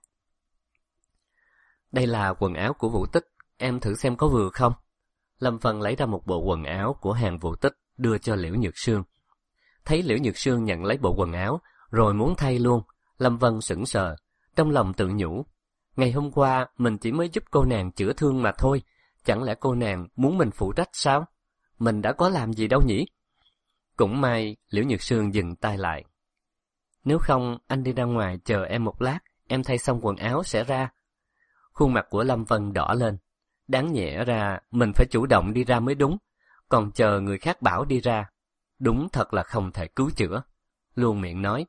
Đây là quần áo của Vũ Tích, em thử xem có vừa không? Lâm Vân lấy ra một bộ quần áo của hàng Vũ Tích đưa cho Liễu Nhược Sương. Thấy Liễu Nhược Sương nhận lấy bộ quần áo, rồi muốn thay luôn, Lâm Vân sững sờ, trong lòng tự nhủ. Ngày hôm qua mình chỉ mới giúp cô nàng chữa thương mà thôi, chẳng lẽ cô nàng muốn mình phụ trách sao? Mình đã có làm gì đâu nhỉ? Cũng may Liễu Nhược Sương dừng tay lại. Nếu không, anh đi ra ngoài chờ em một lát, em thay xong quần áo sẽ ra. Khuôn mặt của Lâm Vân đỏ lên. Đáng nhẽ ra mình phải chủ động đi ra mới đúng, còn chờ người khác bảo đi ra. Đúng thật là không thể cứu chữa. Luôn miệng nói.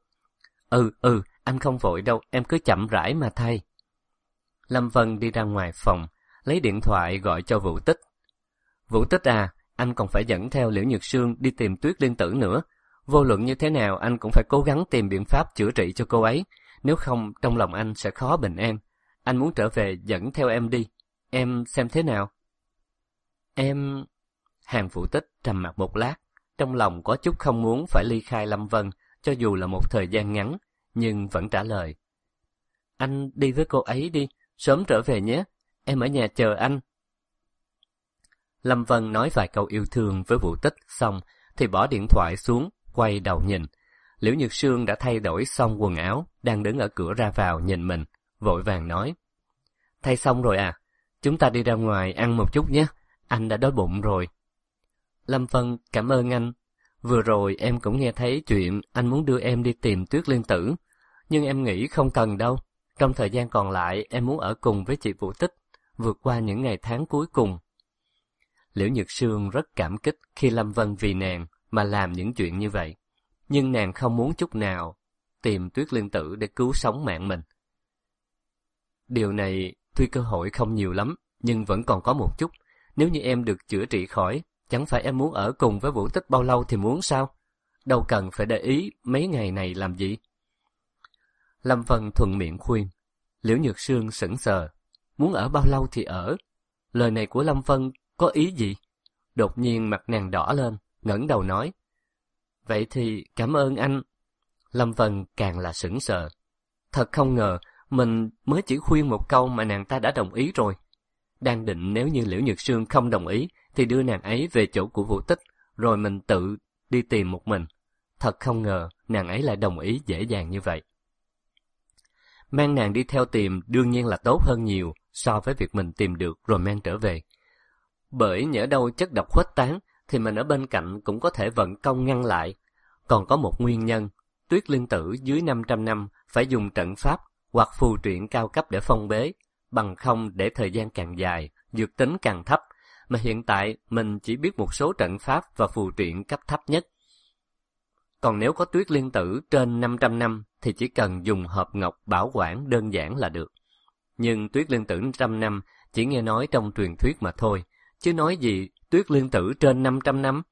Anh không vội đâu, em cứ chậm rãi mà thay. Lâm Vân đi ra ngoài phòng, lấy điện thoại gọi cho Vũ Tích. Vũ Tích à, anh còn phải dẫn theo Liễu Nhược Sương đi tìm Tuyết Liên Tử nữa. Vô luận như thế nào anh cũng phải cố gắng tìm biện pháp chữa trị cho cô ấy, nếu không trong lòng anh sẽ khó bình an. Anh muốn trở về dẫn theo em đi, em xem thế nào? Em... Hàng Vũ Tích trầm mặc một lát, trong lòng có chút không muốn phải ly khai Lâm Vân, cho dù là một thời gian ngắn, nhưng vẫn trả lời. Anh đi với cô ấy đi, sớm trở về nhé, em ở nhà chờ anh. Lâm Vân nói vài câu yêu thương với Vũ Tích xong, thì bỏ điện thoại xuống, quay đầu nhìn. Liễu Nhược Sương đã thay đổi xong quần áo, đang đứng ở cửa ra vào nhìn mình, vội vàng nói. Thay xong rồi à, chúng ta đi ra ngoài ăn một chút nhé, anh đã đói bụng rồi. Lâm Vân cảm ơn anh. Vừa rồi em cũng nghe thấy chuyện anh muốn đưa em đi tìm Tuyết Liên Tử, nhưng em nghĩ không cần đâu. Trong thời gian còn lại em muốn ở cùng với chị Vũ Tích, vượt qua những ngày tháng cuối cùng. Liễu Nhược Sương rất cảm kích khi Lâm Vân vì nàng mà làm những chuyện như vậy, nhưng nàng không muốn chút nào tìm Tuyết Liên Tử để cứu sống mạng mình. Điều này tuy cơ hội không nhiều lắm, nhưng vẫn còn có một chút. Nếu như em được chữa trị khỏi, chẳng phải em muốn ở cùng với Vũ Tích bao lâu thì muốn sao? Đâu cần phải để ý mấy ngày này làm gì? Lâm Vân thuận miệng khuyên. Liễu Nhược Sương sững sờ. Muốn ở bao lâu thì ở. Lời này của Lâm Vân có ý gì? Đột nhiên mặt nàng đỏ lên, ngẩng đầu nói. Vậy thì cảm ơn anh. Lâm Vân càng là sững sờ. Thật không ngờ, mình mới chỉ khuyên một câu mà nàng ta đã đồng ý rồi. Đang định nếu như Liễu Nhược Sương không đồng ý, thì đưa nàng ấy về chỗ của Vũ Tích, rồi mình tự đi tìm một mình. Thật không ngờ, nàng ấy lại đồng ý dễ dàng như vậy. Mang nàng đi theo tìm đương nhiên là tốt hơn nhiều so với việc mình tìm được rồi mang trở về. Bởi nhỡ đâu chất độc khuếch tán, thì mình ở bên cạnh cũng có thể vận công ngăn lại. Còn có một nguyên nhân, Tuyết Liên Tử dưới 500 năm phải dùng trận pháp hoặc phù truyện cao cấp để phong bế, bằng không để thời gian càng dài, dược tính càng thấp, mà hiện tại mình chỉ biết một số trận pháp và phù truyện cấp thấp nhất. Còn nếu có Tuyết Liên Tử trên 500 năm thì chỉ cần dùng hộp ngọc bảo quản đơn giản là được. Nhưng Tuyết Liên Tử 100 năm chỉ nghe nói trong truyền thuyết mà thôi, chứ nói gì Tuyết Liên Tử trên 500 năm.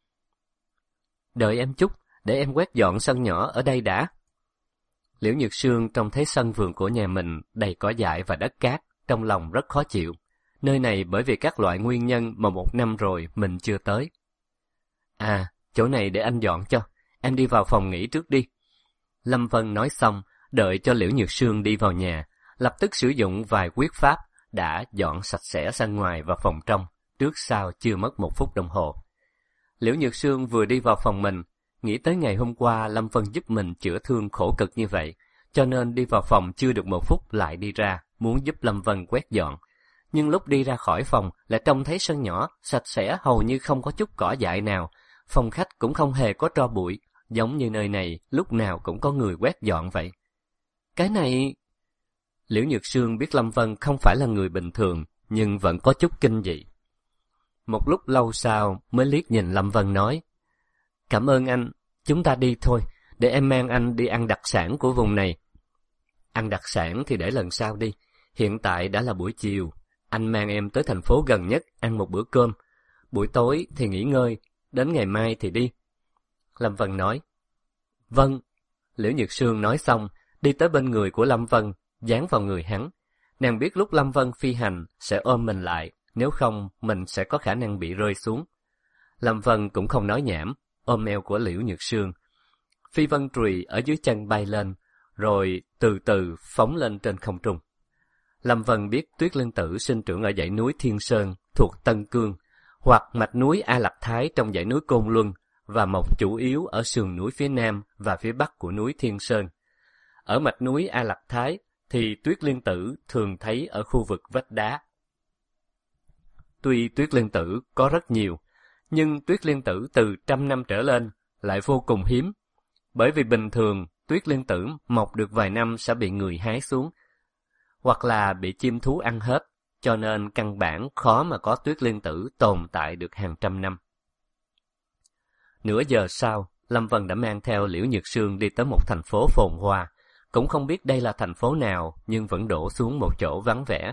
Đợi em chút, để em quét dọn sân nhỏ ở đây đã. Liễu Nhược Sương trông thấy sân vườn của nhà mình đầy cỏ dại và đất cát, trong lòng rất khó chịu. Nơi này bởi vì các loại nguyên nhân mà 1 năm rồi mình chưa tới. À, chỗ này để anh dọn cho, em đi vào phòng nghỉ trước đi. Lâm Vân nói xong, đợi cho Liễu Nhược Sương đi vào nhà, lập tức sử dụng vài quyết pháp, đã dọn sạch sẽ sân ngoài và phòng trong, trước sau chưa mất 1 phút đồng hồ. Liễu Nhược Sương vừa đi vào phòng mình, nghĩ tới ngày hôm qua Lâm Vân giúp mình chữa thương khổ cực như vậy, cho nên đi vào phòng chưa được 1 phút lại đi ra, muốn giúp Lâm Vân quét dọn. Nhưng lúc đi ra khỏi phòng lại trông thấy sân nhỏ, sạch sẽ hầu như không có chút cỏ dại nào, phòng khách cũng không hề có tro bụi, giống như nơi này lúc nào cũng có người quét dọn vậy. Cái này... Liễu Nhược Sương biết Lâm Vân không phải là người bình thường, nhưng vẫn có chút kinh dị. Một lúc lâu sau mới liếc nhìn Lâm Vân nói, cảm ơn anh, chúng ta đi thôi, để em mang anh đi ăn đặc sản của vùng này. Ăn đặc sản thì để lần sau đi, hiện tại đã là buổi chiều, anh mang em tới thành phố gần nhất ăn một bữa cơm, buổi tối thì nghỉ ngơi, đến ngày mai thì đi. Lâm Vân nói, vâng. Liễu Nhược Sương nói xong, đi tới bên người của Lâm Vân, dán vào người hắn. Nàng biết lúc Lâm Vân phi hành sẽ ôm mình lại, nếu không mình sẽ có khả năng bị rơi xuống. Lâm Vân cũng không nói nhảm, ôm eo của Liễu Nhược Sương. Phi vân trùy ở dưới chân bay lên, rồi từ từ phóng lên trên không trung. Lâm Vân biết Tuyết Liên Tử sinh trưởng ở dãy núi Thiên Sơn thuộc Tân Cương, hoặc mạch núi A Lạc Thái trong dãy núi Côn Luân, và mọc chủ yếu ở sườn núi phía nam và phía bắc của núi Thiên Sơn. Ở mạch núi A Lạc Thái thì Tuyết Liên Tử thường thấy ở khu vực vách đá. Tuy Tuyết Liên Tử có rất nhiều, nhưng Tuyết Liên Tử từ 100 năm trở lên lại vô cùng hiếm, bởi vì bình thường Tuyết Liên Tử mọc được vài năm sẽ bị người hái xuống, hoặc là bị chim thú ăn hết, cho nên căn bản khó mà có Tuyết Liên Tử tồn tại được hàng trăm năm. Nửa giờ sau, Lâm Vân đã mang theo Liễu Nhược Sương đi tới một thành phố phồn hoa, cũng không biết đây là thành phố nào nhưng vẫn đổ xuống một chỗ vắng vẻ.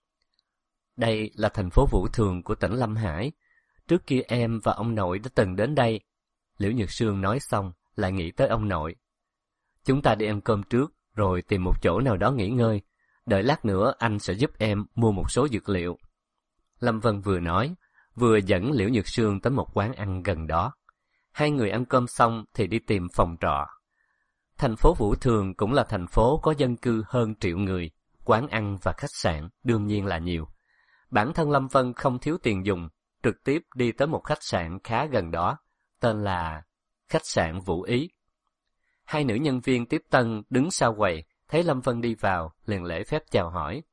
Đây là thành phố Vũ Thường của tỉnh Lâm Hải. Trước kia em và ông nội đã từng đến đây. Liễu Nhược Sương nói xong, lại nghĩ tới ông nội. Chúng ta đi ăn cơm trước, rồi tìm một chỗ nào đó nghỉ ngơi. Đợi lát nữa anh sẽ giúp em mua một số dược liệu. Lâm Vân vừa nói, vừa dẫn Liễu Nhược Sương tới một quán ăn gần đó. Hai người ăn cơm xong thì đi tìm phòng trọ. Thành phố Vũ Thường cũng là thành phố có dân cư hơn 1 triệu người, quán ăn và khách sạn đương nhiên là nhiều. Bản thân Lâm Vân không thiếu tiền dùng, trực tiếp đi tới một khách sạn khá gần đó, tên là khách sạn Vũ Ý. Hai nữ nhân viên tiếp tân đứng sau quầy, thấy Lâm Vân đi vào, liền lễ phép chào hỏi.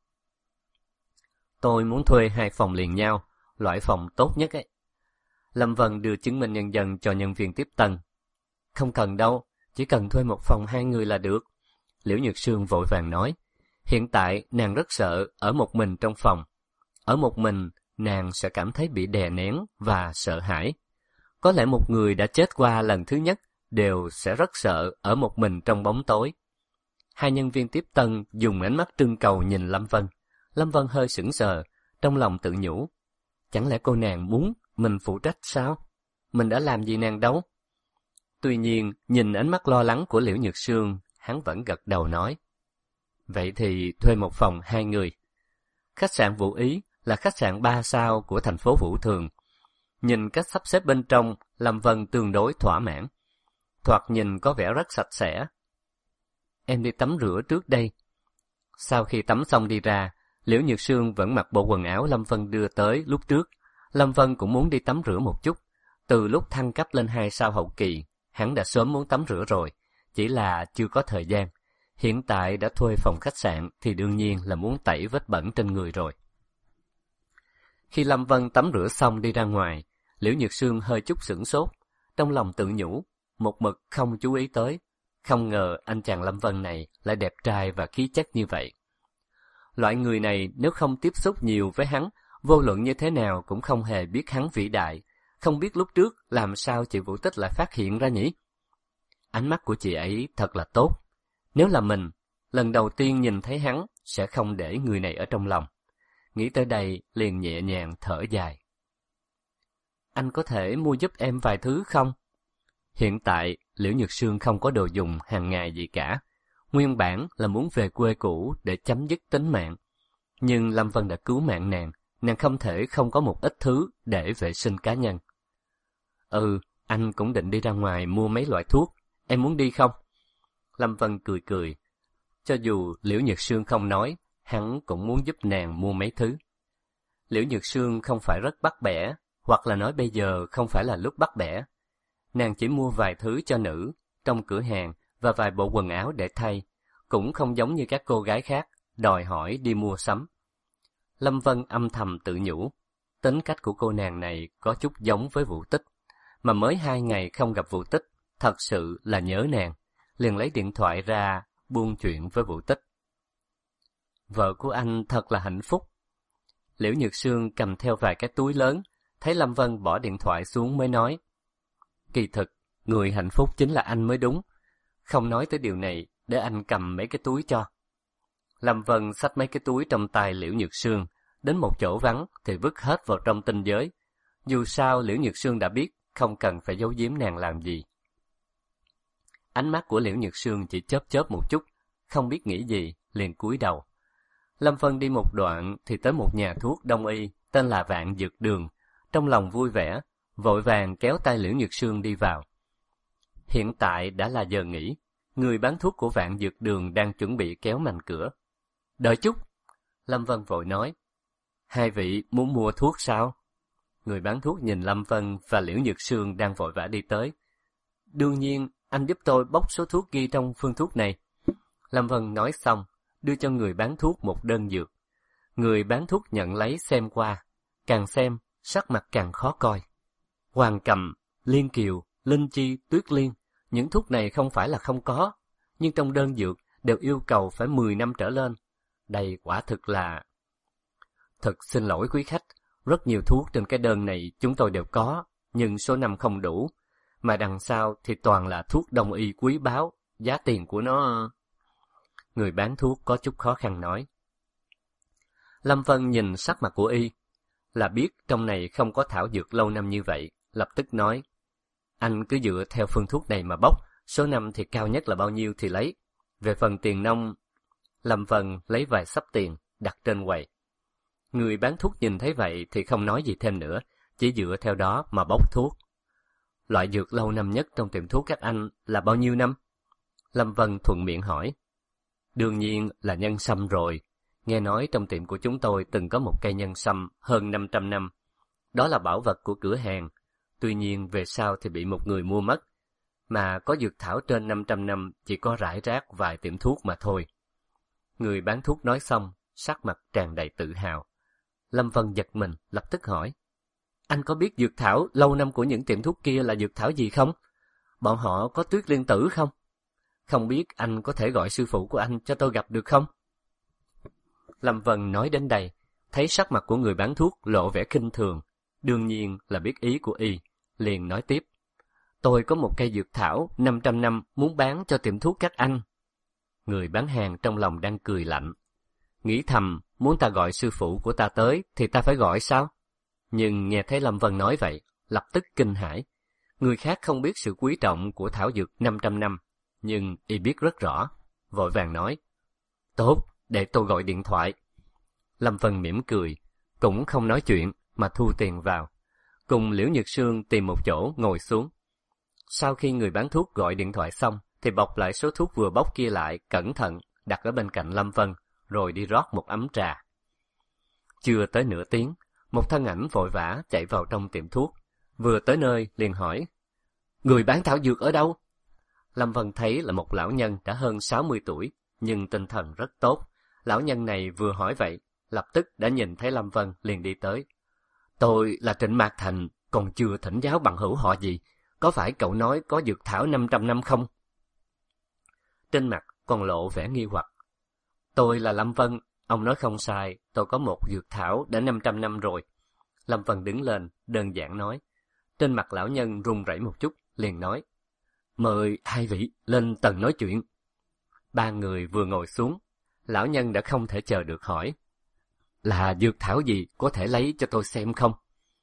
Tôi muốn thuê 2 phòng liền nhau, loại phòng tốt nhất ấy. Lâm Vân đưa chứng minh nhân dân cho nhân viên tiếp tân. Không cần đâu, chỉ cần thuê một phòng 2 người là được. Liễu Nhược Sương vội vàng nói. Hiện tại nàng rất sợ ở một mình trong phòng. Ở một mình, nàng sẽ cảm thấy bị đè nén và sợ hãi. Có lẽ một người đã chết qua lần thứ nhất đều sẽ rất sợ ở một mình trong bóng tối. Hai nhân viên tiếp tân dùng ánh mắt trưng cầu nhìn Lâm Vân. Lâm Vân hơi sững sờ, trong lòng tự nhủ. Chẳng lẽ cô nàng muốn mình phụ trách sao? Mình đã làm gì nàng đâu? Tuy nhiên, nhìn ánh mắt lo lắng của Liễu Nhược Sương, hắn vẫn gật đầu nói. Vậy thì thuê một phòng 2 người. Khách sạn Vũ Ý là khách sạn 3 sao của thành phố Vũ Thường. Nhìn cách sắp xếp bên trong, Lâm Vân tương đối thỏa mãn. Thoạt nhìn có vẻ rất sạch sẽ. Em đi tắm rửa trước đây. Sau khi tắm xong đi ra, Liễu Nhược Sương vẫn mặc bộ quần áo Lâm Vân đưa tới lúc trước. Lâm Vân cũng muốn đi tắm rửa một chút. Từ lúc thăng cấp lên 2 sao hậu kỳ, hắn đã sớm muốn tắm rửa rồi, chỉ là chưa có thời gian. Hiện tại đã thuê phòng khách sạn thì đương nhiên là muốn tẩy vết bẩn trên người rồi. Khi Lâm Vân tắm rửa xong đi ra ngoài, Liễu Nhược Sương hơi chút sửng sốt, trong lòng tự nhủ, một mực không chú ý tới. Không ngờ anh chàng Lâm Vân này lại đẹp trai và khí chất như vậy. Loại người này nếu không tiếp xúc nhiều với hắn, vô luận như thế nào cũng không hề biết hắn vĩ đại. Không biết lúc trước làm sao chị Vũ Tích lại phát hiện ra nhỉ? Ánh mắt của chị ấy thật là tốt. Nếu là mình, lần đầu tiên nhìn thấy hắn sẽ không để người này ở trong lòng. Nghĩ tới đây liền nhẹ nhàng thở dài. Anh có thể mua giúp em vài thứ không? Hiện tại, Liễu Nhược Sương không có đồ dùng hàng ngày gì cả. Nguyên bản là muốn về quê cũ để chấm dứt tính mạng. Nhưng Lâm Vân đã cứu mạng nàng không thể không có một ít thứ để vệ sinh cá nhân. Anh cũng định đi ra ngoài mua mấy loại thuốc. Em muốn đi không? Lâm Vân cười cười. Cho dù Liễu Nhược Sương không nói, hắn cũng muốn giúp nàng mua mấy thứ. Liễu Nhược Sương không phải rất bắt bẻ, hoặc là nói bây giờ không phải là lúc bắt bẻ. Nàng chỉ mua vài thứ cho nữ, trong cửa hàng và vài bộ quần áo để thay, cũng không giống như các cô gái khác, đòi hỏi đi mua sắm. Lâm Vân âm thầm tự nhủ, tính cách của cô nàng này có chút giống với Vũ Tích, mà mới 2 ngày không gặp Vũ Tích, thật sự là nhớ nàng, liền lấy điện thoại ra buôn chuyện với Vũ Tích. Vợ của anh thật là hạnh phúc. Liễu Nhược Sương cầm theo vài cái túi lớn, thấy Lâm Vân bỏ điện thoại xuống mới nói. Kỳ thực, người hạnh phúc chính là anh mới đúng. Không nói tới điều này, để anh cầm mấy cái túi cho. Lâm Vân xách mấy cái túi trong tay Liễu Nhược Sương, đến một chỗ vắng thì vứt hết vào trong tinh giới. Dù sao Liễu Nhược Sương đã biết, không cần phải giấu giếm nàng làm gì. Ánh mắt của Liễu Nhược Sương chỉ chớp chớp một chút, không biết nghĩ gì, liền cúi đầu. Lâm Vân đi một đoạn thì tới một nhà thuốc đông y tên là Vạn Dược Đường, trong lòng vui vẻ, vội vàng kéo tay Liễu Nhược Sương đi vào. Hiện tại đã là giờ nghỉ, người bán thuốc của Vạn Dược Đường đang chuẩn bị kéo mành cửa. Đợi chút, Lâm Vân vội nói. Hai vị muốn mua thuốc sao? Người bán thuốc nhìn Lâm Vân và Liễu Nhược Sương đang vội vã đi tới. Đương nhiên, anh giúp tôi bốc số thuốc ghi trong phương thuốc này. Lâm Vân nói xong, đưa cho người bán thuốc một đơn dược. Người bán thuốc nhận lấy xem qua, càng xem, sắc mặt càng khó coi. Hoàng Cầm, Liên Kiều, Linh Chi, Tuyết Liên, những thuốc này không phải là không có, nhưng trong đơn dược đều yêu cầu phải 10 năm trở lên. Đây quả thực là... Thật xin lỗi quý khách, rất nhiều thuốc trên cái đơn này chúng tôi đều có, nhưng số năm không đủ. Mà đằng sau thì toàn là thuốc đông y quý báu, giá tiền của nó... Người bán thuốc có chút khó khăn nói. Lâm Vân nhìn sắc mặt của y, là biết trong này không có thảo dược lâu năm như vậy, lập tức nói. Anh cứ dựa theo phương thuốc này mà bốc, số năm thì cao nhất là bao nhiêu thì lấy. Về phần tiền nông... Lâm Vân lấy vài xấp tiền, đặt trên quầy. Người bán thuốc nhìn thấy vậy thì không nói gì thêm nữa, chỉ dựa theo đó mà bốc thuốc. Loại dược lâu năm nhất trong tiệm thuốc các anh là bao nhiêu năm? Lâm Vân thuận miệng hỏi. Đương nhiên là nhân sâm rồi. Nghe nói trong tiệm của chúng tôi từng có một cây nhân sâm hơn 500 năm. Đó là bảo vật của cửa hàng. Tuy nhiên về sau thì bị một người mua mất. Mà có dược thảo trên 500 năm chỉ có rải rác vài tiệm thuốc mà thôi. Người bán thuốc nói xong, sắc mặt tràn đầy tự hào. Lâm Vân giật mình, lập tức hỏi. Anh có biết dược thảo lâu năm của những tiệm thuốc kia là dược thảo gì không? Bọn họ có Tuyết Liên Tử không? Không biết anh có thể gọi sư phụ của anh cho tôi gặp được không? Lâm Vân nói đến đây, thấy sắc mặt của người bán thuốc lộ vẻ khinh thường. Đương nhiên là biết ý của y, liền nói tiếp. Tôi có một cây dược thảo 500 năm muốn bán cho tiệm thuốc các anh. Người bán hàng trong lòng đang cười lạnh. Nghĩ thầm, muốn ta gọi sư phụ của ta tới thì ta phải gọi sao? Nhưng nghe thấy Lâm Vân nói vậy, lập tức kinh hãi. Người khác không biết sự quý trọng của thảo dược 500 năm, nhưng y biết rất rõ. Vội vàng nói. Tốt, để tôi gọi điện thoại. Lâm Vân mỉm cười, cũng không nói chuyện mà thu tiền vào. Cùng Liễu Nhược Sương tìm một chỗ ngồi xuống. Sau khi người bán thuốc gọi điện thoại xong, thì bọc lại số thuốc vừa bốc kia lại, cẩn thận, đặt ở bên cạnh Lâm Vân, rồi đi rót một ấm trà. Chưa tới nửa tiếng, một thân ảnh vội vã chạy vào trong tiệm thuốc. Vừa tới nơi liền hỏi. Người bán thảo dược ở đâu? Lâm Vân thấy là một lão nhân đã hơn 60 tuổi, nhưng tinh thần rất tốt. Lão nhân này vừa hỏi vậy, lập tức đã nhìn thấy Lâm Vân liền đi tới. Tôi là Trịnh Mạc Thành, còn chưa thỉnh giáo bằng hữu họ gì. Có phải cậu nói có dược thảo 500 năm không? Trên mặt còn lộ vẻ nghi hoặc. Tôi là Lâm Vân, ông nói không sai, tôi có một dược thảo đã 500 năm rồi. Lâm Vân đứng lên, đơn giản nói. Trên mặt lão nhân run rẩy một chút, liền nói. Mời hai vị lên tầng nói chuyện. Ba người vừa ngồi xuống, lão nhân đã không thể chờ được hỏi. Là dược thảo gì, có thể lấy cho tôi xem không?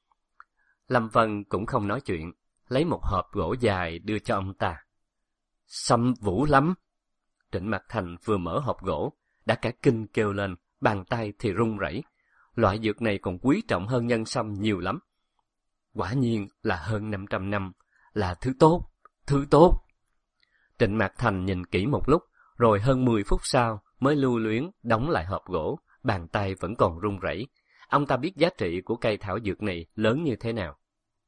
Lâm Vân cũng không nói chuyện, lấy một hộp gỗ dài đưa cho ông ta. Sâm Vũ lắm. Trịnh Mạc Thành vừa mở hộp gỗ, đã cả kinh kêu lên, bàn tay thì run rẩy. Loại dược này còn quý trọng hơn nhân sâm nhiều lắm. Quả nhiên là hơn 500 năm, là thứ tốt, thứ tốt. Trịnh Mạc Thành nhìn kỹ một lúc, rồi hơn 10 phút sau mới lưu luyến đóng lại hộp gỗ, bàn tay vẫn còn run rẩy. Ông ta biết giá trị của cây thảo dược này lớn như thế nào.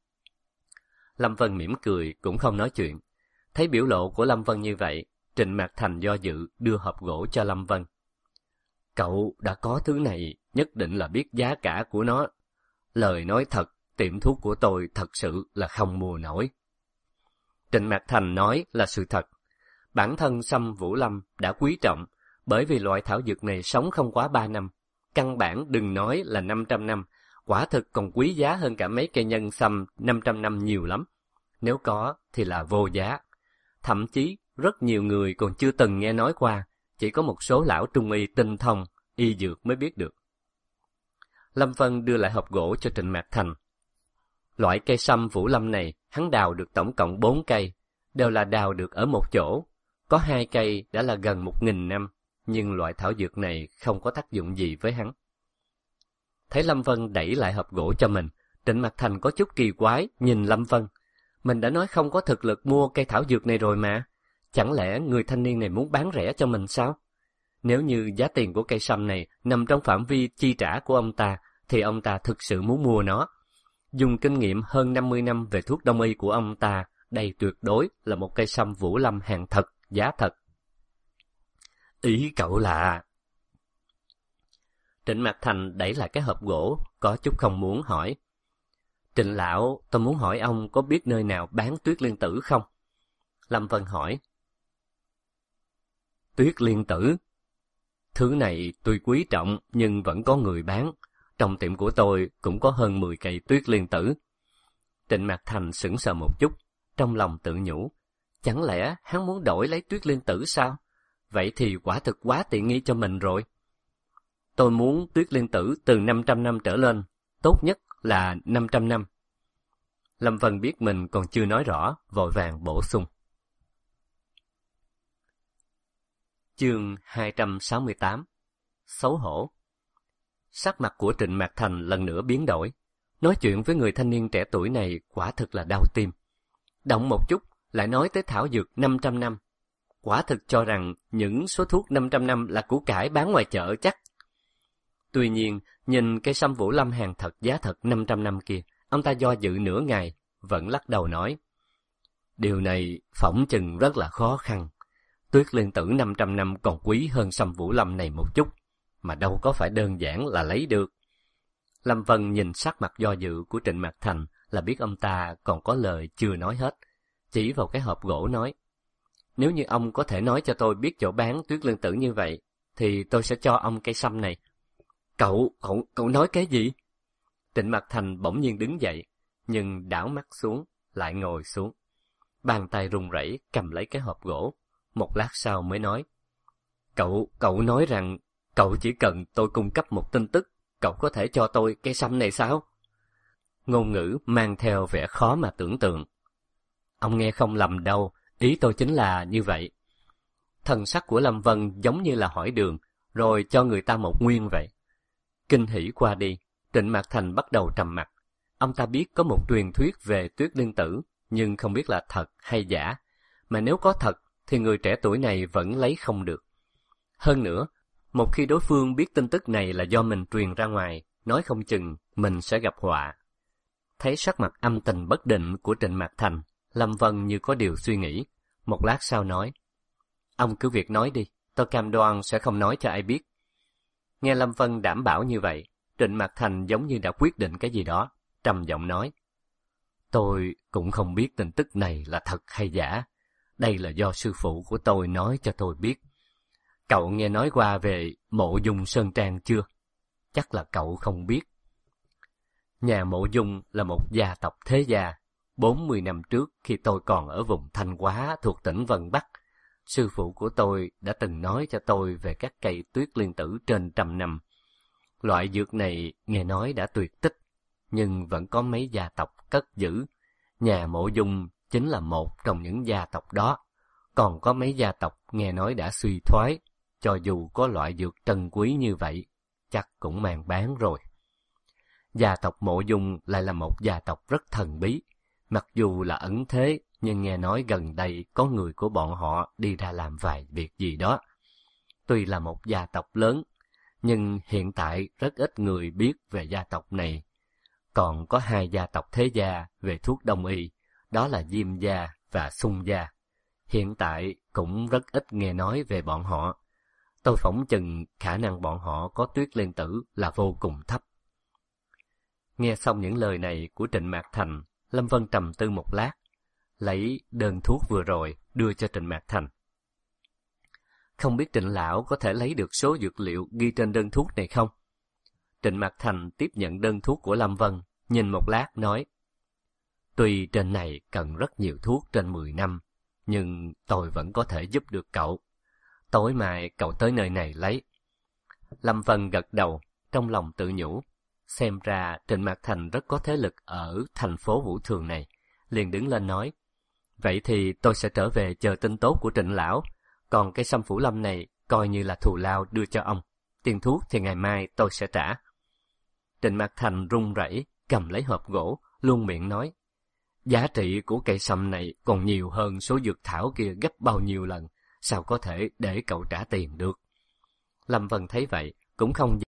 Lâm Vân mỉm cười, cũng không nói chuyện. Thấy biểu lộ của Lâm Vân như vậy, Trịnh Mạc Thành do dự đưa hộp gỗ cho Lâm Vân. Cậu đã có thứ này, nhất định là biết giá cả của nó. Lời nói thật, tiệm thuốc của tôi thật sự là không mua nổi. Trịnh Mạc Thành nói là sự thật. Bản thân Sâm Vũ Lâm đã quý trọng, bởi vì loại thảo dược này sống không quá 3 năm. Căn bản đừng nói là 500 năm, quả thực còn quý giá hơn cả mấy cây nhân sâm 500 năm nhiều lắm. Nếu có thì là vô giá. Thậm chí rất nhiều người còn chưa từng nghe nói qua, chỉ có một số lão trung y tinh thông, y dược mới biết được. Lâm Vân đưa lại hộp gỗ cho Trịnh Mạt Thành. Loại cây sâm Vũ Lâm này, hắn đào được tổng cộng 4 cây, đều là đào được ở một chỗ. Có 2 cây đã là gần 1000 năm, nhưng loại thảo dược này không có tác dụng gì với hắn. Thấy Lâm Vân đẩy lại hộp gỗ cho mình, Trịnh Mạt Thành có chút kỳ quái nhìn Lâm Vân. Mình đã nói không có thực lực mua cây thảo dược này rồi mà. Chẳng lẽ người thanh niên này muốn bán rẻ cho mình sao? Nếu như giá tiền của cây sâm này nằm trong phạm vi chi trả của ông ta, thì ông ta thực sự muốn mua nó. Dùng kinh nghiệm hơn 50 năm về thuốc đông y của ông ta, đây tuyệt đối là một cây sâm Vũ Lâm hàng thật, giá thật. Ý cậu là... Trịnh Mạt Thành đẩy lại cái hộp gỗ, có chút không muốn hỏi. Trịnh lão, tôi muốn hỏi ông có biết nơi nào bán tuyết liên tử không? Lâm Vân hỏi. Tuyết liên tử? Thứ này tuy quý trọng nhưng vẫn có người bán. Trong tiệm của tôi cũng có hơn 10 cây tuyết liên tử. Trịnh Mạt Thành sững sờ một chút, trong lòng tự nhủ. Chẳng lẽ hắn muốn đổi lấy tuyết liên tử sao? Vậy thì quả thực quá tiện nghi cho mình rồi. Tôi muốn tuyết liên tử từ 500 năm trở lên, tốt nhất là 500 năm. Lâm Vân biết mình còn chưa nói rõ, vội vàng bổ sung. Chương 268. Xấu hổ. Sắc mặt của Trịnh Mạt Thành lần nữa biến đổi. Nói chuyện với người thanh niên trẻ tuổi này quả thực là đau tim. Động một chút, lại nói tới thảo dược 500 năm. Quả thực cho rằng những số thuốc 500 năm là củ cải bán ngoài chợ chắc. Tuy nhiên, nhìn cây sâm Vũ Lâm hàng thật giá thật 500 năm kia, ông ta do dự nửa ngày, vẫn lắc đầu nói. Điều này phỏng chừng rất là khó khăn. Tuyết liên tử 500 năm còn quý hơn sâm Vũ Lâm này một chút, mà đâu có phải đơn giản là lấy được. Lâm Vân nhìn sắc mặt do dự của Trịnh Mạt Thành là biết ông ta còn có lời chưa nói hết, chỉ vào cái hộp gỗ nói. Nếu như ông có thể nói cho tôi biết chỗ bán tuyết liên tử như vậy, thì tôi sẽ cho ông cây sâm này. Cậu nói cái gì? Trịnh Mạt Thành bỗng nhiên đứng dậy, nhưng đảo mắt xuống, lại ngồi xuống. Bàn tay run rẩy cầm lấy cái hộp gỗ, một lát sau mới nói. Cậu nói rằng, cậu chỉ cần tôi cung cấp một tin tức, cậu có thể cho tôi cây sâm này sao? Ngôn ngữ mang theo vẻ khó mà tưởng tượng. Ông nghe không lầm đâu, ý tôi chính là như vậy. Thần sắc của Lâm Vân giống như là hỏi đường, rồi cho người ta một nguyên vậy. Kinh hỉ qua đi, Trịnh Mạt Thành bắt đầu trầm mặc. Ông ta biết có một truyền thuyết về tuyết liên tử, nhưng không biết là thật hay giả. Mà nếu có thật, thì người trẻ tuổi này vẫn lấy không được. Hơn nữa, một khi đối phương biết tin tức này là do mình truyền ra ngoài, nói không chừng mình sẽ gặp họa. Thấy sắc mặt âm tình bất định của Trịnh Mạt Thành, Lâm Vân như có điều suy nghĩ. Một lát sau nói. Ông cứ việc nói đi, tôi cam đoan sẽ không nói cho ai biết. Nghe Lâm Vân đảm bảo như vậy, Trịnh Mạt Thành giống như đã quyết định cái gì đó, trầm giọng nói. Tôi cũng không biết tin tức này là thật hay giả. Đây là do sư phụ của tôi nói cho tôi biết. Cậu nghe nói qua về Mộ Dung Sơn Trang chưa? Chắc là cậu không biết. Nhà Mộ Dung là một gia tộc thế gia. 40 năm trước khi tôi còn ở vùng Thanh Hóa thuộc tỉnh Vân Bắc, sư phụ của tôi đã từng nói cho tôi về các cây tuyết liên tử trên 100 năm. Loại dược này nghe nói đã tuyệt tích, nhưng vẫn có mấy gia tộc cất giữ. Nhà Mộ Dung chính là một trong những gia tộc đó. Còn có mấy gia tộc nghe nói đã suy thoái, cho dù có loại dược trân quý như vậy, chắc cũng mang bán rồi. Gia tộc Mộ Dung lại là một gia tộc rất thần bí. Mặc dù là ẩn thế, nhưng nghe nói gần đây có người của bọn họ đi ra làm vài việc gì đó. Tuy là một gia tộc lớn, nhưng hiện tại rất ít người biết về gia tộc này. Còn có 2 gia tộc thế gia về thuốc đông y, đó là Diêm gia và Xung gia. Hiện tại cũng rất ít nghe nói về bọn họ. Tôi phỏng chừng khả năng bọn họ có tuyết liên tử là vô cùng thấp. Nghe xong những lời này của Trịnh Mạt Thành, Lâm Vân trầm tư một lát, lấy đơn thuốc vừa rồi đưa cho Trịnh Mạt Thành. không biết Trịnh lão có thể lấy được số dược liệu ghi trên đơn thuốc này không? Trịnh Mạc Thành tiếp nhận đơn thuốc của Lâm Vân, nhìn một lát nói, tuy trên này cần rất nhiều thuốc trên 10 năm, nhưng tôi vẫn có thể giúp được cậu. Tối mai cậu tới nơi này lấy. Lâm Vân gật đầu, trong lòng tự nhủ, xem ra Trịnh Mạc Thành rất có thế lực ở thành phố Vũ Thường này, liền đứng lên nói, vậy thì tôi sẽ trở về chờ tin tốt của Trịnh lão, còn cái Sâm Phủ Lâm này coi như là thù lao đưa cho ông, tiền thuốc thì ngày mai tôi sẽ trả. Trịnh Mạc Thành run rẩy cầm lấy hộp gỗ, luôn miệng nói, giá trị của cây sâm này còn nhiều hơn số dược thảo kia gấp bao nhiêu lần, sao có thể để cậu trả tiền được. Lâm Vân thấy vậy cũng không